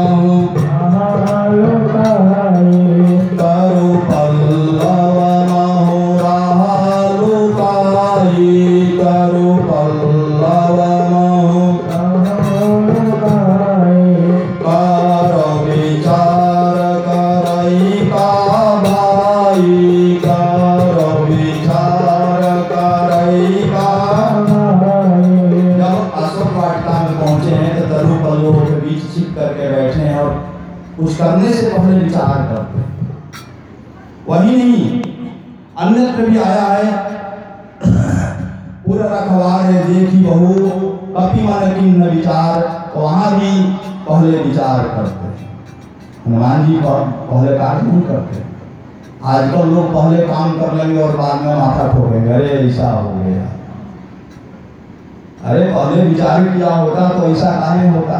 कुछ करने से पहले विचार करते हैं। वही नहीं, अन्यत्र भी आया है, पूरा रखवार है देखी बहु कपि मन किन्न विचार, वहां भी पहले विचार करते हैं। हनुमान जी पहले कार्य नहीं करते। आजकल लोग पहले काम कर लेंगे और बाद में माथा ठोकेंगे, अरे ऐसा हो गया। अरे पहले विचार किया होता तो ऐसा काहे होता?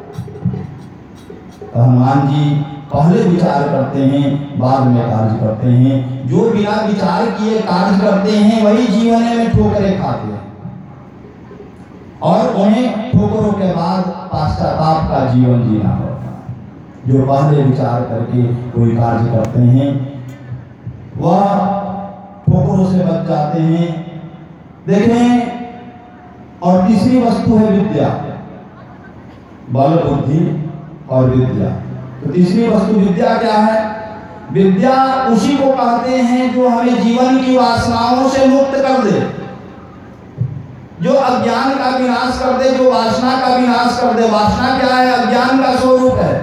तो हनुमान जी पहले विचार करते हैं, बाद में कार्य करते हैं। जो बिना विचार किए कार्य करते हैं वही जीवन में ठोकरें खाते हैं, और उन्हें ठोकरों के बाद पश्चाताप का जीवन जीना होता है। जो पहले विचार करके कोई कार्य करते हैं वह ठोकरों से बच जाते हैं। देखें, और तीसरी वस्तु है विद्या, बल बुद्धि और विद्या। तो तीसरी वस्तु विद्या क्या है? विद्या उसी को कहते हैं जो हमें जीवन की वासनाओं से मुक्त कर दे, जो अज्ञान का विनाश कर दे, जो वासना का विनाश कर दे। वासना क्या है? अज्ञान का स्वरूप है।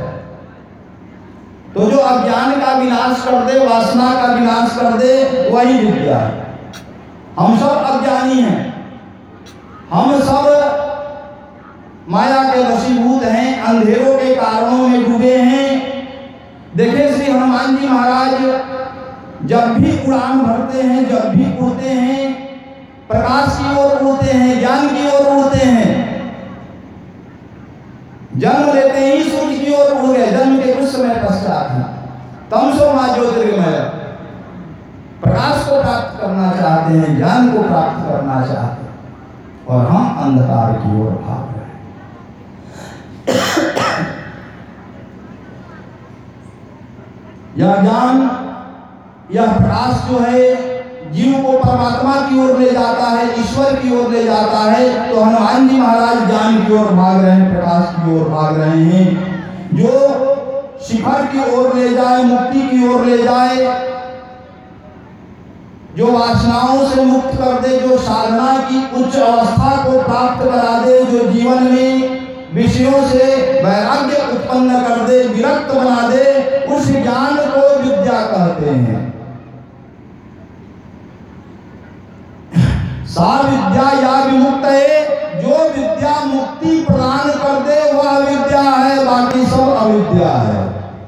तो जो अज्ञान का विनाश कर दे, वासना का विनाश कर दे, वही विद्या है। हम सब अज्ञानी हैं, हम सब माया के वशीभूत हैं, अंधेरों के कारणों में डूबे हैं। देखिए श्री हनुमान जी महाराज जब भी उड़ान भरते हैं, जब भी उड़ते हैं, प्रकाश की ओर उड़ते हैं, ज्ञान की ओर उड़ते हैं। जन्म लेते ही सूर्य की ओर उड़ गए, जन्म के कुछ समय पश्चात ही तमसो मा ज्योतिर्गमय, प्रकाश को प्राप्त करना चाहते हैं, ज्ञान को प्राप्त करना चाहते हैं, और हम अंधकार की ओर भाग रहे हैं। यह ज्ञान, यह प्रकाश जो है जीव को परमात्मा की ओर ले जाता है, ईश्वर की ओर ले जाता है। तो हनुमान जी महाराज ज्ञान की ओर भाग रहे हैं, प्रकाश की ओर भाग रहे हैं, जो शिखर की ओर ले जाए, मुक्ति की ओर ले जाए, जो वासनाओं से मुक्त कर दे, जो साधना की उच्च अवस्था को प्राप्त करा दे, जो जीवन में विषयों से वैराग्य उत्पन्न कर दे, विरक्त बना दे, उस ज्ञान को विद्या कहते हैं। सा विद्या या विमुक्त है, जो विद्या मुक्ति प्रदान कर दे वह विद्या है, बाकी सब अविद्या है।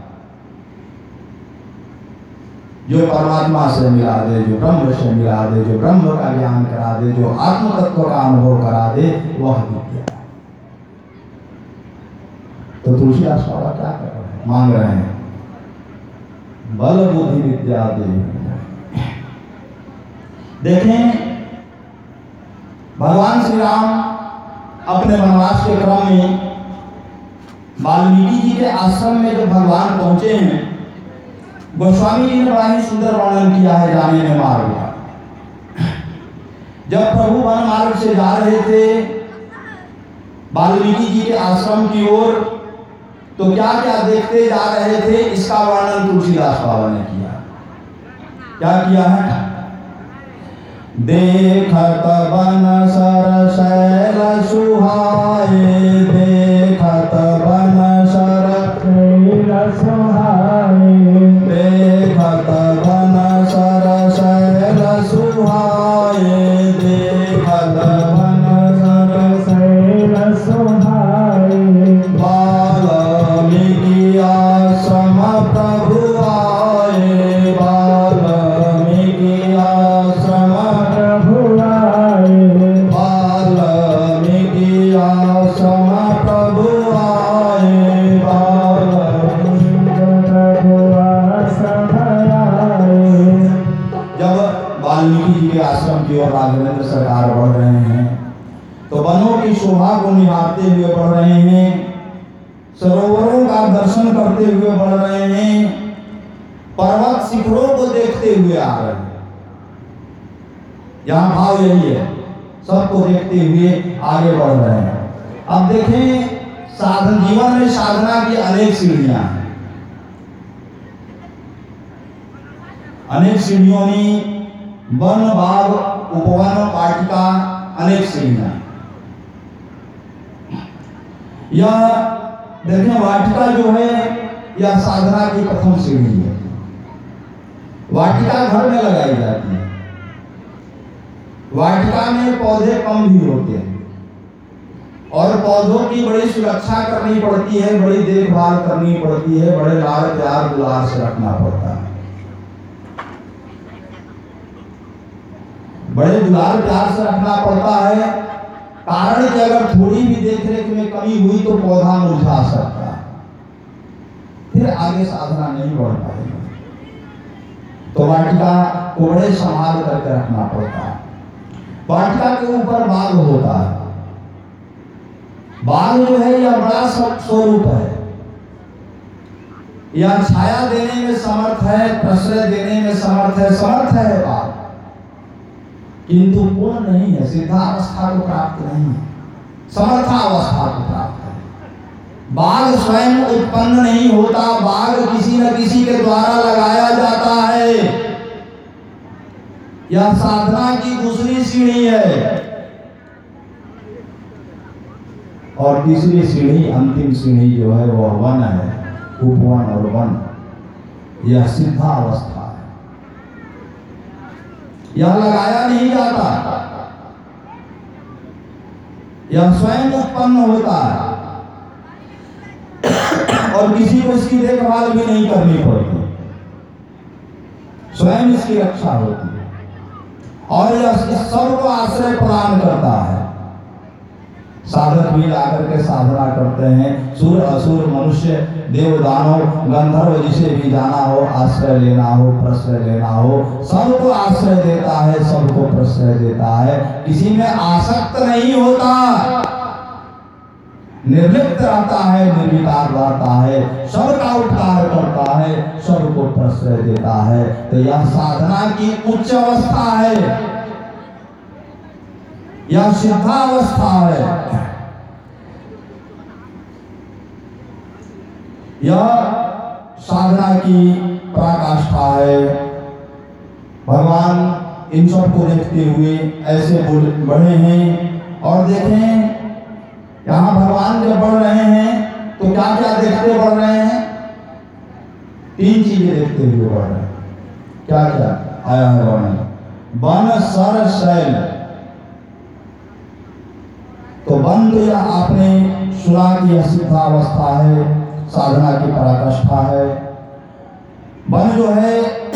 जो परमात्मा से मिला दे, जो ब्रह्म से मिला दे, जो ब्रह्म का ज्ञान करा दे, जो आत्म तत्व का अनुभव करा दे, वह विद्या। तो तुलसीदास बाबा क्या कर रहे हैं? मांग रहे हैं बल बुद्धि विद्या दे। देखें भगवान श्री राम अपने वनवास के क्रम में वाल्मीकि जी के आश्रम में जब भगवान पहुंचे हैं, गोस्वामी जी ने बड़ा ही सुंदर वर्णन किया है जाने में मार्ग का। जब प्रभु वन मार्ग से जा रहे थे वाल्मीकि जी के आश्रम की ओर, तो क्या क्या देखते जा रहे थे, इसका वर्णन तुलसीदास बाबा ने किया। क्या किया है? देखत बन सर शैल सुहाए, देखत बन सर शैल सुहाए, देखत बन सर शैल सुहाए, देखत बन सर शैल सुहाए। वाल्मीकि आश्रम प्रभु आए, वाल्मीकि आश्रम प्रभु आए, वाल्मीकि आश्रम प्रभु आए, वाल्मीकि प्रभु आश्रम आए। जब वाल्मीकि जी के आश्रम की ओर राघवेंद्र सरकार बढ़ रहे हैं, तो वनों की शोभा को निहारते हुए बढ़ रहे हैं, सरोवरों का दर्शन करते हुए बढ़ रहे हैं, पर्वत शिखरों को देखते हुए आ रहे हैं। यहाँ भाव यही है, सबको देखते हुए आगे बढ़ रहे हैं। अब देखें साधन, जीवन में साधना की अनेक सीढ़ियां हैं, अनेक सीढ़ियों में वन बाग उपवन वाटिका अनेक सीढ़ियां। यह देखें वाटिका जो है यह साधना की प्रथम सीढ़ी है। वाटिका घर में लगाई जाती है, वाटिका में पौधे कम भी होते हैं और पौधों की बड़ी सुरक्षा करनी पड़ती है, बड़ी देखभाल करनी पड़ती है, बड़े लाड़ प्यार दुलार से रखना पड़ता है। बड़े दुलार प्यार से रखना पड़ता है, कारण कि अगर थोड़ी भी देखरेख में कमी हुई तो पौधा मुरझा सकता है, फिर आगे साधना नहीं बढ़ पाएगी। तो वाटिका को बड़े संभाल करके रखना पड़ता है। वाटिका के ऊपर बाग होता है। बाग जो है यह बड़ा स्वरूप है, यह छाया देने में समर्थ है, प्रश्रय देने में समर्थ है, समर्थ है बाग। किंतु पूर्ण नहीं है, सिद्धावस्था को प्राप्त नहीं है, समर्थावस्था को प्राप्त है। बाघ स्वयं उत्पन्न नहीं होता, बाघ किसी न किसी के द्वारा लगाया जाता है। यह साधना की दूसरी सीढ़ी है। और तीसरी सीढ़ी, अंतिम सीढ़ी जो है वह वन है, उपवन और वन। यह सिद्धावस्था है, यह लगाया नहीं जाता, यह स्वयं उत्पन्न होता है और किसी को इसकी देखभाल भी नहीं करनी पड़ती, स्वयं इसकी रक्षा होती है और यह सबको आश्रय प्रदान करता है। साधक भी आकर के साधना करते हैं, सुर असुर मनुष्य देव दानव गंधर्व, जिसे भी जाना हो, आश्रय लेना हो, प्रश्रय लेना हो, सबको आश्रय देता है, सबको प्रश्रय देता है, किसी में आसक्त नहीं होता, निर्लिप्त रहता है, निर्विकार रहता है, सबका उपकार करता है, सबको प्रश्रय देता है। तो यह साधना की उच्च अवस्था है, यह सिद्धावस्था है। यह साधना की पराकाष्ठा है। भगवान इन सबको देखते हुए ऐसे बढ़े हैं। और देखें, यहाँ भगवान जब बढ़ रहे हैं तो क्या क्या देखते बढ़ रहे हैं? तीन चीजें देखते हुए बढ़ रहे हैं। क्या क्या आया है वर्णन? वन सर शैल। तो वन तो यह आपने सुना कि यह सिद्धावस्था है, साधना की पराकाष्ठा है। वन जो है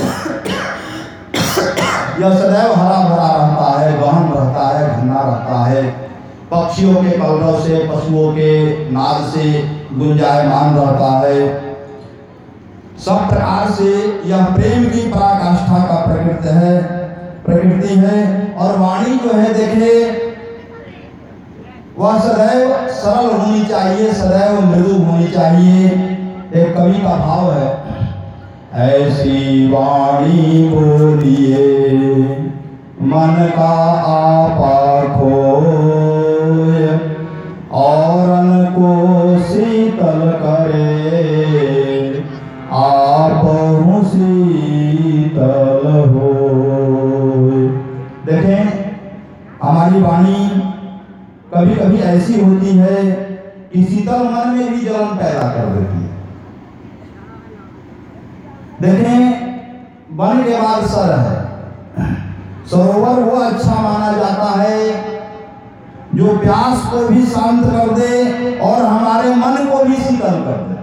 यह सदैव हरा भरा रहता है, गहन रहता है, घना रहता है, पक्षियों के कलरव से, पशुओं के नाद से गुंजायमान रहता है। सब प्रकार से यह प्रेम की पराकाष्ठा का प्रकृति है प्रकृति है। और वाणी जो है देखे, वह सदैव सरल होनी चाहिए, सदैव मृदु होनी चाहिए। एक कवि का भाव है, ऐसी वाणी बोलिए मन का आपा खोए, औरन को शीतल करे, आप शीतल होए। देखें, हमारी वाणी कभी कभी ऐसी होती है कि शीतल मन में भी जलन पैदा कर देती है। देखें, वन के बाद सर है। सरोवर वो अच्छा माना जाता है जो प्यास को भी शांत कर दे और हमारे मन को भी शीतल कर दे।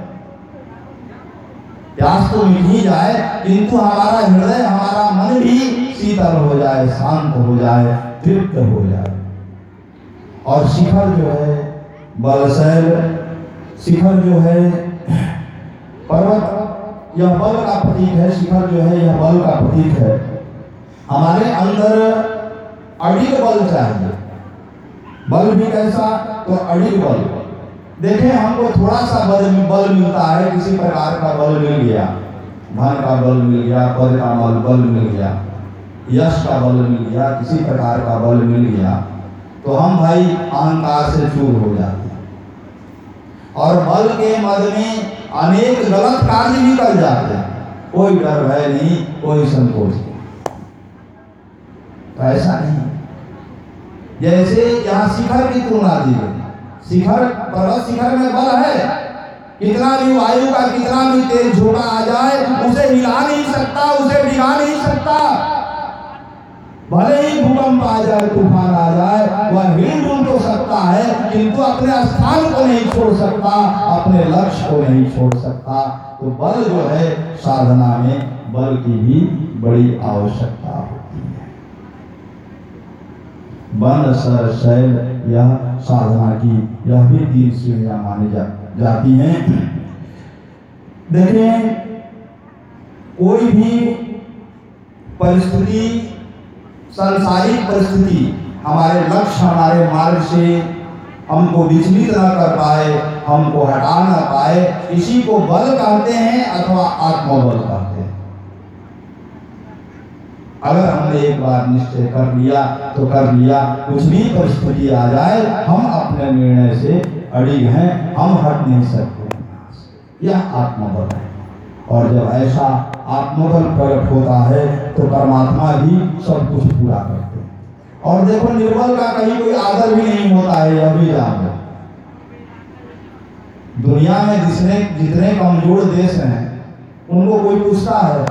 प्यास तो मिट ही जाए, किंतु हमारा हृदय, हमारा मन भी शीतल हो जाए, शांत हो जाए, तृप्त हो जाए। और शिखर जो है बलशैल, शिखर जो है पर्वत, यह बल का प्रतीक है। शिखर जो है यह बल का प्रतीक है। हमारे अंदर अडिग बल चाहिए। बल भी कैसा? तो अडिग बल। देखें, हमको थोड़ा सा बल बल मिलता है, किसी प्रकार का बल मिल गया, धन का बल मिल गया, पद का बल बल मिल गया, यश का बल मिल गया, किसी प्रकार का बल मिल गया, तो हम भाई अहंकार से चूर हो जाते हैं और बल के मद में अनेक गलत कार्य भी कर जाते हैं। कोई डर भय नहीं, कोई संकोच नहीं। तो ऐसा नहीं। जैसे यहाँ शिखर की तुलना दी गई, शिखर, पर्वत शिखर में बल है, कितना भी वायु का कितना भी तेज झोंका आ जाए उसे हिला नहीं सकता, उसे भिगा नहीं सकता। भले ही भूकंप आ जाए, तूफान आ जाए, वह हिल डुल तो सकता है, किंतु अपने स्थान को नहीं छोड़ सकता, अपने लक्ष्य को नहीं छोड़ सकता। तो बल जो है, साधना में बल की भी बड़ी आवश्यकता होती है। वन सर शैल, यह साधना की यह भी तीन सीढ़ियां मानी जा, जाती हैं। देखें, कोई भी परिस्थिति, सांसारिक परिस्थिति हमारे लक्ष्य, हमारे मार्ग से हमको विचलित न कर पाए, हमको हटा न पाए, इसी को बल कहते हैं अथवा आत्मबल कहते हैं। अगर हमने एक बार निश्चय कर लिया तो कर लिया, कुछ भी परिस्थिति आ जाए हम अपने निर्णय से अड़िग हैं, हम हट नहीं सकते। यह आत्मबल है। और जब ऐसा आत्मबल प्रकट होता है तो परमात्मा भी सब कुछ पूरा करते हैं। और देखो निर्बल का कहीं कोई आदर भी नहीं होता है, यह भी जान लो। दुनिया में जिसने जितने कमजोर देश हैं उनको कोई पूछता है?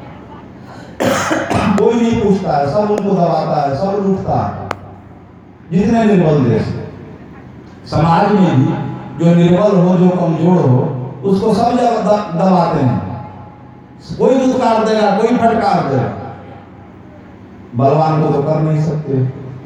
कोई नहीं पूछता है, सब उनको दबाता है, सब लूटता है। जितने निर्बल देश, समाज में भी जो निर्बल हो, जो कमजोर हो, उसको सब जगह दबाते हैं। कोई दुत्कार देगा, कोई फटकार देगा, बलवान को तो कर नहीं सकते।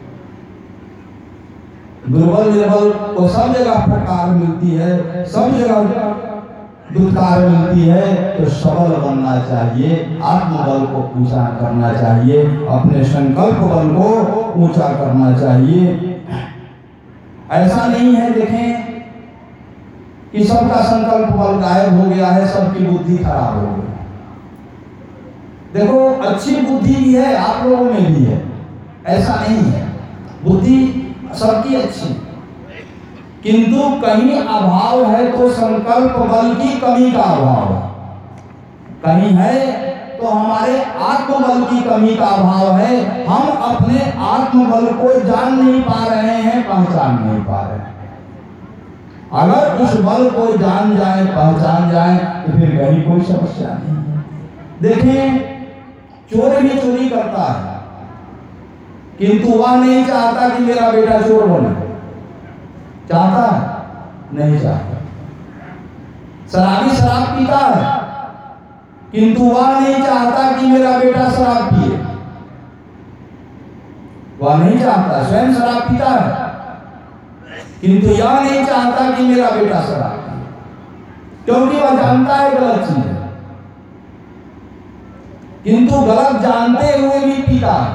दुर्बल निर्बल को सब जगह फटकार मिलती है, सब जगह दुत्कार मिलती है। तो सबल बनना चाहिए, आत्मबल को ऊंचा करना चाहिए, अपने संकल्प बल को ऊंचा करना चाहिए। ऐसा नहीं है देखें कि सबका संकल्प बल गायब हो गया है, सबकी बुद्धि खराब हो गई। देखो अच्छी बुद्धि भी है, आप लोगों में भी है, ऐसा नहीं है, बुद्धि सबकी अच्छी, किंतु कहीं अभाव है तो संकल्प बल की कमी का अभाव है। कहीं है तो हमारे आत्मबल की कमी का अभाव है। हम अपने आत्मबल को जान नहीं पा रहे हैं, पहचान नहीं पा रहे हैं। अगर उस बल को जान जाए, पहचान जाए तो फिर कहीं कोई समस्या नहीं है। देखें चोर भी चोरी करता है, किंतु वह नहीं चाहता कि मेरा बेटा चोर बने। चाहता है? नहीं चाहता। शराबी शराब पीता है, किंतु वह नहीं चाहता कि मेरा बेटा शराब पिए। वह नहीं चाहता, स्वयं शराब पीता है, किंतु यह नहीं चाहता कि मेरा बेटा शराब पिए, क्योंकि वह जानता है गलत चीज है, किंतु गलत जानते हुए भी पीता है।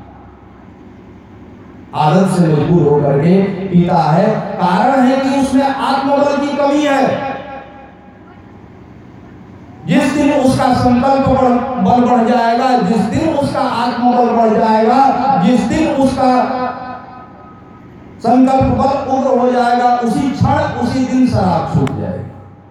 आदत से मजबूर होकर के पीता है। कारण है कि उसमें आत्मबल की कमी है। जिस दिन उसका संकल्प बल बढ़ जाएगा, जिस दिन उसका आत्मबल बढ़ जाएगा, जिस दिन उसका संकल्प बल उग्र हो जाएगा, उसी क्षण उसी दिन शराब छूट जाएगी।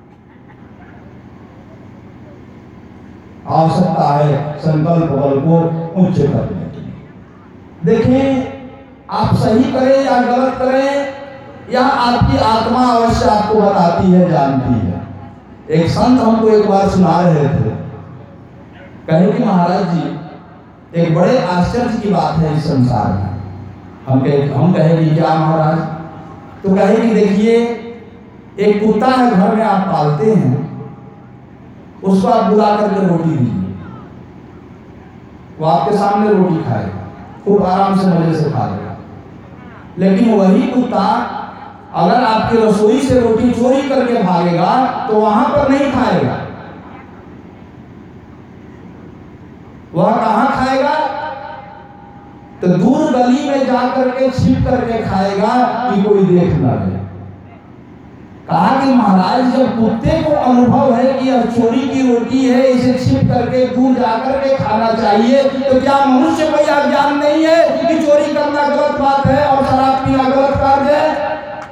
आवश्यकता है संकल्प बल को उच्च करने की। देखिए आप सही करें या गलत करें, यह आपकी आत्मा अवश्य आपको बताती है, जानती है। एक संत हमको एक बार सुना रहे थे, कहे कि महाराज जी एक बड़े आश्चर्य की बात है इस संसार में। हम कहे हम कहे कि क्या महाराज? तो कहे कि देखिए एक कुत्ता है, घर में आप पालते हैं, उसको आप बुला करके रोटी दीजिए, वो आपके सामने रोटी खाएगा, खूब आराम से मजे से खा लेगा। लेकिन वही कुत्ता अगर आपकी रसोई से रोटी चोरी करके भागेगा तो वहां पर नहीं खाएगा। वह कहां खाएगा? तो दूर गली में जाकर के छिप करके खाएगा कि कोई देख ना ले। कहा कि महाराज जब कुत्ते को अनुभव है कि यह चोरी की रोटी है, इसे छिप करके दूर जाकर के खाना चाहिए, तो क्या मनुष्य को यह ज्ञान नहीं है कि चोरी करना गलत बात है और शराब पीना गलत कार्य है?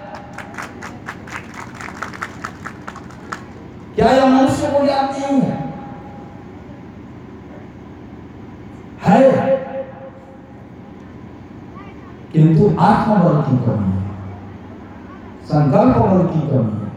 क्या यह मनुष्य को ज्ञान नहीं है? है, किंतु आत्मबल की कमी है, संकल्प बल की कमी है।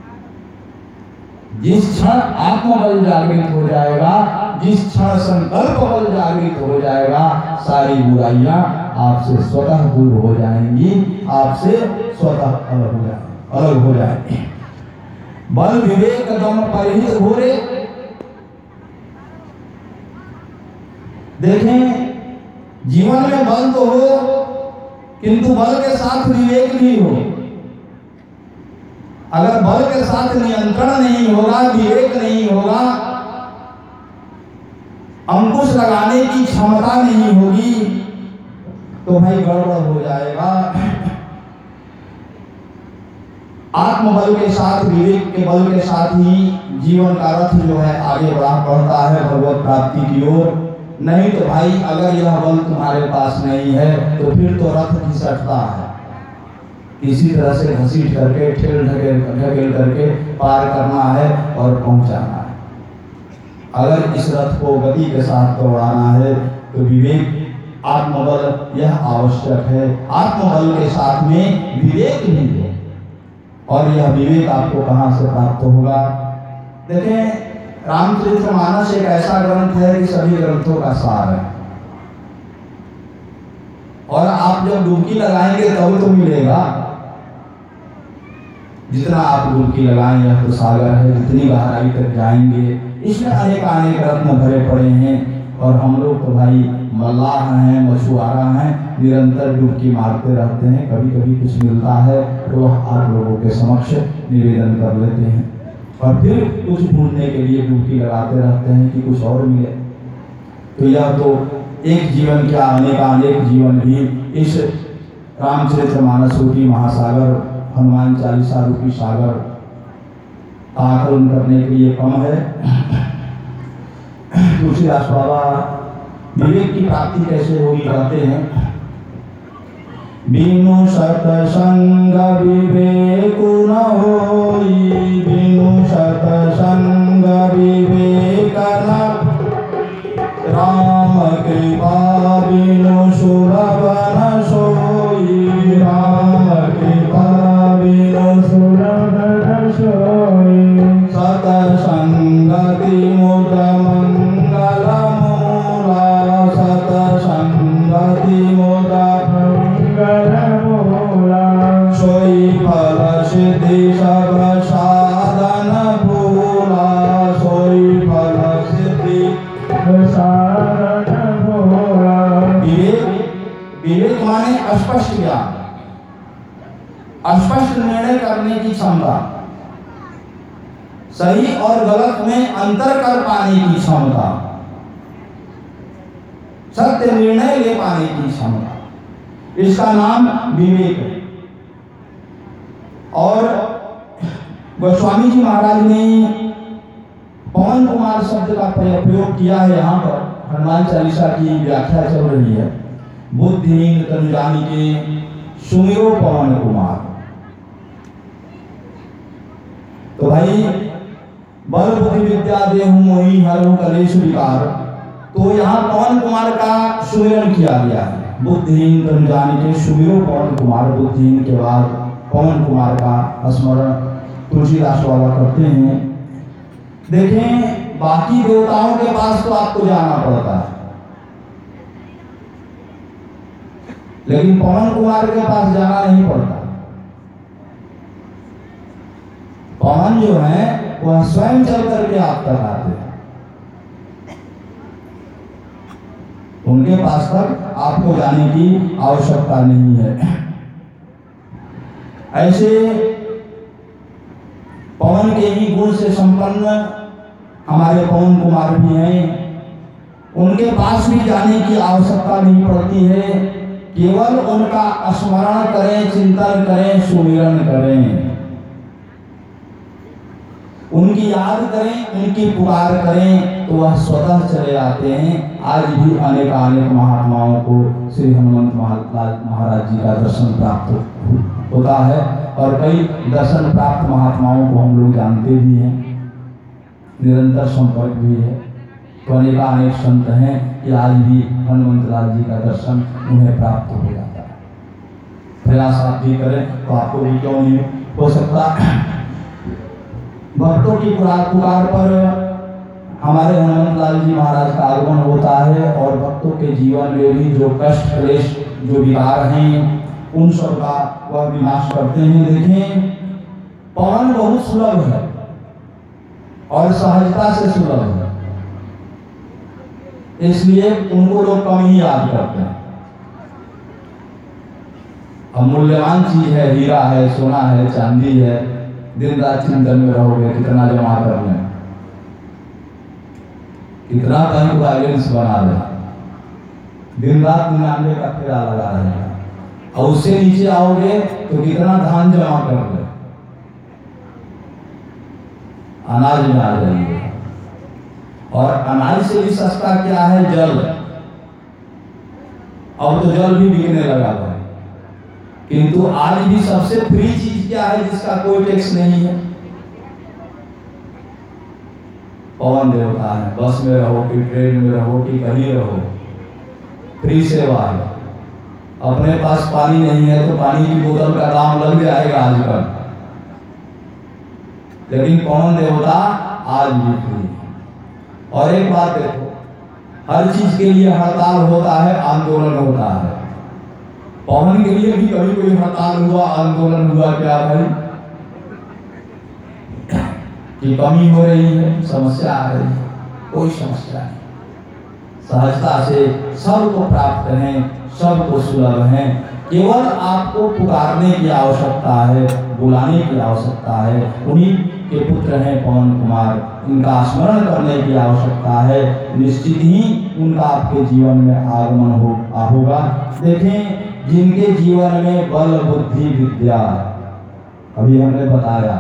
जिस क्षण आत्मबल जागृत हो जाएगा, जिस क्षण संकल्प बल जागृत हो जाएगा, सारी बुराइयां आपसे स्वतः दूर हो जाएंगी, आपसे स्वतः अलग हो जाए अलग हो जाएंगी। बल विवेक दम परिहित घोरे। देखें जीवन में बल तो हो, किंतु बल के साथ विवेक भी हो। अगर बल के साथ नियंत्रण नहीं होगा, विवेक नहीं होगा, अंकुश लगाने की क्षमता नहीं होगी, तो भाई गड़बड़ हो जाएगा। आत्मबल के साथ, विवेक के बल के साथ ही जीवन का रथ जो है आगे बढ़ा बढ़ता है भगवत प्राप्ति की ओर। नहीं तो भाई अगर यह बल तुम्हारे पास नहीं है तो फिर तो रथ घिसटता है, किसी तरह से घसीट करके ठेल ढकेल ढकेल करके पार करना है और पहुंचाना है। अगर इस रथ को गति के साथ दौड़ाना है तो विवेक आत्मबल यह आवश्यक है। आत्मबल के साथ में विवेक भी है, और यह विवेक आपको कहाँ से प्राप्त होगा? देखें, रामचरितमानस एक ऐसा ग्रंथ है कि सभी ग्रंथों का सार है, और आप जब डुबकी लगाएंगे तब तो मिलेगा। जितना आप डुबकी लगाएं यह तो सागर है, जितनी गहराई तक जाएंगे इसमें अनेक अनेक रत्न भरे पड़े हैं। और हम लोग तो भाई मल्लाह हैं, मछुआरा हैं, निरंतर डुबकी मारते रहते हैं। कभी कभी कुछ मिलता है तो आप लोगों के समक्ष निवेदन कर लेते हैं, और फिर कुछ ढूंढने के लिए डुबकी लगाते रहते हैं कि कुछ और मिले। तो यह तो एक जीवन क्या अनेक अनेक जीवन भी इस रामचरितमानस रूपी महासागर, हनुमान चालीसा रूपी सागर का आकलन करने के लिए कम है। तुलसीदास बाबा विवेक की प्राप्ति कैसे होगी कहते हैं, बिनु सतसंग विवेक न होई, बिनु सतसंग विवेक न, राम कृपा बिनु सुलभ न सोई, राम कृपा बिनु सुलभ न सोई, सतसंगति मुद मंगल मूला, सतसंगति मुद मंगल मूला, सोई फल सिद्धि सब साधन भूला, सोई फल सिद्धि साधन भूला। विवेक, विवेक माने स्पष्ट ज्ञान, स्पष्ट निर्णय करने की क्षमता, सही और गलत में अंतर कर पाने की क्षमता, सत्य निर्णय ले पाने की क्षमता, इसका नाम विवेक है। और गोस्वामी जी महाराज ने पवन कुमार शब्द का प्रयोग किया है। यहाँ पर हनुमान चालीसा की व्याख्या चल रही है, बुद्धिहीन तनु जानिके सुमिरो पवन कुमार। तो भाई बल बुद्धि विद्या देहु मोहि हरहु कलेश विकार, तो यहाँ पवन कुमार का सुमिरन किया गया है। बुद्धिहीन तनु जानिके सुमिरो पवन कुमार, बुद्धिहीन के बाद पवन कुमार का स्मरण तुलसीदास बाबा करते हैं। देखें, बाकी देवताओं के पास तो आपको जाना पड़ता है, लेकिन पवन कुमार के पास जाना नहीं पड़ता। पवन जो है वह स्वयं चल करके आप तक आते हैं, उनके पास तक आपको जाने की आवश्यकता नहीं है। ऐसे पवन के ही गुण से संपन्न हमारे पवन कुमार भी हैं, उनके पास भी जाने की आवश्यकता नहीं पड़ती है। केवल उनका स्मरण करें, चिंतन करें, सुमिरन करें, उनकी याद करें, उनकी पुकार करें तो वह स्वतः चले आते हैं। आज भी अनेक अनेक महात्माओं को श्री हनुमंत महाराज जी का दर्शन प्राप्त होता है, और कई दर्शन प्राप्त महात्माओं को हम लोग जानते भी हैं, निरंतर संपर्क भी है। तो अनेक अनेक संत हैं कि आज भी हनुमंत लाल जी का दर्शन उन्हें प्राप्त हो जाता है। प्रयास आप भी करें तो आपको भी क्यों नहीं हो सकता। भक्तों की पुकार पुकार पर हमारे हनुमंत लाल जी महाराज का आगमन होता है, और भक्तों के जीवन में भी जो कष्ट क्लेश जो विकार हैं उन सब का वह विनाश करते हैं। देखें, पवन बहुत सुलभ है और सहजता से सुलभ है, इसलिए उनको लोग कम ही याद करते हैं। अमूल्यवान चीज है, हीरा है, सोना है, चांदी है, दिन रात चिंतन में रहोगे कितना जमा कर लें, कितना बैंक बैलेंस बना लें, दिन रात निन्यानवे का फेरा लगा रहेगा, और उससे नीचे आओगे तो कितना धान जमा कर ले, अनाज में आ जाएंगे। और अनाज से भी सस्ता क्या है? जल। अब तो जल भी बिकने लगा है, किंतु आज भी सबसे फ्री चीज क्या है जिसका कोई टैक्स नहीं है? पवन देवता है। बस में रहो कि ट्रेन में रहो कि कहीं रहो, फ्री सेवा है। अपने पास पानी नहीं है तो पानी की बोतल का दाम लग जाएगा आजकल, लेकिन पवन देवता आज भी फ्री है। और एक बात देखो, हर चीज के लिए हड़ताल होता है, आंदोलन होता है। पवन के लिए भी कभी कोई हड़ताल हुआ, आंदोलन हुआ क्या भाई? कि कमी हो रही है, समस्या आ रही है? कोई समस्या नहीं। सहजता से सबको प्राप्त है, सबको सुलभ है। केवल आपको पुकारने की आवश्यकता है, बुलाने की आवश्यकता है। उन्हीं के पुत्र हैं पवन कुमार, इनका स्मरण करने की आवश्यकता है। निश्चित ही उनका आपके जीवन में आगमन हो होगा। देखें, जिनके जीवन में बल बुद्धि विद्या, अभी हमने बताया,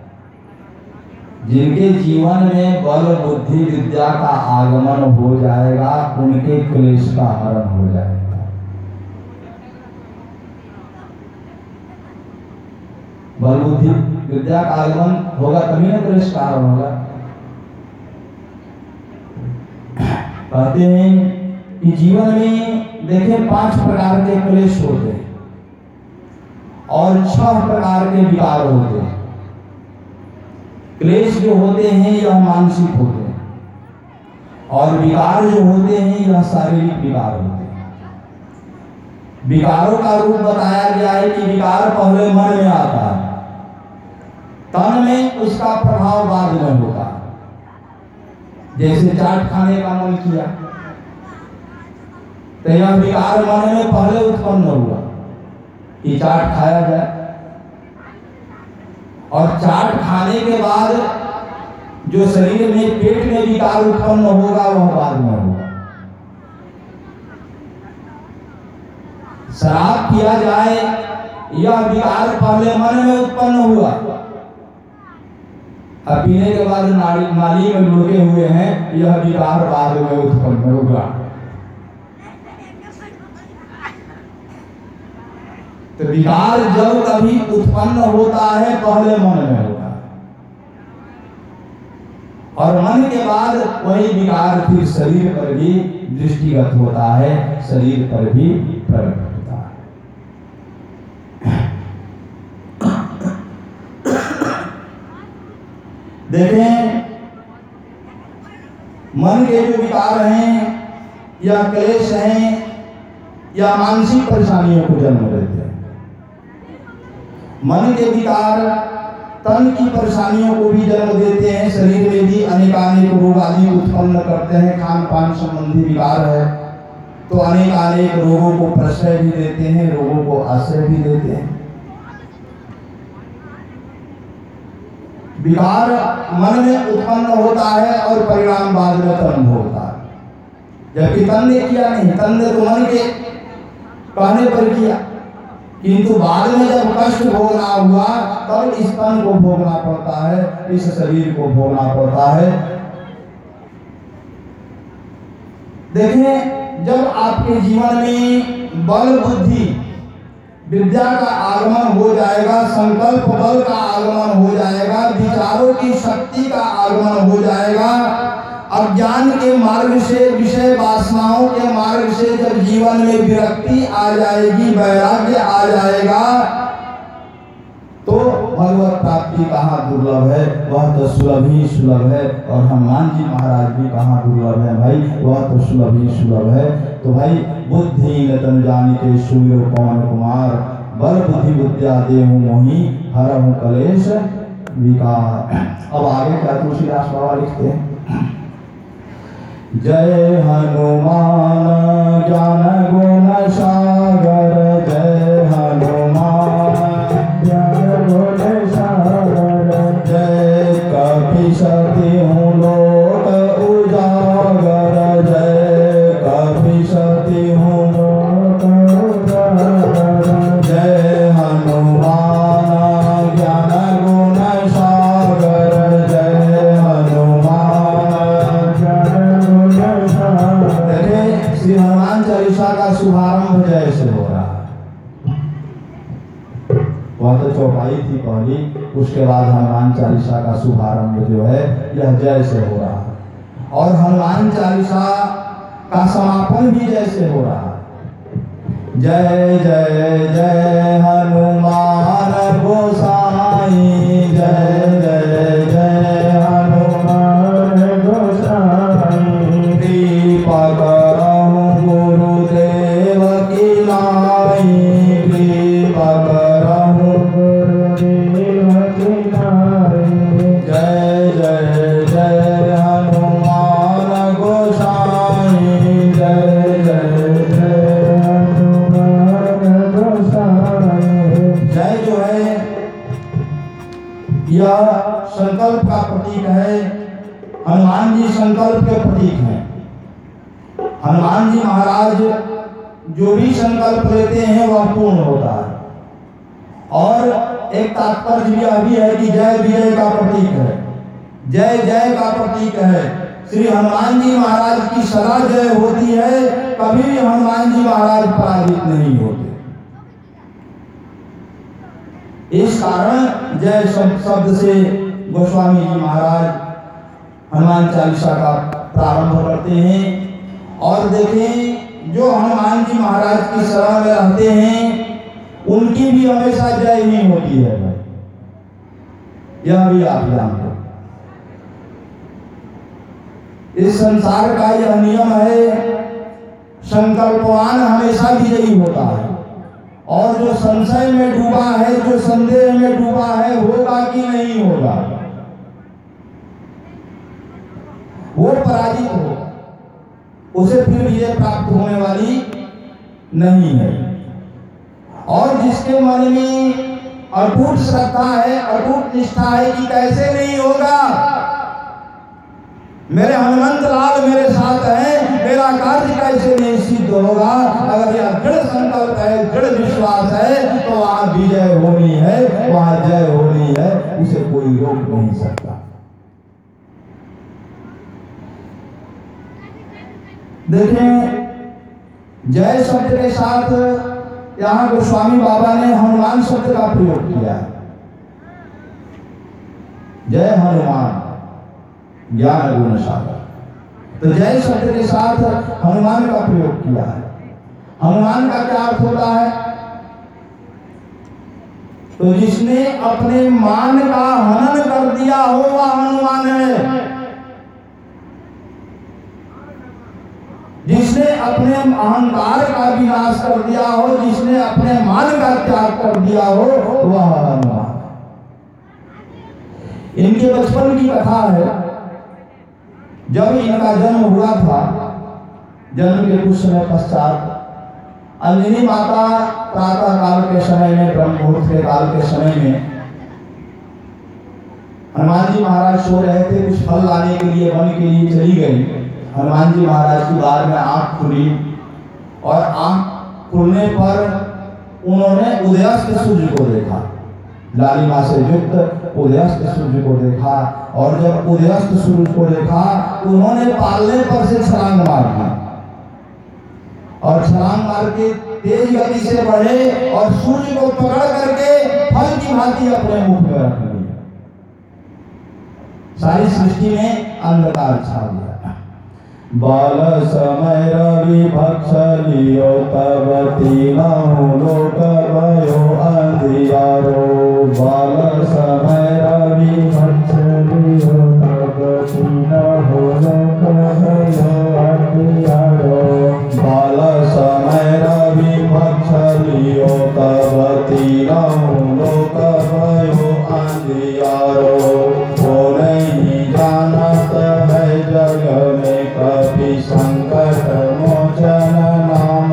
जिनके जीवन में बल बुद्धि विद्या का आगमन हो जाएगा, उनके क्लेश का हरण हो जाएगा। बल बुद्धि विद्या का आगमन होगा तभी ना क्लेश का हरण होगा। कहते हैं कि जीवन में देखें पांच प्रकार के क्लेश होते हैं और छह प्रकार के विकार होते हैं। क्लेश जो होते हैं यह मानसिक होते हैं और विकार जो होते हैं यह शारीरिक विकार होते हैं। विकारों का रूप बताया गया है कि विकार पहले मन में आता है, तन में उसका प्रभाव बाद में होता है। जैसे चाट खाने का मन किया तो यह विकार मन में पहले उत्पन्न हुआ कि चाट खाया जाए, और चाट खाने के बाद जो शरीर में पेट में विकार उत्पन्न होगा वह बाद में होगा। शराब किया जाए, यह विकार पहले मन में उत्पन्न हुआ, अब पीने के बाद नाली नाली में लुढ़के हुए हैं, यह विकार बाद में उत्पन्न होगा। तो विकार जब कभी उत्पन्न होता है पहले मन में होता है, और मन के बाद वही विकार फिर शरीर पर भी दृष्टिगत होता है, शरीर पर भी प्रकट होता है। देखें, मन के जो विकार हैं या क्लेश हैं या मानसिक परेशानियों को जन्म देते हैं। मन के विकार तन की परेशानियों को भी जन्म देते हैं, शरीर में भी अनेकानेक रोग आदि उत्पन्न करते हैं। खान पान संबंधी विकार है तो अनेकानेक रोगों को प्रश्रय भी देते हैं, रोगों को आश्रय भी देते हैं। विकार मन में उत्पन्न होता है और परिणाम बाद में तन होता है, जबकि तन ने किया नहीं, तन ने तो मन के कहने पर किया, किंतु बाद में जब कष्ट भोगना हुआ तब इस तन को भोगना पड़ता है, इस शरीर को भोगना पड़ता है। देखें, जब आपके जीवन में बल बुद्धि विद्या का आगमन हो जाएगा, संकल्प बल का आगमन हो जाएगा, विचारों की शक्ति का आगमन हो जाएगा, अज्ञान के मार्ग से, विषय वासनाओं के मार्ग से जब जीवन में विरक्ति आ जाएगी, वैराग्य आ जाएगा, तो भगवत प्राप्ति कहाँ दुर्लभ है, वह तो सुलभ ही सुलभ है। और हनुमान जी महाराज भी कहाँ दुर्लभ है भाई, वह तो सुलभ ही सुलभ है। तो भाई, बुद्धि न तनु जानिके सुमिरो पवन कुमार, बल बुद्धि विद्या देहु मोहि हरहु कलेश विकार। अब आगे क्या तुलसीदास बाबा लिखते हैं, जय हनुमान ज्ञान गुण सागर, जय हनुमान ज्ञान गुण सागर, जय कपीसति हूँ लोक उजागर, जय कपीसति हूँ लोक उजागर, जय हनुमान ज्ञान गुण सागर, जय हनुमान ज्ञान उसके बाद हनुमान चालीसा का शुभारंभ जो है यह जय से हो रहा है, और हनुमान चालीसा का समापन भी जय से हो रहा है। जय जय जय हनुमान गोसाई, जय जय जय हनुमान गोसाई। कृपा करहु गुरुदेव की नाई, कृपा करहु गुरुदेव की नाई। जय जय जय हनुमान गोसाई, जय जय जय हनुमान गोसाई। जय जो है यह संकल्प का प्रतीक है। हनुमान जी संकल्प के प्रतीक हैं। हनुमान जी महाराज जो भी संकल्प लेते हैं वह पूर्ण होता है। और एक तात्पर्य यह भी है कि जय विजय का प्रतीक है, जय जय का प्रतीक है। श्री हनुमान जी महाराज की सदा जय होती है, कभी भी हनुमान जी महाराज पराजित नहीं होते। इस कारण जय शब्द से गोस्वामी जी महाराज हनुमान चालीसा का प्रारंभ करते हैं। और देखें, जो हनुमान जी महाराज की शरण में रहते हैं उनकी भी हमेशा जय ही होती है भाई, यह भी आप जानते हो। इस संसार का यह नियम है, संकल्पवान हमेशा विजयी होता है, और जो संशय में डूबा है, जो संदेह में डूबा है होगा कि नहीं होगा, वो पराजित होगा, उसे फिर विजय प्राप्त होने वाली नहीं है। और जिसके मन में अटूट श्रद्धा है, अटूट निष्ठा है कि कैसे नहीं होगा, मेरे हनुमंत लाल मेरे साथ हैं, मेरा कार्य कैसे नहीं सिद्ध होगा, अगर यह दृढ़ संकल्प है, दृढ़ विश्वास है, तो वहां विजय होनी है, वहां जय होनी है, उसे कोई रोक नहीं सकता। देखें, जय शब्द के साथ यहाँ गोस्वामी बाबा ने हनुमान शब्द का प्रयोग किया है। जय हनुमान ज्ञान गुण सागर, तो जय शब्द के साथ हनुमान का प्रयोग किया है। हनुमान का क्या अर्थ होता है? तो जिसने अपने मान का हनन कर दिया हो वह हनुमान है। जिसने अपने अहंकार का विनाश कर दिया हो, जिसने अपने मान का त्याग कर दिया हो, वह हनुमान। इनके बचपन की कथा है। जब इनका जन्म हुआ था, जन्म के कुछ समय पश्चात अंजनी माता प्रातः काल के समय में, ब्रह्म मुहूर्त के काल के समय में, हनुमान जी महाराज सो रहे थे, कुछ फल लाने के लिए वन के लिए चली गई। हनुमान जी महाराज की बार में आंख खुली, और आंख खुलने पर उन्होंने उदयस्त सूर्य को देखा, लालिमा से युक्त उदयस्त सूर्य को देखा। और जब उदयस्त सूर्य को देखा, उन्होंने पालने पर से छलांग मार दी, और छलांग मार के तेज गति से बढ़े और सूर्य को पकड़ करके फल की भांति अपने मुख में रख लिया। सारी सृष्टि में अंधकार छा गया। बाल समय रवि भक्ष लियो तब तीनों लोक भयो अंधियारो। बाल समय रवि भक्ष लियो तब तीनों लोक भयो अंधियारो। बाल समय रवि भक्ष लियो तब तीनों लोक भयो अंधियारो। वो नहीं जानत है जग में कभी संकट मोचन नाम,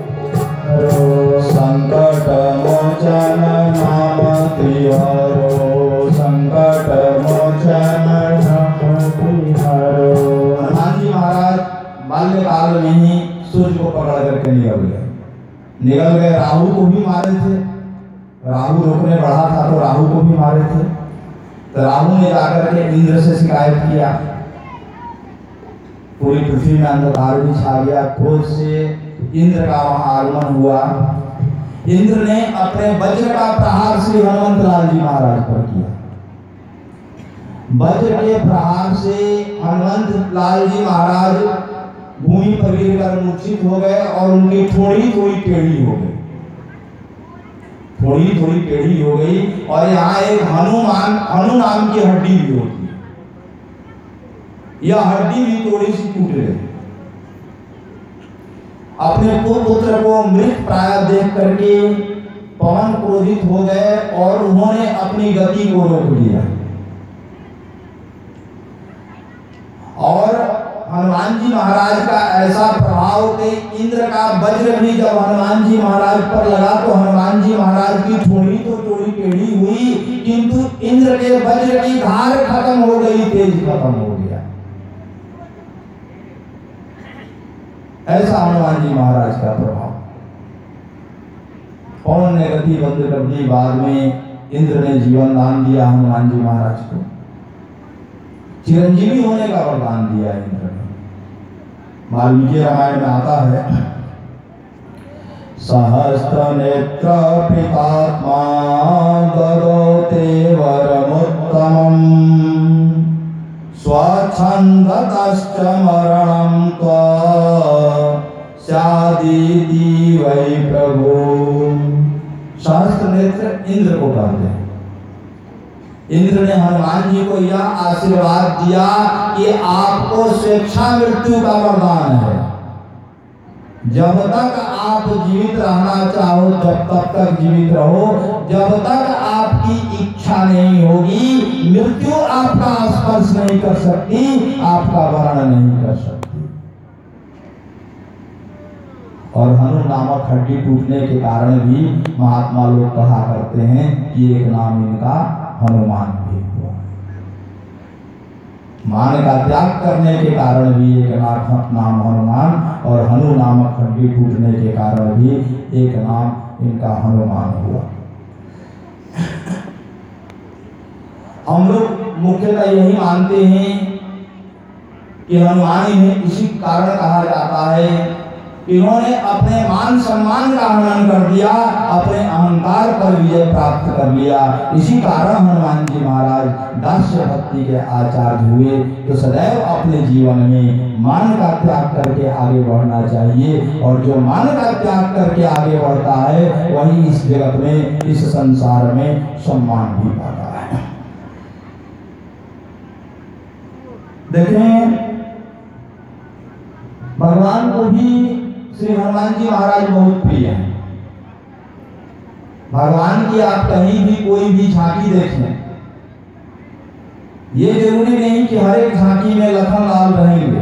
संकट मोचन नाम तिहारो, संकट मोचन नाम तिहारो। हनुमान जी महाराज बाल्यकाल में ही सूर्य को पकड़ करके निकल गए निकल गए राहु को भी मारे थे। राहु रोकने बढ़ा था तो राहु को भी मारे थे। तो राहु ने जाकर के इंद्र से शिकायत किया, पूरी पृथ्वी में अंधकार भी छा गया। क्रोध से इंद्र का वहां आगमन हुआ। इंद्र ने अपने वज्र का प्रहार श्री हनुमंत लाल जी महाराज पर किया। वज्र के प्रहार से हनुमंत लाल जी महाराज भूमि पर गिरकर मूर्छित हो गए और उनकी थोड़ी थोड़ी टेढ़ी हो गई, थोड़ी थोड़ी टेढ़ी हो गई। और यहाँ एक हनुमान हनु नाम की हड्डी भी होती है, यह हड्डी भी थोड़ी सी टूट गई। अपने पुत्र को मृत प्राय देख करके पवन क्रोधित हो गए और उन्होंने अपनी गति को रोक दिया। और हनुमान जी महाराज का ऐसा प्रभाव कि इंद्र का वज्र भी जब हनुमान जी महाराज पर लगा तो हनुमान जी महाराज की थोड़ी तो थोड़ी टेढ़ी हुई, किंतु इंद्र के वज्र की धार खत्म हो गई, तेज खत्म हो गया। ऐसा हनुमान जी महाराज का प्रभाव। पवन ने गति बंद कर दी। बाद में इंद्र ने जीवन दान दिया हनुमान जी महाराज को, चिरंजीवी होने का वरदान दिया इंद्र ने। वाल्मीकि रामायण में आता है, सहस्त्र नेत्र पितात्मा ददोते वरमुत्तमम् स्वच्छन्दतश्च मरणं त्वा स्यादिति वै प्रभु। सहस्त्र नेत्र इंद्र को कहते हैं। इंद्र ने हनुमान जी को यह आशीर्वाद दिया कि आपको स्वेच्छा मृत्यु का वरदान है। जब तक आप जीवित रहना चाहो जब तक तक जीवित रहो, जब तक आपकी इच्छा नहीं होगी मृत्यु आपका स्पर्श नहीं कर सकती, आपका वर्ण नहीं कर सकती। और हनु नामक हड्डी टूटने के कारण भी महात्मा लोग कहा करते हैं कि एक नाम इनका हनुमान भी हुआ। मान का त्याग करने के कारण भी एक नाम हनुमान, और हनु नामक हड्डी टूटने के कारण भी एक नाम इनका हनुमान हुआ। हम लोग मुख्यतः यही मानते हैं कि हनुमान इन्हें इसी कारण कहा जाता है, इन्होंने अपने मान सम्मान का हनन कर दिया, अपने अहंकार पर विजय प्राप्त कर लिया। इसी कारण हनुमान जी महाराज दास्य भक्ति के आचार्य हुए। तो सदैव अपने जीवन में मान का त्याग करके आगे बढ़ना चाहिए, और जो मान का त्याग करके आगे बढ़ता है वही इस जगत में, इस संसार में सम्मान भी पाता है। देखें, भगवान को भी श्री हनुमान जी महाराज बहुत प्रिय हैं। भगवान की आप कहीं भी कोई भी झांकी देखें, ये जरूरी नहीं कि हर एक झांकी में लखन लाल रहेंगे,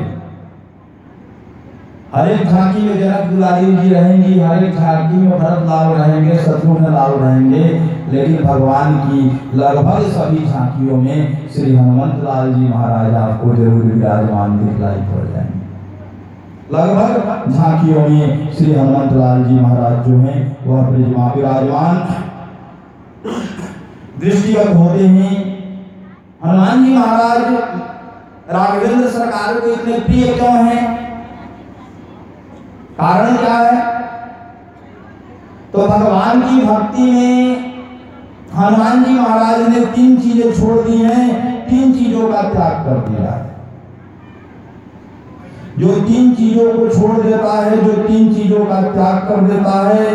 हर एक झांकी में जनक दुलारी जी रहेंगी, हर एक झांकी में भरत लाल रहेंगे, शत्रुघ्न लाल रहेंगे, लेकिन भगवान की लगभग सभी झांकियों में श्री हनुमंत लाल जी महाराज आपको जरूर विराजमान दिखलाई पड़ जाएंगे। लगभग झांकियों में श्री हनुमंत लाल जी महाराज जो हैं वह ब्रजमा विराजमान दृष्टिगत होते हैं। हनुमान जी महाराज राघवेंद्र सरकार को इतने प्रिय क्यों हैं? कारण क्या है? तो भगवान की भक्ति में हनुमान जी महाराज ने तीन चीजें छोड़ दी हैं, तीन चीजों का त्याग कर दिया है। जो तीन चीजों को छोड़ देता है, जो तीन चीजों का त्याग कर देता है,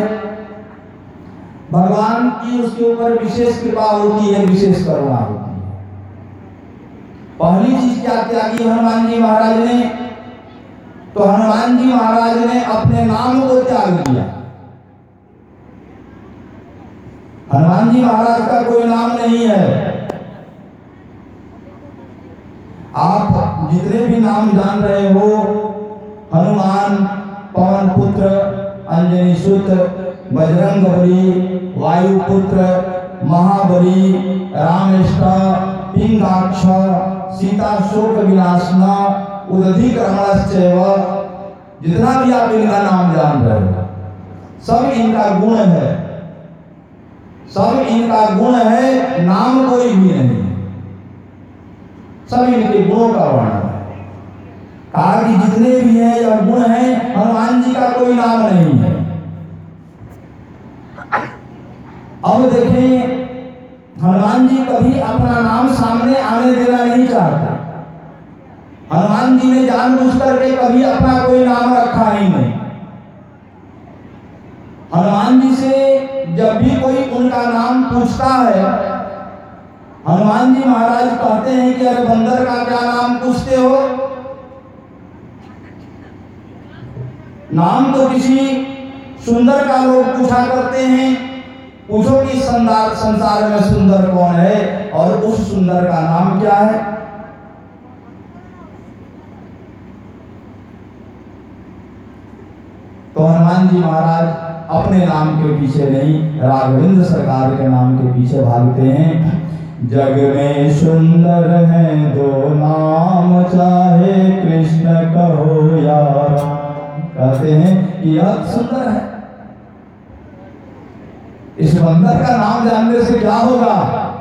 भगवान की उसके ऊपर विशेष कृपा होती है, विशेष करुणा होती है। पहली चीज क्या त्यागी हनुमान जी महाराज ने? तो हनुमान जी महाराज ने अपने नाम को त्याग दिया। हनुमान जी महाराज का कोई नाम नहीं है। आप जितने भी नाम जान रहे हो, हनुमान, पवन पुत्र, अंजनी सुत, बजरंग बली, वायु पुत्र, महाबली, रामेष्ट, पिंगाक्ष, सीता शोक विनाशना, उदधिक रमणश्चैव, जितना भी आप इनका नाम जान रहे हो सब इनका गुण है, सब इनका गुण है, नाम कोई भी नहीं, सब इनके गुणों का वर्णन है। कहा कि जितने भी हैं या गुण हैं, हनुमान जी का कोई नाम नहीं है। अब देखें, हनुमान जी कभी अपना नाम सामने आने देना जानबूझ करके कभी अपना कोई नाम रखा ही नहीं। हनुमान जी से जब भी कोई उनका नाम पूछता है, हनुमान जी महाराज कहते हैं कि अरे बंदर का क्या नाम पूछते हो? नाम तो किसी सुंदर का लोग पूछा करते हैं। पूछो कि संसार संसार में सुंदर कौन है और उस सुंदर का नाम क्या है? तो हनुमान जी महाराज अपने नाम के पीछे नहीं, राघवेंद्र सरकार के नाम के पीछे भागते हैं। जग में सुंदर है दो नाम, चाहे कृष्ण कहो या राम। कहते हैं कि यह सुंदर है, इस बंदर का नाम जानने से क्या होगा?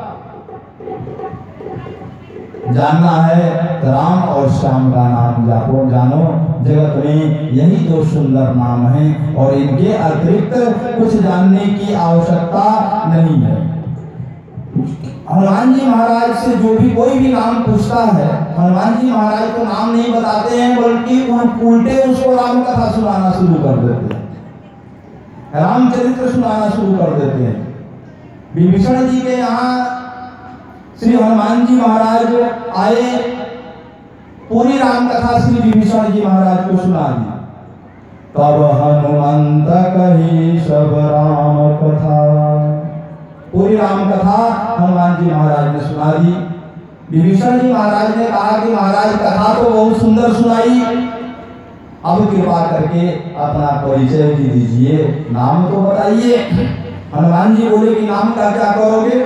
जानना है तो राम और श्याम का नाम जापो जानो। जगत में यही दो सुंदर नाम हैं और इनके अतिरिक्त कुछ जानने की आवश्यकता नहीं है। हनुमान जी महाराज से जो भी कोई भी नाम पूछता है, हनुमान जी महाराज को नाम नहीं बताते हैं, बल्कि उल्टे उसको राम कथा सुनाना शुरू कर देते हैं, रामचरित्र सुनाना शुरू कर देते हैं। विभीषण जी के यहाँ श्री हनुमान जी महाराज आए, पूरी राम कथा श्री विभीषण जी महाराज को सुना दी। तब हनुमंत कही सब राम कथा, पूरी राम कथा हनुमान जी महाराज ने सुना दी। विभीषण जी महाराज ने कहा कि महाराज कथा तो बहुत सुंदर सुनाई, अब कृपा करके अपना परिचय भी दीजिए, नाम तो बताइए। हनुमान जी बोले कि नाम का क्या करोगे?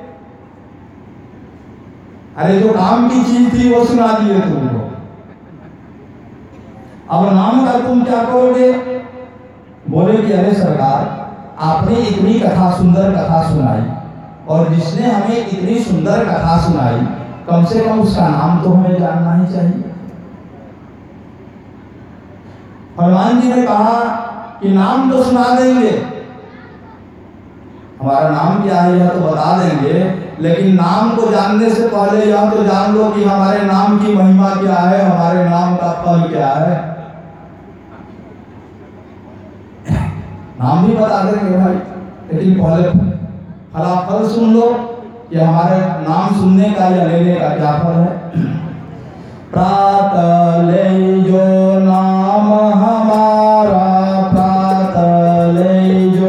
अरे जो काम की चीज थी वो सुना दिए तुमको, अब नाम का तुम क्या करोगे? बोले कि अरे सरकार, आपने इतनी कथा सुंदर कथा सुनाई और जिसने हमें इतनी सुंदर कथा सुनाई, कम से कम उसका नाम तो हमें जानना ही चाहिए। हनुमान जी ने कहा कि नाम तो सुना देंगे, हमारा नाम क्या है यह तो बता देंगे, लेकिन नाम को जानने से पहले यह तो जान लो कि हमारे नाम की महिमा क्या है, हमारे नाम का फल क्या है। नाम भी बता देंगे भाई, लेकिन पहले फलाफल सुन लो कि हमारे नाम सुनने का या लेने का क्या फल है। प्रातः ले जो नाम हमारा, प्रातः ले जो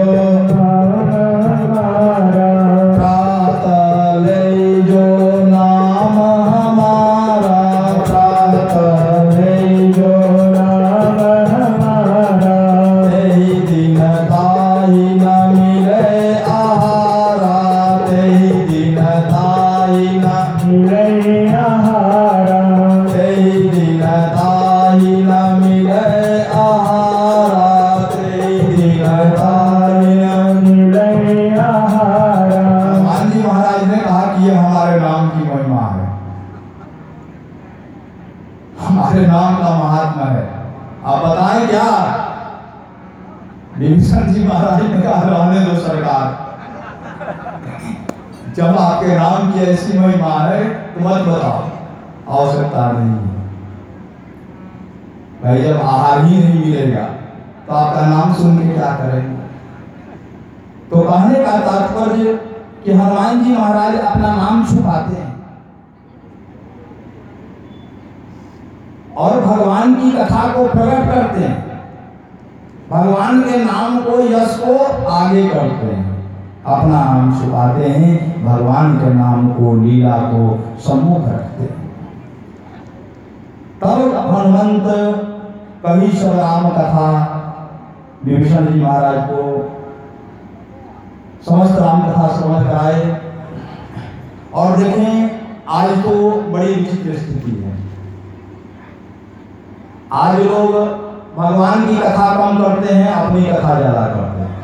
विभीषण जी महाराज ने कहा रहने दो सरकार, जब आपके नाम की ऐसी महिमा है तो मत बताओ, आवश्यकता नहीं है भाई। जब आहार ही नहीं मिलेगा तो आपका नाम सुन के क्या करेंगे? तो कहने का तात्पर्य कि हनुमान जी महाराज अपना नाम छुपाते हैं और भगवान की कथा को प्रकट करते हैं, भगवान के नाम को, यश को आगे करते हैं, अपना नाम छुपाते हैं, भगवान के नाम को, लीला को सम्मुख रखते हैं। तब हनुमंत कही सब राम कथा विभीषण जी महाराज को समस्त राम कथा समझ कर आए। और देखें आज तो बड़ी विचित्र स्थिति है, आज लोग भगवान की कथा कम करते हैं, अपनी कथा ज्यादा करते हैं।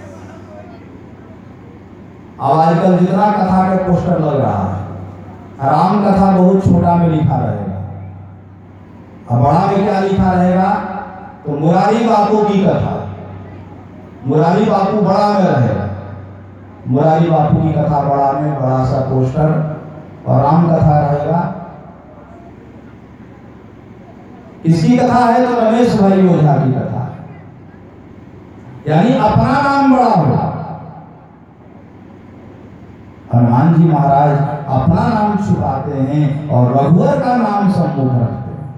अब आजकल जितना कथा के पोस्टर लग रहा है, राम कथा बहुत छोटा में लिखा रहेगा, अब बड़ा में क्या लिखा रहेगा? तो मुरारी बापू की कथा, मुरारी बापू बड़ा में रहेगा, मुरारी बापू की कथा बड़ा में, बड़ा सा पोस्टर, और राम कथा रहेगा इसकी कथा है तो रमेश भाई ओझा की कथा है, यानी अपना नाम बड़ा हो। हनुमान जी महाराज अपना नाम छुपाते हैं और रघुवर का नाम सम्मुख रखते हैं,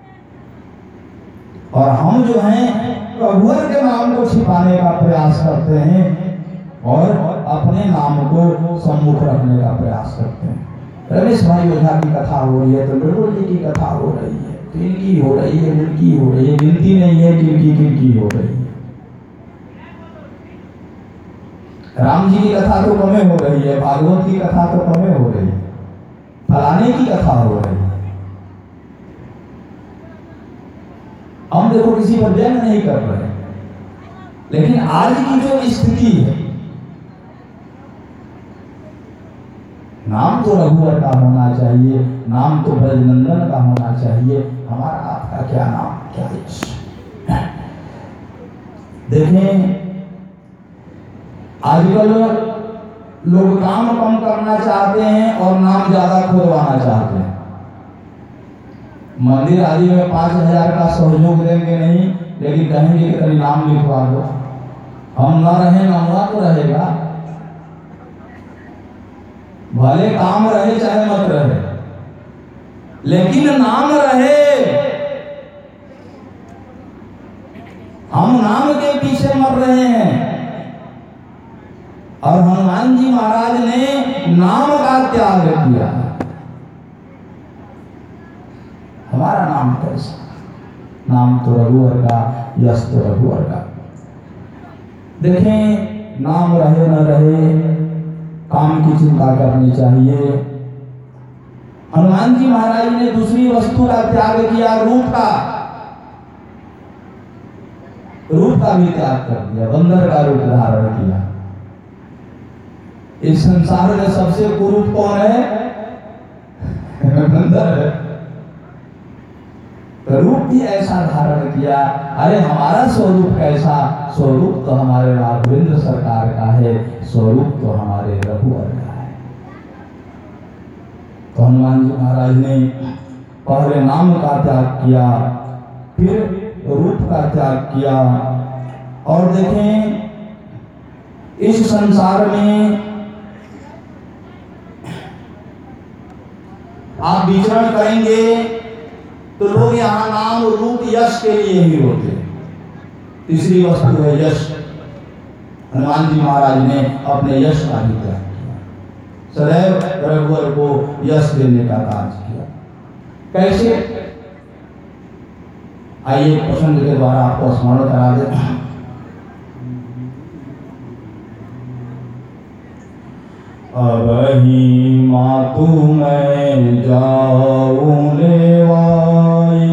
और हम जो हैं रघुवर के नाम को छिपाने का प्रयास करते हैं और अपने नाम को सम्मुख रखने का प्रयास करते हैं। रमेश भाई ओझा की कथा हो रही है तो बिल्कुल जी की कथा हो रही है, किनकी हो रही है, किनकी हो रही है, गिनती नहीं है किनकी किनकी हो रही है। राम जी की कथा तो कमे हो रही है, भागवत की कथा तो कमे हो रही है, फलाने की कथा हो रही है। हम देखो किसी पर व्यंग नहीं कर रहे, लेकिन आज की जो स्थिति है, नाम तो रघुवर का होना चाहिए, नाम तो ब्रजनंदन का होना चाहिए, हमारा आपका क्या नाम क्या यश। देखें आजकल लोग काम कम करना चाहते हैं और नाम ज्यादा खुलवाना चाहते हैं। मंदिर आदि में पांच हजार का सहयोग देंगे नहीं, लेकिन कहेंगे कि कहीं नाम लिखवा दो। हम न रहे नौवा तो रहेगा, भले काम रहे चाहे मत रहे, लेकिन नाम रहे। हम नाम के पीछे मर रहे हैं, और हनुमान जी महाराज ने नाम का त्याग किया। हमारा नाम कैसा? नाम तो रघुवर का, यश तो रघुवर का। देखें नाम रहे न रहे, काम की चिंता करनी चाहिए। हनुमान जी महाराज ने दूसरी वस्तु का त्याग किया, रूप का रूप का भी त्याग कर दिया, बंदर का रूप धारण किया। इस संसार में सबसे कुरूप कौन है? बंदर है। तो रूप भी ऐसा धारण किया। अरे हमारा स्वरूप कैसा? स्वरूप तो हमारे राघवेंद्र सरकार का है, स्वरूप तो हमारे रघुवर का है। तो हनुमान जी महाराज ने पहले नाम का त्याग किया, फिर रूप का त्याग किया। और देखें इस संसार में आप विचरण करेंगे तो लोग यहाँ नाम रूप यश के लिए ही होते हैं। तीसरी वस्तु है यश। हनुमान जी महाराज ने अपने यश का भी त्याग किया, सदैव रघुवर को यश देने का कार्य किया। कैसे? आइए प्रसंग के द्वारा आपको स्मरण करा देते हैं। अबहि मातु मैं जाऊं लेवाई,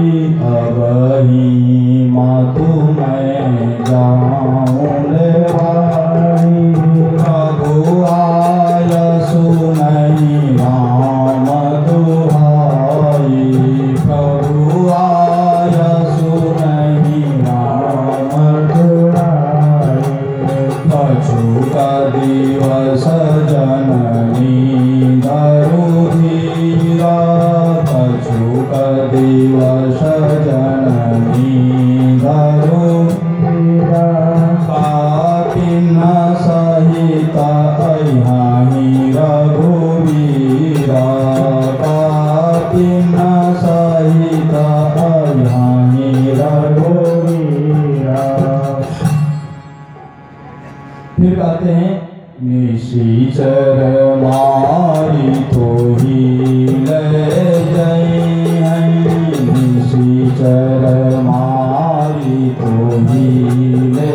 अबहि मातु मैं जाऊं लेवाई, रघु आय सुनहि राम दुहाई, प्रभु आय सुनहि राम दुहाई, कछु का दिवस जननी धरुधीरा, कछुक दिवस जननी धरुधीरा, काकिन सहित अहिं रघुवीरा, काकिन सहित अहिं रघुवीरा। फिर कहते हैं निशिचर मारी तो ही ले जाई, निशिचर मारी तो ही ले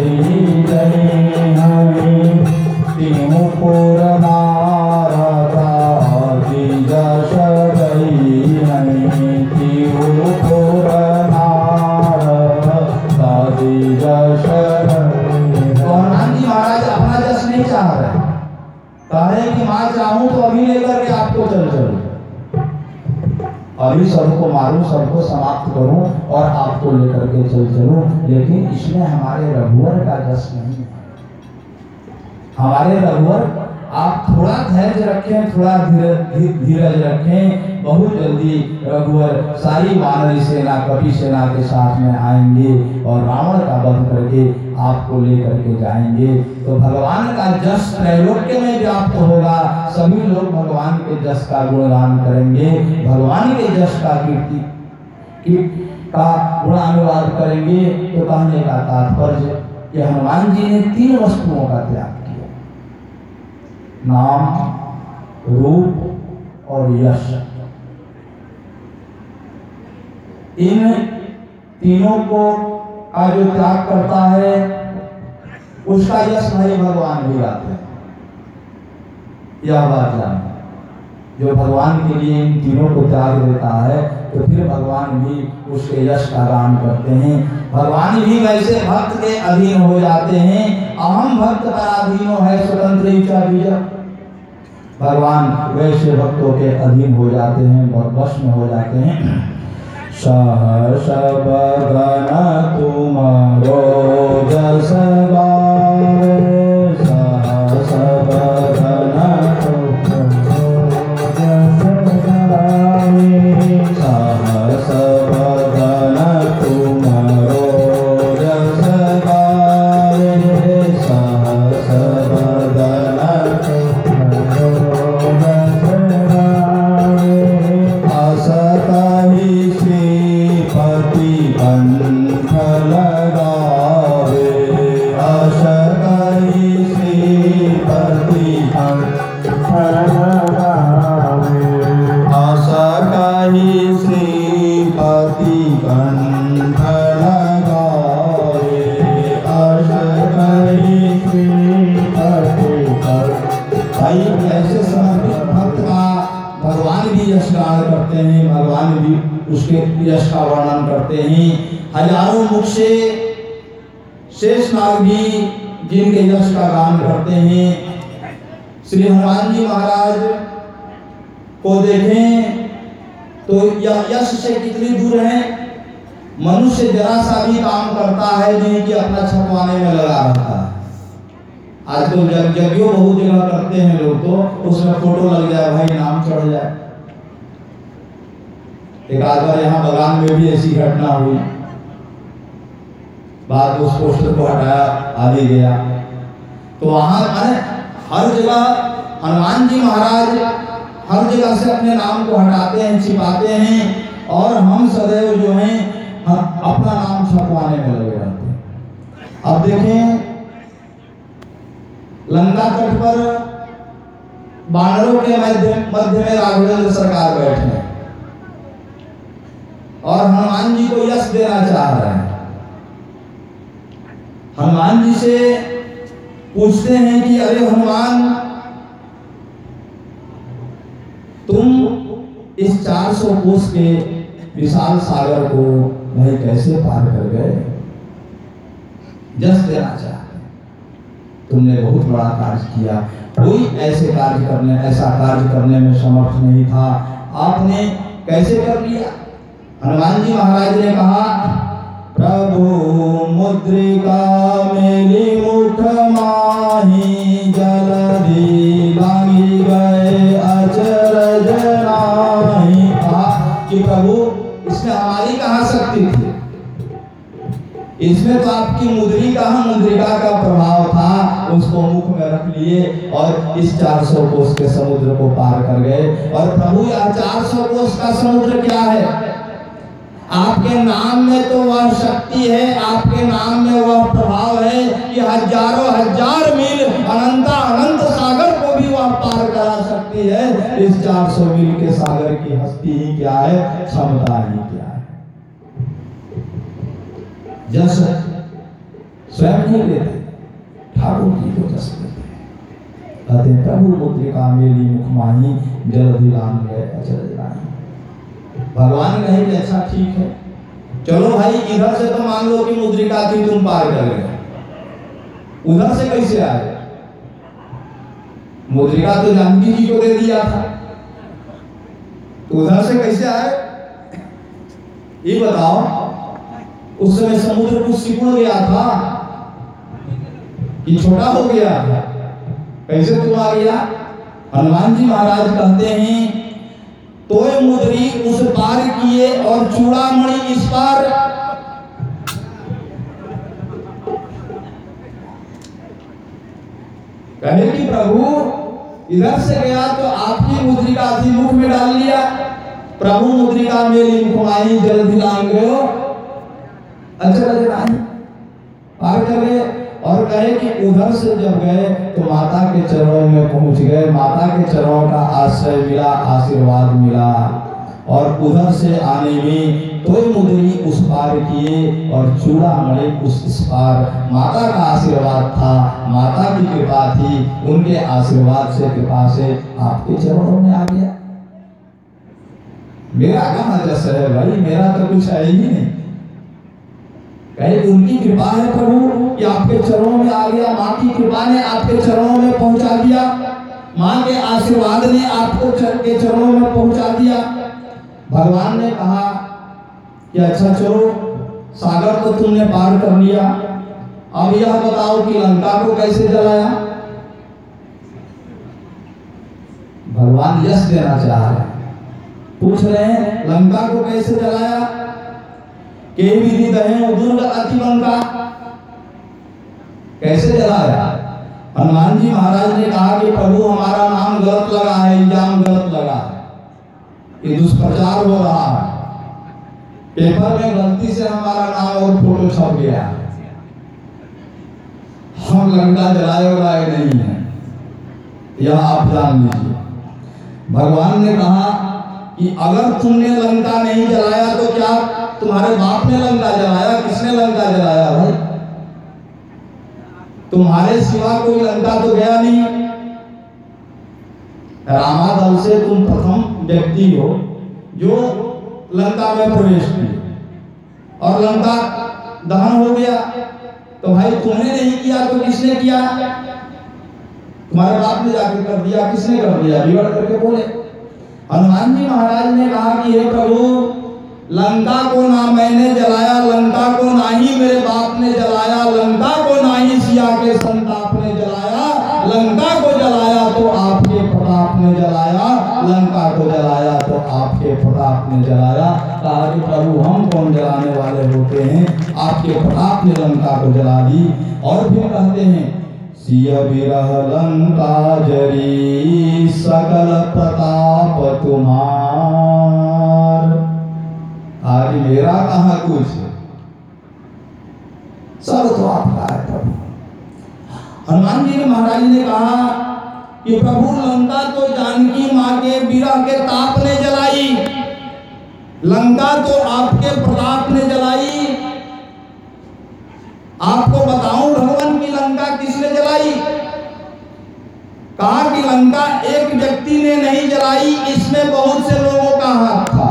जाई, तिहु पुर नारदा जस गई, तिहु पुर नारदा जस गई। हनुमान जी महाराज अपना जस नहीं चाह रहे, कह रहे कि मां चाहूं तो अभी लेकर के आपको चल चलूं, अभी सबको मारूं, सबको समाप्त करूं और आपको लेकर के चल चलूं, लेकिन इसमें हमारे रघुवर का जस नहीं है। हमारे रघुवर आप थोड़ा धैर्य रखें, थोड़ा धीरज धीरज रखें। बहुत जल्दी रघुवर सारी वानरी सेना कपि सेना के साथ में आएंगे और रावण का वध करके आपको लेकर के जाएंगे। तो भगवान का जस त्रैलोक्य में व्याप्त होगा। सभी लोग भगवान के जस का गुणगान करेंगे, भगवान के जस का कीर्ति का गुणानुवाद करेंगे। तो कहने का तात्पर्य कि हनुमान जी ने तीन वस्तुओं का त्याग किया, नाम, रूप और यश। इन तीनों को का जो त्याग करता है उसका यश भाई भगवान भी गाते हैं। यह बात जान, जो भगवान के लिए इन तीनों को त्याग देता है तो फिर भगवान भी उसके यश का गान करते हैं। भगवान भी वैसे भक्त के अधीन हो जाते हैं। अहम भक्त पराधीनो है स्वतंत्र इच्छा बीजा। भगवान वैसे भक्तों के अधीन हो जाते हैं, बहुत वश में हो जाते हैं। सहस बदन तुम्हारो जस गावे, सहस बदन तुम्हारो जस गावे, सहस बदन तुम्हारो जस गावे, सहस बदन तुम्हारो जस गावे। असतहि श्रीपति कंठ लगावे, असतहि श्रीपति कंठ लगावे, असतहि श्रीपति कंठ लगावे, असतहि श्रीपति कंठ। भाई ऐसे समर्पित भक्त का भगवान भी यश गान करते हैं, भगवान भी उसके यश का वर्णन करते हैं। हजारों मुख से शेषनाग भी जिनके यश का गान करते हैं। श्री हनुमान जी महाराज को देखें तो यह यश से कितनी दूर है। मनुष्य जरा सा भी काम करता है नहीं कि अपना छपवाने में लगा रहता है। आज तो जग जगियो बहुत जगह करते हैं लोग, तो उसमें फोटो लग जाए, भाई नाम चढ़ जाए। एक आध बार यहाँ बगान में भी ऐसी घटना हुई, बाद उस पोस्टर को हटाया, आगे गया तो वहां हर जगह हनुमान जी महाराज हर जगह से अपने नाम को हटाते हैं, छिपाते हैं, और हम सदैव जो हैं हम अपना नाम छपवाने में लगे रहते हैं। अब देखें लंका तट पर बानरों के मध्य मध्य में राघवेंद्र सरकार बैठे हैं और हनुमान जी को यश देना चाह रहे हैं। हनुमान जी से पूछते हैं कि अरे हनुमान, तुम इस चार सौ कोस के विशाल सागर को भाई कैसे पार कर गए? यश देना चाहते, तुमने बहुत बड़ा कार्य किया, कोई ऐसे कार्य करने ऐसा कार्य करने में समर्थ नहीं था, आपने कैसे कर लिया? हनुमान जी महाराज ने कहा, प्रभु मुद्रिका मेली मुख माही, जलधि लांगी गए अचरज नाही। कहा कि प्रभु इसमें हमारी कहाँ शक्ति थी, इसमें तो आपकी मुद्रिका मुद्रिका का प्रभाव था, उसको मुख में रख लिए और इस चार सौ कोस के समुद्र को पार कर गए। और प्रभु यह चार सौ कोस का समुद्र क्या है? आपके नाम में तो वह शक्ति है, आपके नाम में वह प्रभाव है कि हजारों हजार मील अनंता अनंत सागर को भी वह पार करा सकती है। इस चार सौ मील के सागर की हस्ती ही क्या है, क्षमता ही क्या है। जस स्वयं नहीं देते, ठाकुर जी को जस देते हैं। कहते प्रभु मुद्रिका मेली मुख माही, जलधि लांग गए अचरज नाही। भगवान कहे कि अच्छा ठीक है, चलो भाई इधर से तो मान लो कि मुद्रिका थी, तुम पार कर गए, उधर से कैसे आए? मुद्रिका तो जानकी जी को दे दिया था, तो उधर से कैसे आए? ये बताओ। उस समय समुद्र कुछ सिकुड़ गया था कि छोटा हो गया था? कैसे तू आ गया? हनुमान जी महाराज कहते हैं तोय मुद्री उस पार किए और चूड़ामणि इस पार। कहे कि प्रभु इधर से गया तो आपकी मुद्रिका अति मुख में डाल लिया। प्रभु मुद्रिका मेरी मुखमाई जल्दी लांग गयो अच्छा लगे पार कर गए। और कहे कि उधर से जब गए तो माता के चरणों में पहुंच गए, माता के चरणों का आश्रय मिला, आशीर्वाद मिला। और उधर से आने में तोय मुद्री उस पार किए और चूड़ामणि उस इस पार। माता का आशीर्वाद था, माता की कृपा थी, उनके आशीर्वाद से कृपा से आपके चरणों में आ गया। मेरा कहाँ जस है भाई, मेरा तो कुछ है ही नहीं। कहे उनकी कृपा है प्रभु कि आपके चरणों में आ गया, माँ की कृपा ने आपके चरणों में पहुंचा दिया, माँ के आशीर्वाद ने आपको के चरणों में पहुंचा दिया। भगवान ने कहा कि अच्छा चलो सागर तो तुमने पार कर लिया, अब यह बताओ कि लंका को कैसे जलाया। भगवान यश देना चाह रहे हैं, पूछ रहे हैं लंका को कैसे जलाया। के विधि दहें दुर्ग अति लंका, कैसे जलाया। हनुमान जी महाराज ने कहा कि प्रभु हमारा नाम गलत लगा है, इल्जाम गलत लगा है, ये दुष्प्रचार हो रहा है, पेपर में गलती से हमारा नाम और फोटो छप गया, हम लंका जलाए वाले नहीं है, यह आप जान लीजिए। भगवान ने कहा कि अगर तुमने लंका नहीं जलाया तो क्या तुम्हारे बाप ने लंका जलाया? किसने लंका जलाया भाई? तुम्हारे सिवा कोई लंका तो गया नहीं। रामादल से तुम प्रथम व्यक्ति हो जो लंका में प्रवेश किए और लंका दहन हो गया। तो भाई तुमने नहीं किया तो किसने किया? तुम्हारे बाप ने जाकर कर दिया। किसने कर दिया? बिगड़ करके बोले। हनुमान जी महाराज ने कहा कि हे प्रभु लंका को ना मैंने जलाया, लंका को ना ही मेरे बाप ने जलाया, लंका को ना ही सिया के संताप ने जलाया, लंका को जलाया तो आपके प्रताप ने जलाया, लंका को जलाया तो आपके प्रताप ने जलाया। कहा कि प्रभु हम कौन जलाने वाले होते हैं, आपके प्रताप ने लंका को जला दी। और फिर कहते हैं सिया विरह लंका जरी सकल प्रताप तुम्हार। आज मेरा कहाँ कुछ, सब तो आपका है प्रभु। हनुमान जी ने महाराज ने कहा कि प्रभु लंका तो जानकी माँ के विरह के ताप ने जलाई, लंका तो आपके प्रताप ने जलाई। आपको बताऊं भगवान की लंका किसने जलाई? कहा कि लंका एक व्यक्ति ने नहीं जलाई, इसमें बहुत से लोगों का हाथ था।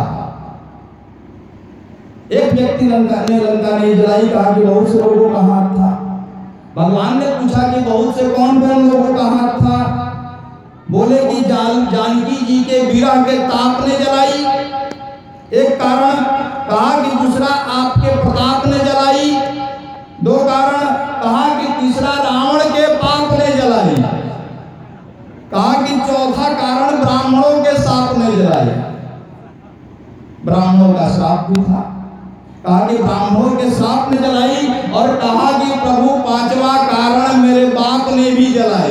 एक व्यक्ति लंका ने लंका नहीं जलाई, कहा कि बहुत से लोगों का हाथ था। भगवान ने पूछा कि बहुत से कौन कौन लोगों का हाथ था? बोले कि जान जानकी जी के विरह के ताप ने जलाई एक कारण, कहा कि दूसरा आपके प्रताप ने जलाई दो कारण, कहा कि तीसरा रावण के पाप ने जलाई, कहा कि चौथा कारण ब्राह्मणों के साप ने जलाई। ब्राह्मणों का श्राप भी था, कहा कि ब्राह्मणों के साप ने जलाई। और कहा कि प्रभु पांचवा कारण मेरे बाप ने भी जलाई।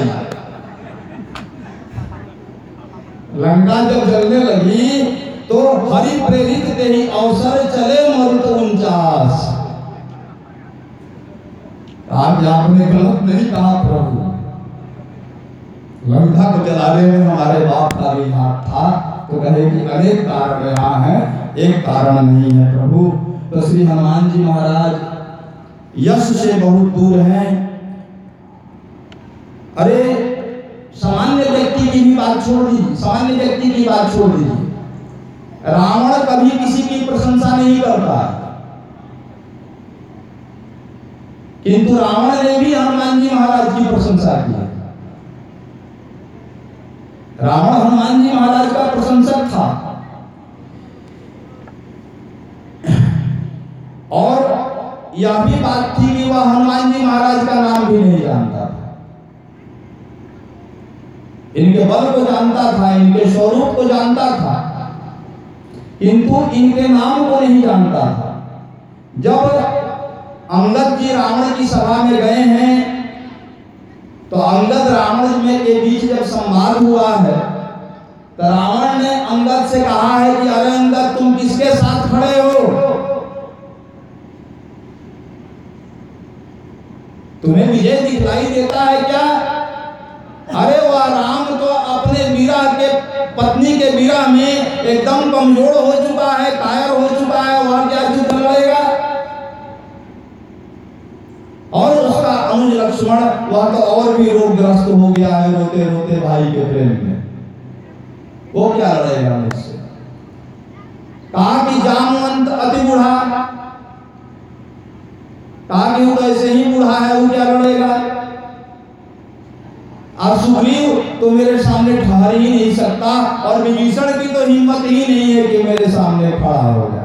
लंका जब जलने लगी तो हरि प्रेरित तेरी अवसर चले मरुत उनचास। आज आपने गलत नहीं कहा प्रभु, लंका को जलाने में हमारे बाप का भी हाथ था। तो कहे कि अनेक कारण यहाँ है, एक कारण नहीं है प्रभु। तो श्री हनुमान जी महाराज यश से बहुत दूर हैं। अरे सामान्य व्यक्ति की भी बात छोड़ दीजिए, सामान्य व्यक्ति की बात छोड़ दीजिए, रावण कभी किसी की प्रशंसा नहीं करता, किंतु रावण ने भी हनुमान जी महाराज की प्रशंसा की। रावण हनुमान जी महाराज का प्रशंसक था और यह भी बात थी कि वह हनुमान जी महाराज का नाम भी नहीं जानता था। इनके बल को जानता था, इनके स्वरूप को जानता था, किंतु इनके नाम को नहीं जानता था। जब अंगद जी रावण की सभा में गए हैं तो अंगद रावण में के बीच जब संवाद हुआ है तो रावण ने अंगद से कहा है कि अरे अंगद, तुम किसके साथ खड़े हो? तुम्हें विजय दिखलाई देता है क्या? अरे वह राम तो अपने वीरा के पत्नी के वीरा में एकदम कमजोर हो चुका है, कायर हो चुका है, वह क्या युद्ध लड़ेगा? और उसका अनुज लक्ष्मण वह तो और भी रोगग्रस्त हो गया है, रोते रोते भाई के प्रेम में, वो क्या लड़ेगा मुझसे? कहा कि जामवंत अति बूढ़ा, कहा कि वो तो ऐसे ही बूढ़ा है, वो क्या लड़ेगा? और सुग्रीव तो मेरे सामने ठहर ही नहीं सकता, और विभीषण की तो हिम्मत ही नहीं है कि मेरे सामने खड़ा हो जाए।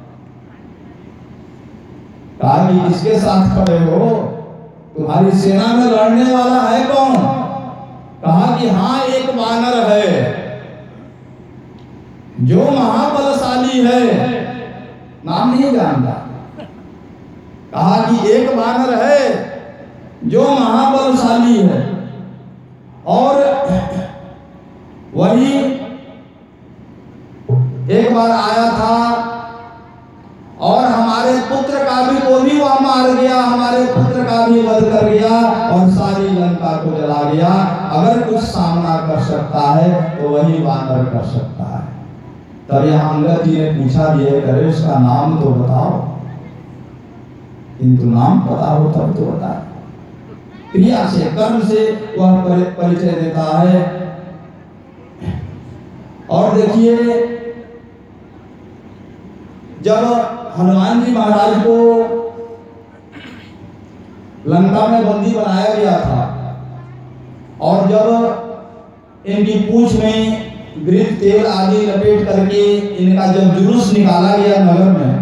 कहा कि किसके साथ खड़े हो? तुम्हारी सेना में लड़ने वाला है कौन? कहा कि हाँ, एक वानर है जो महाबलशाली है, नाम नहीं जानता। कहा कि एक वानर है जो महाबलशाली है, और वही एक बार आया था और हमारे पुत्र का भी को भी वह मार गया, हमारे पुत्र का भी वध कर गया और सारी लंका को जला गया। अगर कुछ सामना कर सकता है तो वही वानर कर सकता है। तब यहाँ अंगद जी ने पूछा भी है, करे उसका नाम तो बताओ, किंतु नाम पता हो तब तो बता। क्रिया से, कर्म से वह परिचय देता है। और देखिए, जब हनुमान जी महाराज को लंका में बंदी बनाया गया था और जब इनकी पूंछ में घृत तेल आदि लपेट करके इनका जब जुलूस निकाला गया नगर में,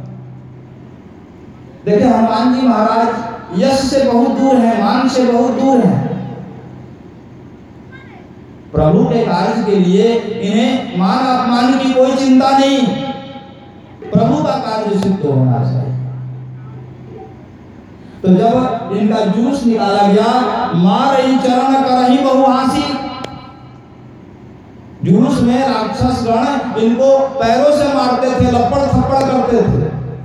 देखिए हनुमान जी महाराज यश से बहुत दूर है, मान से बहुत दूर है। प्रभु के कार्य के लिए इन्हें मान अपमान की कोई चिंता नहीं, प्रभु का कार्य सिद्ध होना चाहिए। तो जब इनका जुलूस निकाला गया, मार ही चरण करही बहुहासी, जुलूस में राक्षस गण इनको पैरों से मारते थे, लपड़ थप्पड़ करते थे।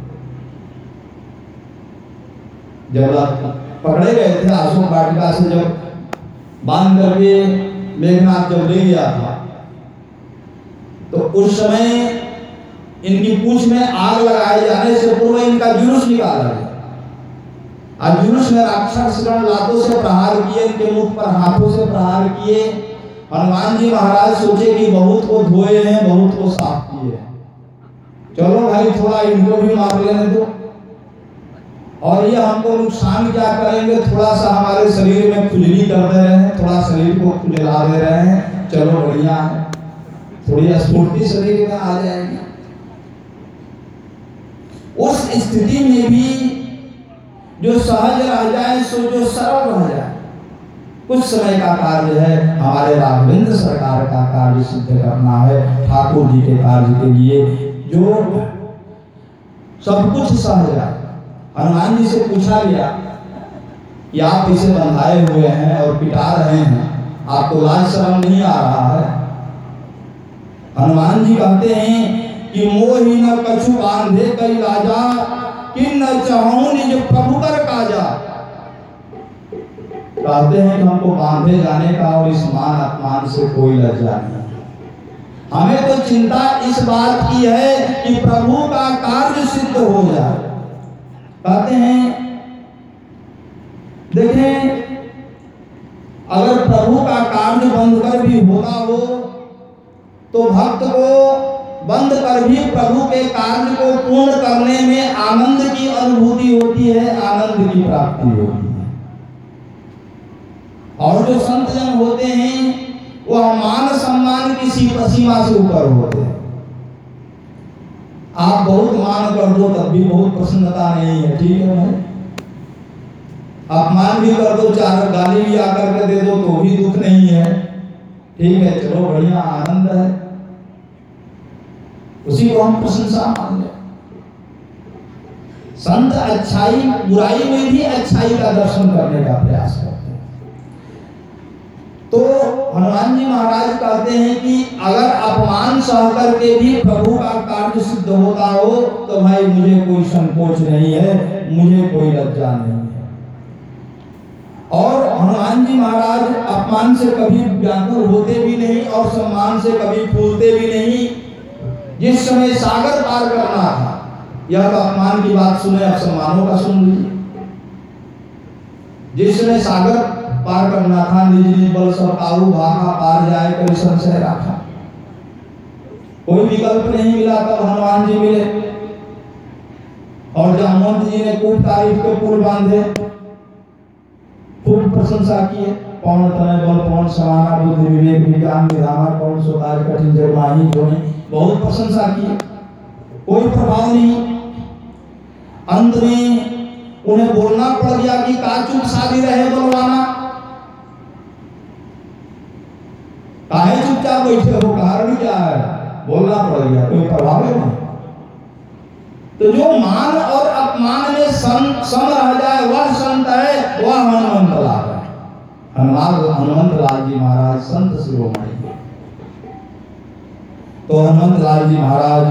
जब पकड़े गए थे अशोक वाटिका से, जब बांध करके मेघनाथ जब ले गया था, तो उस समय इनकी पूंछ में आग लगाए जाने से पूर्व इनका जुलूस निकाला गया। और जुलूस में राक्षस गण लातों से प्रहार किए, इनके मुख पर हाथों से प्रहार किए। हनुमान जी महाराज सोचे कि बहुत को धोए हैं, बहुत को साफ किए हैं, चलो भाई थोड़ा इनको भी मार लेने दो, और ये हमको नुकसान क्या करेंगे, थोड़ा सा हमारे शरीर में खुजली कर दे रहे हैं, थोड़ा शरीर को खुजला दे रहे हैं, चलो बढ़िया है, थोड़ी स्फूर्ति शरीर में आ जाएगी। उस स्थिति में भी जो सहज रह जाए सो जो सरल रह जाए। कुछ समय का कार्य है, हमारे राघवेंद्र सरकार का कार्य सिद्ध करना है, ठाकुर जी के कार्य के लिए जो सब कुछ सहज है। हनुमान जी से पूछा गया कि आप इसे बंधाए हुए हैं और पिटा रहे हैं, आपको लाज शर्म नहीं आ रहा है? हनुमान जी कहते हैं कि मोहि न कछु बांधे कई लाजा, कि न चाहूं निज प्रभु कर काजा। कहते हैं कि हमको बांधे जाने का और इस मान अपमान से कोई लज्जा नहीं। हमें तो चिंता इस बात की है कि प्रभु का कार्य सिद्ध हो जाए। कहते हैं, देखें, अगर प्रभु का कार्य बंद कर भी होता हो तो भक्त को बंद कर भी प्रभु के कार्य को पूर्ण करने में आनंद की अनुभूति होती है, आनंद की प्राप्ति होती है। और जो संत जन होते हैं वह मान सम्मान की सीमा से ऊपर होते हैं। आप बहुत मान कर दो तब भी बहुत प्रसन्नता नहीं है, ठीक है भाई। अपमान भी कर दो, चार गाली भी आकर के दे दो तो भी दुख नहीं है। ठीक है, चलो बढ़िया, आनंद है, उसी को हम प्रशंसा मान लें। संत अच्छाई बुराई में भी अच्छाई का दर्शन करने का प्रयास करते हैं। तो हनुमान जी महाराज कहते हैं कि अगर अपमान सह करके भी प्रभु का कार्य सिद्ध होता हो तो भाई मुझे कोई संकोच नहीं है, मुझे कोई लज्जा नहीं है। और हनुमान जी महाराज अपमान से कभी व्याकुल होते भी नहीं और सम्मान से कभी फूलते भी नहीं। जिस समय सागर पार करना था, यह तो अपमान की बात सुने, अब सम्मानों का सुन लीजिए। जिस समय सागर पार करना था, निज निज बल सब काहू भागा पार जाए कभी संशय रखा, कोई विकल्प नहीं मिला, तब हनुमान जी मिले और जामवंत जी ने खूब तारीफ के पुल बांधे, खूब प्रशंसा किए। पौन तनय बल पौन समाना बुद्धि विवेक विज्ञान विधाना कौन सो कार्य कठिन जग माही जो नहीं, बहुत प्रशंसा की, कोई प्रभाव नहीं। अंत में उन्हें बोलना पड़ गया कि का चुप साधी रहे बलवाना, काहे चुपचाप बैठे हो, कारण क्या है, बोलना पड़ गया, कोई प्रभाव नहीं। तो जो मान और अपमान में सम सम रह जाए वह संत है, वह हनुमंत लाल है। हनुमान हनुमंत लाल जी महाराज संत शिरोमणि। तो हनुमंत लाल जी महाराज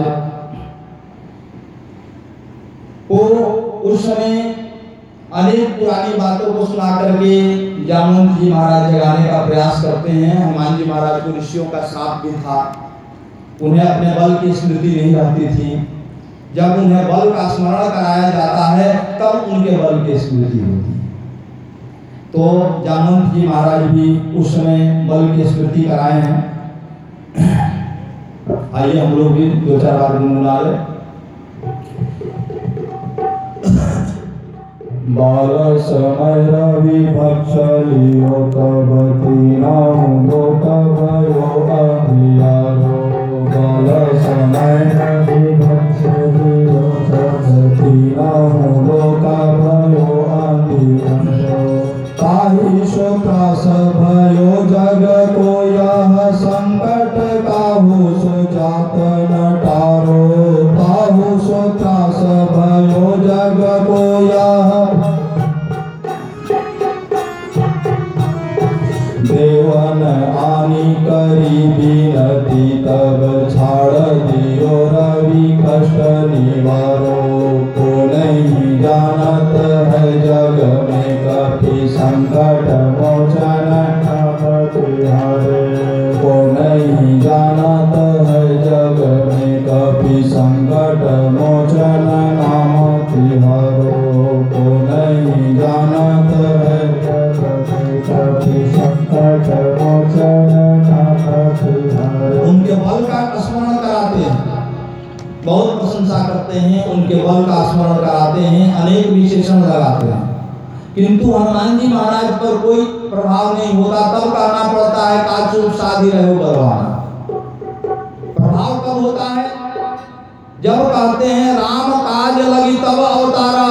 को उस समय अनेक पुरानी बातों को सुना करके जामवंत जी महाराज जगाने का प्रयास करते हैं। हनुमान जी महाराज को ऋषियों का श्राप भी था, उन्हें अपने बल की स्मृति नहीं रहती थी। जब उन्हें बल का स्मरण कराया जाता है तब उनके बल की स्मृति होती है। तो जामवंत जी महाराज भी उस समय बल की स्मृति कराए हैं। आइए हम लोग भी दो चार बार गुनगुना ले। बाल समय रवि भक्ष लियो तब तीनों लोक भयो अंधियारो। बाल समय रवि भक्ष लियो तब तीनों लोक भयो अंधियारो। ताहि सो त्रास भयो जग को यह संकट काहू सो जात न टारो। ताहू सो त्रास भयो जग को यह देवन आनी करी बिनती तब छाड़ दियो रवि कष्ट निवारो। को नहीं जानत है जग में कपि संकट मोचन नाम तिहारे। को नहीं जानत है जग में कपि संकट मोचन नाम तिहारो। को नहीं जानत है जग में कपि संकट मोचन नाम तिहारो। उनके बल का स्मरण कराते हैं, बहुत प्रशंसा करते हैं, उनके बल का स्मरण कराते हैं, अनेक विशेषण लगाते हैं, किंतु हनुमान जी महाराज पर कोई प्रभाव नहीं होता। तब कहना पड़ता है का चुप साधी रहो बलवाना। प्रभाव कब होता है, जब कहते हैं राम काज लगी तब अवतारा।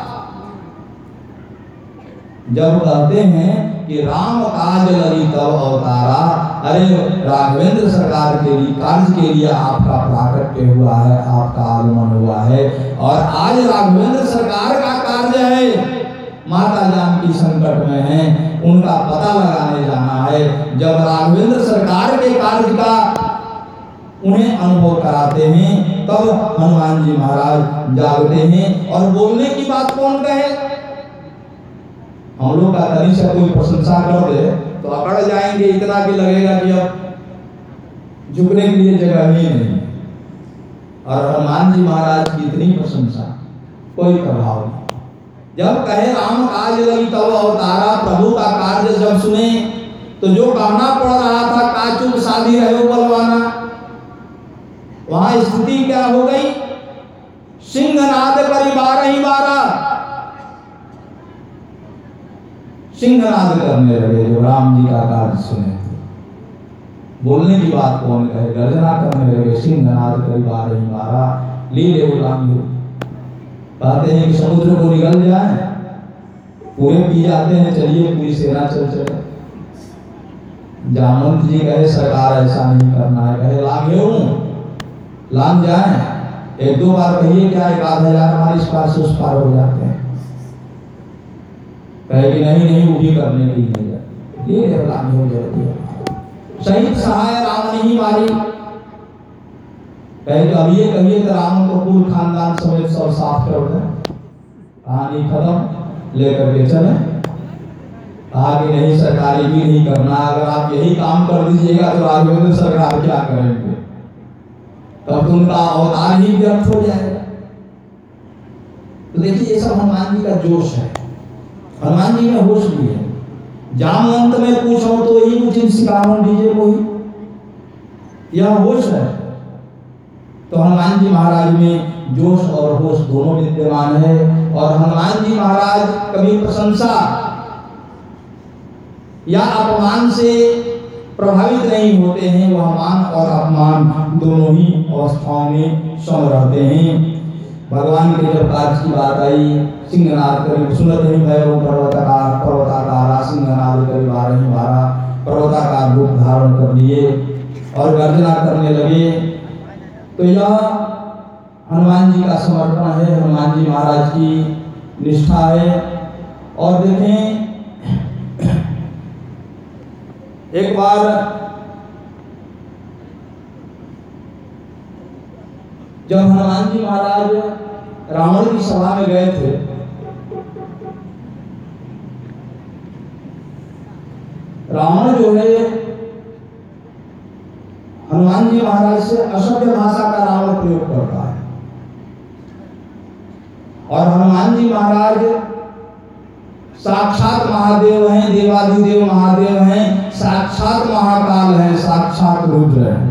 जब कहते हैं कि राम काज लगी तब अवतारा, अरे राघवेंद्र सरकार के लिए कार्य के लिए आपका प्राकट्य हुआ है, आपका आगमन हुआ है। और आज राघवेंद्र सरकार का कार्य है, माता जानकी संकट में है, उनका पता लगाने जाना है। जब राघवेंद्र सरकार के कार्य का उन्हें अनुभव कराते हैं तब हनुमान जी महाराज जागते हैं। और बोलने की बात कौन कहे, हम लोग का तनी से कोई प्रशंसा कर दे तो अकड़ जाएंगे, इतना भी लगेगा कि अब झुकने के लिए जगह ही नहीं। और हनुमान जी महाराज की इतनी प्रशंसा, कोई प्रभाव नहीं। जब कहे राम काज लगी तब अवतारा, प्रभु का कार्य जब सुने तो जो कहना पड़ रहा था का चुप साधी रहो बलवाना, वहां स्थिति क्या हो गई, सिंहनाद करी बारह ही बारह, सिंहनाद करने लगे जो राम जी का कार्य सुने। बोलने की बात कौन कहे, गर्जना करने लगे, सिंहनाद करी बारह ही बारह। लीले उलांगी कहते हैं कि समुद्र को निगल जाए, पूरे पी जाते हैं, चलिए पूरी सेना चल चले। जामवंत जी कहे सरकार ऐसा नहीं करना है, कहे लागे लाग जाए, एक दो बार कहिए क्या एक आध हजार हमारे इस पार से उस पार हो जाते हैं। कहे कि नहीं नहीं वो भी करने की है, ये लागे हो जाती है। शहीद सहाय रावण ही मारी, कहे तो अब ये कहिए तो रावण को पूर्ण खानदान समेत सब साफ कर दे, कहानी खत्म, लेकर के चले। आगे नहीं सरकारी भी नहीं करना, अगर आप यही काम कर दीजिएगा तो राघवेंद्र सरकार क्या करेंगे, तब तो उनका अवतार ही व्यर्थ हो जाएगा। तो देखिए ये सब हनुमान जी का जोश है, हनुमान जी में होश भी है। जामवंत में पूछो तो ही मुझे सिखावन दीजिए कोई, यह होश है। तो हनुमान जी महाराज में जोश और होश दोनों विद्यमान है। और हनुमान जी महाराज कभी प्रशंसा या अपमान से प्रभावित नहीं होते हैं, वह मान और अपमान दोनों ही अवस्थाओं में सम रहते हैं। भगवान के जब कार्य की बात आई, सिंहनाद करी सुनत ही भैरव पर्वताकार पर्वताकार सिंहनाद करी बारह बारह पर्वताकार रूप धारण कर लिए और गर्जना करने लगे। तो यह हनुमान जी का समर्पण है, हनुमान जी महाराज की निष्ठा है। और देखें एक बार जब हनुमान जी महाराज रावण की सभा में गए थे, रावण जो है हनुमान जी महाराज से असभ्य भाषा का रावण प्रयोग करता है और हनुमान जी महाराज साक्षात महादेव हैं, देवाधिदेव महादेव हैं, साक्षात महाकाल हैं, साक्षात रुद्र हैं।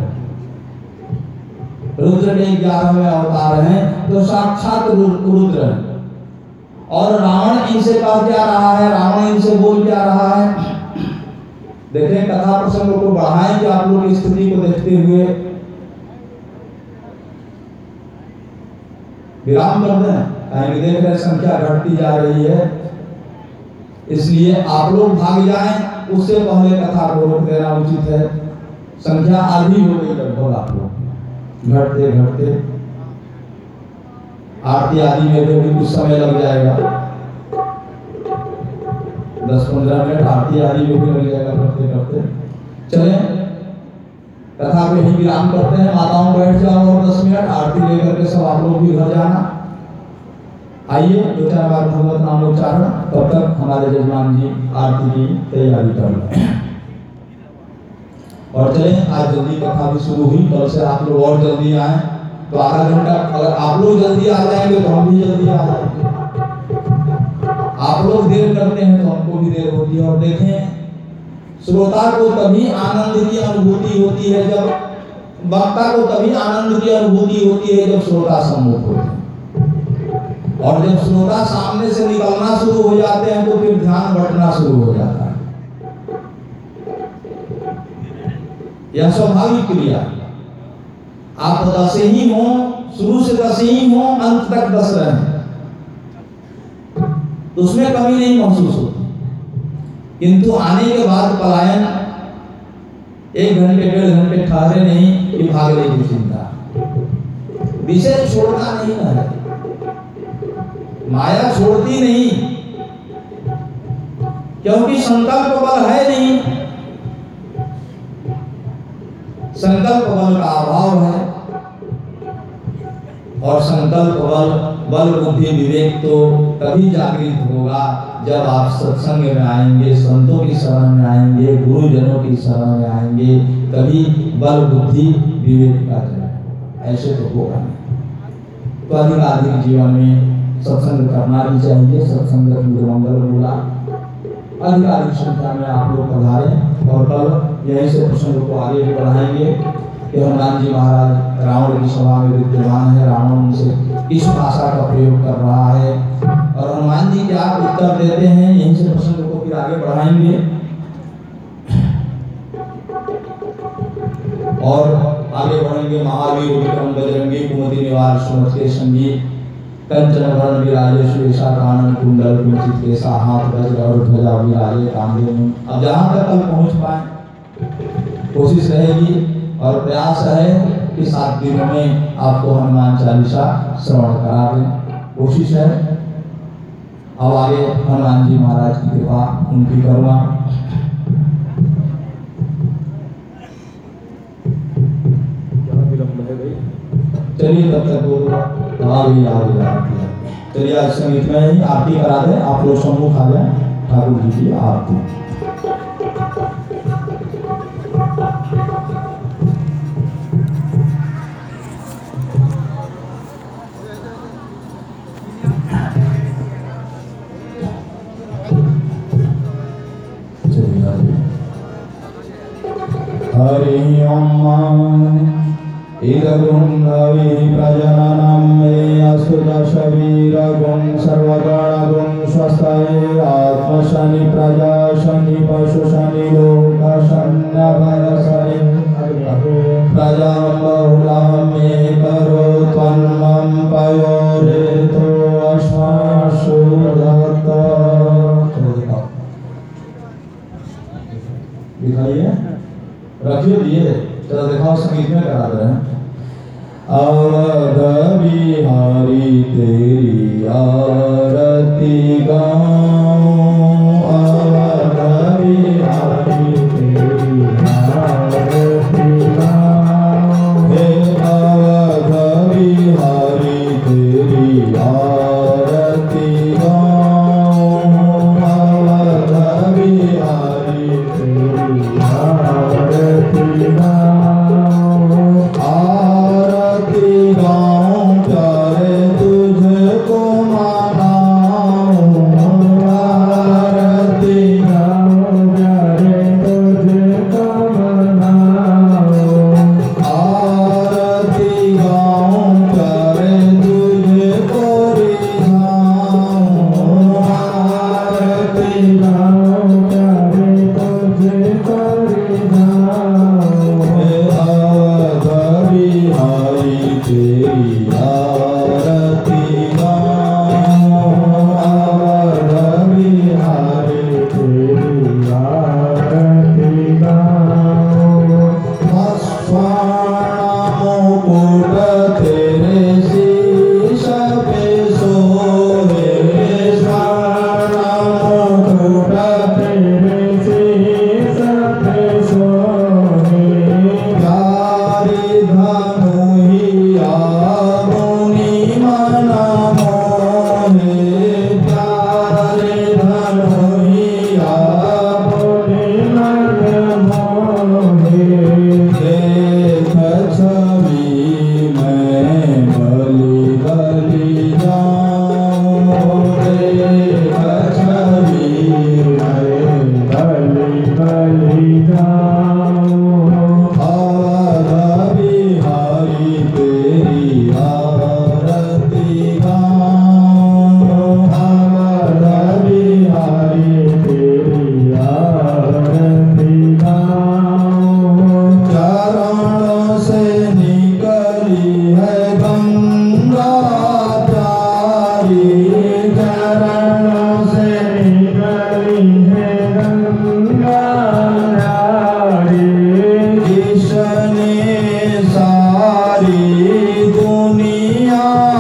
रुद्र के ग्यारहवें अवतार हैं, तो साक्षात रुद्र हैं। और रावण इनसे कह क्या रहा है, रावण इनसे बोल क्या रहा है। देखें कथा प्रसंग को बढ़ाएं कि आप लोग स्थिति को देखते हुए विराम कर दें, कहीं देख रहे संख्या घटती जा रही है, इसलिए आप लोग भाग जाएं, उससे पहले कथा को रोक देना उचित है। संख्या आधी हो गई लगभग, आप लोग घटते घटते आरती आदि में भी कुछ समय लग जाएगा, दस पंद्रह मिनट आरती आदि में भी लग जाएगा करते करते। चले कथा को ही विराम करते हैं, माताओं बैठ जाओ और दस मिनट आरती लेकर के सब आप लोग भी घर जाना। आइए दो चार बार भगवत नाम उच्चारण, तब तक हमारे जजमान जी आरती की तैयारी कर लें। और चले आज जल्दी कथा भी शुरू हुई, कल से आप लोग और जल्दी आए तो आधा घंटा, अगर आप लोग जल्दी आ जाएंगे तो हम भी जल्दी आ जाएंगे। आप लोग देर करते हैं तो हमको भी देर होती है। और देखें श्रोता को तभी आनंद की अनुभूति होती है जब, वक्ता को तभी आनंद की अनुभूति होती है जब श्रोता सम्मुख होते हैं। और जब श्रोता सामने से निकलना शुरू हो जाते हैं तो फिर ध्यान बंटना शुरू हो जाता है। यह स्वाभाविक क्रिया, आप दस ही हो, शुरू से दस ही हो, अंत तक दस रहे, तो उसमें कमी नहीं महसूस होती। किंतु आने के बाद पलायन, एक घंटे डेढ़ घंटे ठहरे नहीं कि भागने की चिंता, विषय छोड़ना नहीं है, माया छोड़ती नहीं, क्योंकि संकल्प बल है नहीं, संकल्प बल का अभाव है। और संकल्प बल बल बुद्धि विवेक तो तभी जागृत होगा जब आप सत्संग में आएंगे, संतों की शरण में आएंगे, गुरुजनों की शरण में आएंगे, तभी बल बुद्धि विवेक का जन्म, ऐसे तो होगा नहीं। तो अधिक अधिक जीवन में सत्संग करना भी चाहिए। सत्संग मंगल बोला, अधिक अधिक संख्या में आप लोग पधारें। और कल यहीं से प्रसंग को आगे भी बढ़ाएंगे कि हनुमान जी महाराज रावण की सभा में विद्यमान है, रावण उनसे किस भाषा का प्रयोग कर रहा है और हनुमान जी क्या उत्तर देते हैं, यहीं से प्रसंग को फिर आगे बढ़ाएंगे। और आगे बढ़ेंगे। महावीर विक्रम बजरंगी कुमति निवार सुमत के संगीत, कंचन वर्ण विराजे सुरेशा कानन कुंडल कुंचित केसा, हाथ वज्र और ध्वजा विराजे कांधे में। अब जहाँ तक कल पहुँच पाए कोशिश रहेगी और प्रयास है कि सात दिनों में आपको हनुमान चालीसा श्रवण करा दें। कोशिश है। अब आगे हनुमान जी महाराज की कृपा, उनकी करुणा। चलिए तब तक वो आ गई आ गई आरती है। चलिए आज संगीत में ही आरती करा दें। आप लोग सम्मुख आ जाए। ठाकुर जी की आरती। हरि ओम इदगुण्डवि प्रजननं मे अस्तु दशवीरगुण सर्वगणगुण स्वस्ताय आत्मशनि प्रजा शनि पशु शनि लोक शन्य भय शनि प्रजा बहुलां मे करो त्वन्मं पयोरेतो अस्मासु दत्त। दिखाइए, रखिए दिए। चलो दिखाओ, संगीत में करा दे रहे हैं। अवध बिहारी तेरी आरती गाऊं, अवध बिहारी तेरी आरती गाऊं, हे अवध बिहारी तेरी आरती गाऊं, अवध बिहारी तेरी आरती गाऊं। आरती गाऊं प्यारे तुझको मनाऊं, आरती गाऊं प्यारे तुझको मनाऊं, आरती गाऊं प्यारे तुझको रिझाऊं, आरती गाऊं प्यारे तुझको रिझाऊं, हे अवध बिहारी तेरी आरती गाऊं, अवध बिहारी तेरी आरती गाऊं। स्वर्ण मुकुट तेरे शीश पे सोहे, स्वर्ण मुकुट तेरे शीश पे सोहे, प्यारी धनुहिया मुनि मन मोहे, प्यारी धनुहिया मुनि मन मोहे। देख छवि मैं बलि बलि जाऊं, देख छवि मैं बलि बलि जाऊं, अवध बिहारी तेरी आरती गाऊं, अवध बिहारी तेरी आरती गाऊं। चरणों से निकली है गंगा प्यारी, चरणों से निकली है गंगा प्यारी, जिसने सारी दुनिया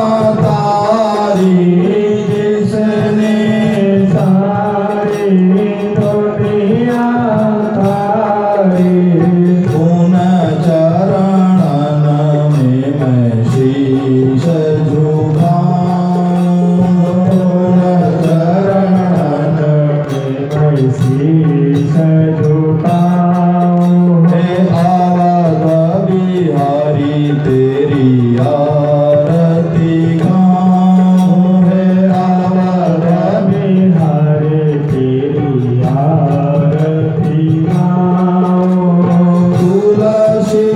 तारी, जिसने सारी दुनिया तारी, उन चरणन में मैं शीश झुकाऊं, उन चरणन में मैं शीश झुकाऊं, हे अवध बिहारी तेरी आरती गाऊं, हे अवध बिहारी तेरी आरती गाऊं। तुलसीदास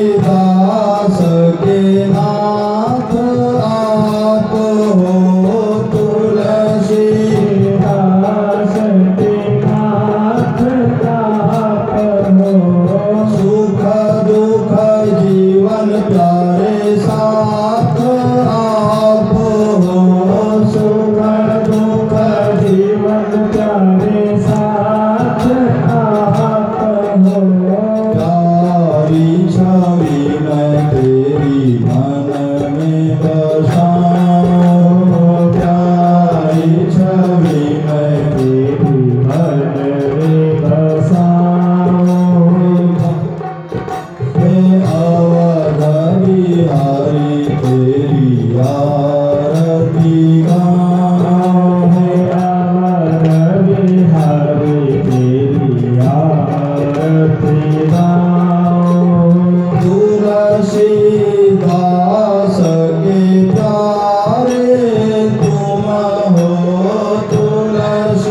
के नाथ आप हो, तुलसीदास के नाथ आप हो, सुख दुख जीवन प्यारे साथ मन में बसाओ, प्यारी छवि मैं तेरी मन में बसाऊं। हे अवध बिहारी तेरी आरती गाऊं, हे अवध बिहारी तेरी आरती गाऊं। तुलसीदास के प्यारे तुम हो, तुलसीदास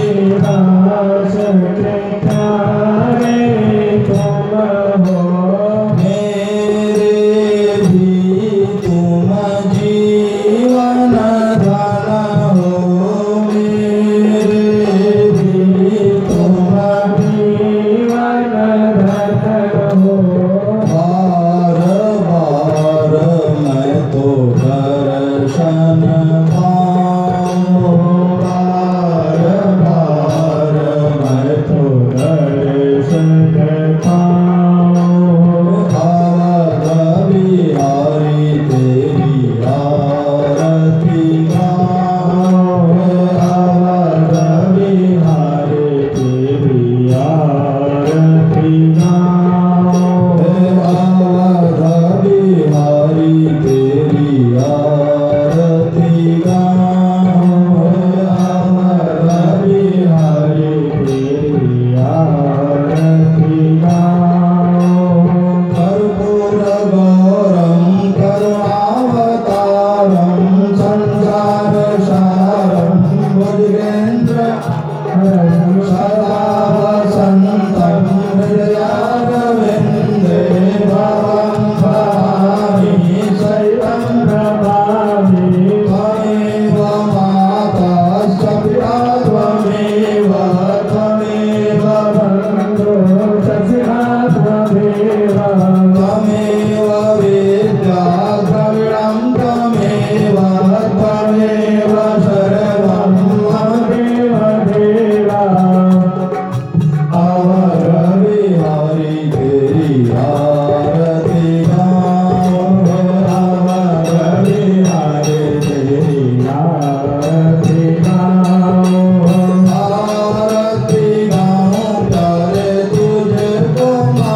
के प्यारे तुम हो। मेरे भी तुम जीवन धन हो, मेरे भी तुम जीवन धन हो। बार बार मैं तो दर्शन पाऊं, बार बार मैं तो दर्शन पाऊं। अवध बिहारी तेरी आरती गाऊं, अवध बिहारी तेरी आरती गाऊं, अवध बिहारी तेरी आरती गाऊं, अवध बिहारी तेरी आरती गाऊं। कर्पूर गौरम करुणावतारम संसार सारम भुजगेन्द्र सदा वसन्तं हृदयारविन्दे भवं भवामि सैवं भवामि। त्वमेव माताश्च पिता त्वमेव, त्वमेव बन्धुश्च सखा त्वमेव, त्वमेव विद्या द्रविणं त्वमेव, त्वमेव सर्वं मम देव देवा। अवध बिहारी तेरी आरती गाऊं, अवध बिहारी तेरी आरती गाऊं। आरती गाऊं प्यारे तुझको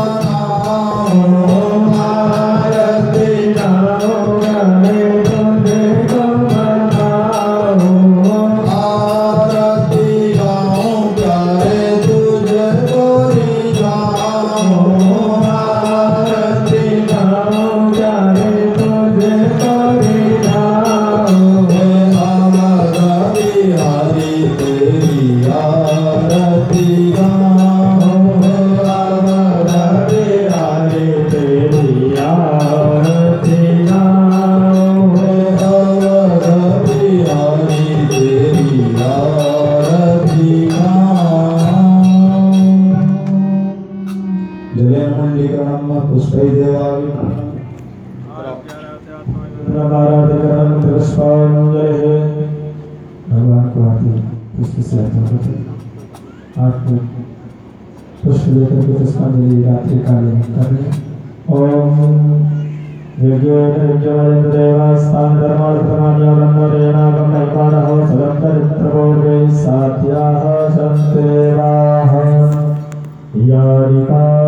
मनाऊं, आरती गाऊं प्यारे तुझको मनाऊं। आरती गाऊं प्यारे तुझको रिझाऊं, आरती गाऊं प्यारे तुझको रिझाऊं। अवध बिहारी तेरी आरती गाऊं, अवध बिहारी तेरी आरती गाऊं, अवध बिहारी तेरी आरती गाऊं। जलयमण्डिकरणं पुष्पै देवाय पुष्पांजलि। भगवान को आरती पुष्प से अर्पण करते हैं। आठ पुष्प लेकर के पुष्पांजलि रात्रि कालीन कर रहे हैं। ओम यज्ञेन यज्ञवयं देवास्तान् धर्मार्थमान्यावन्वरेणागम्यमानः सदं दरिद्रपूर्वैः साध्याः सन्तेवाः यारिका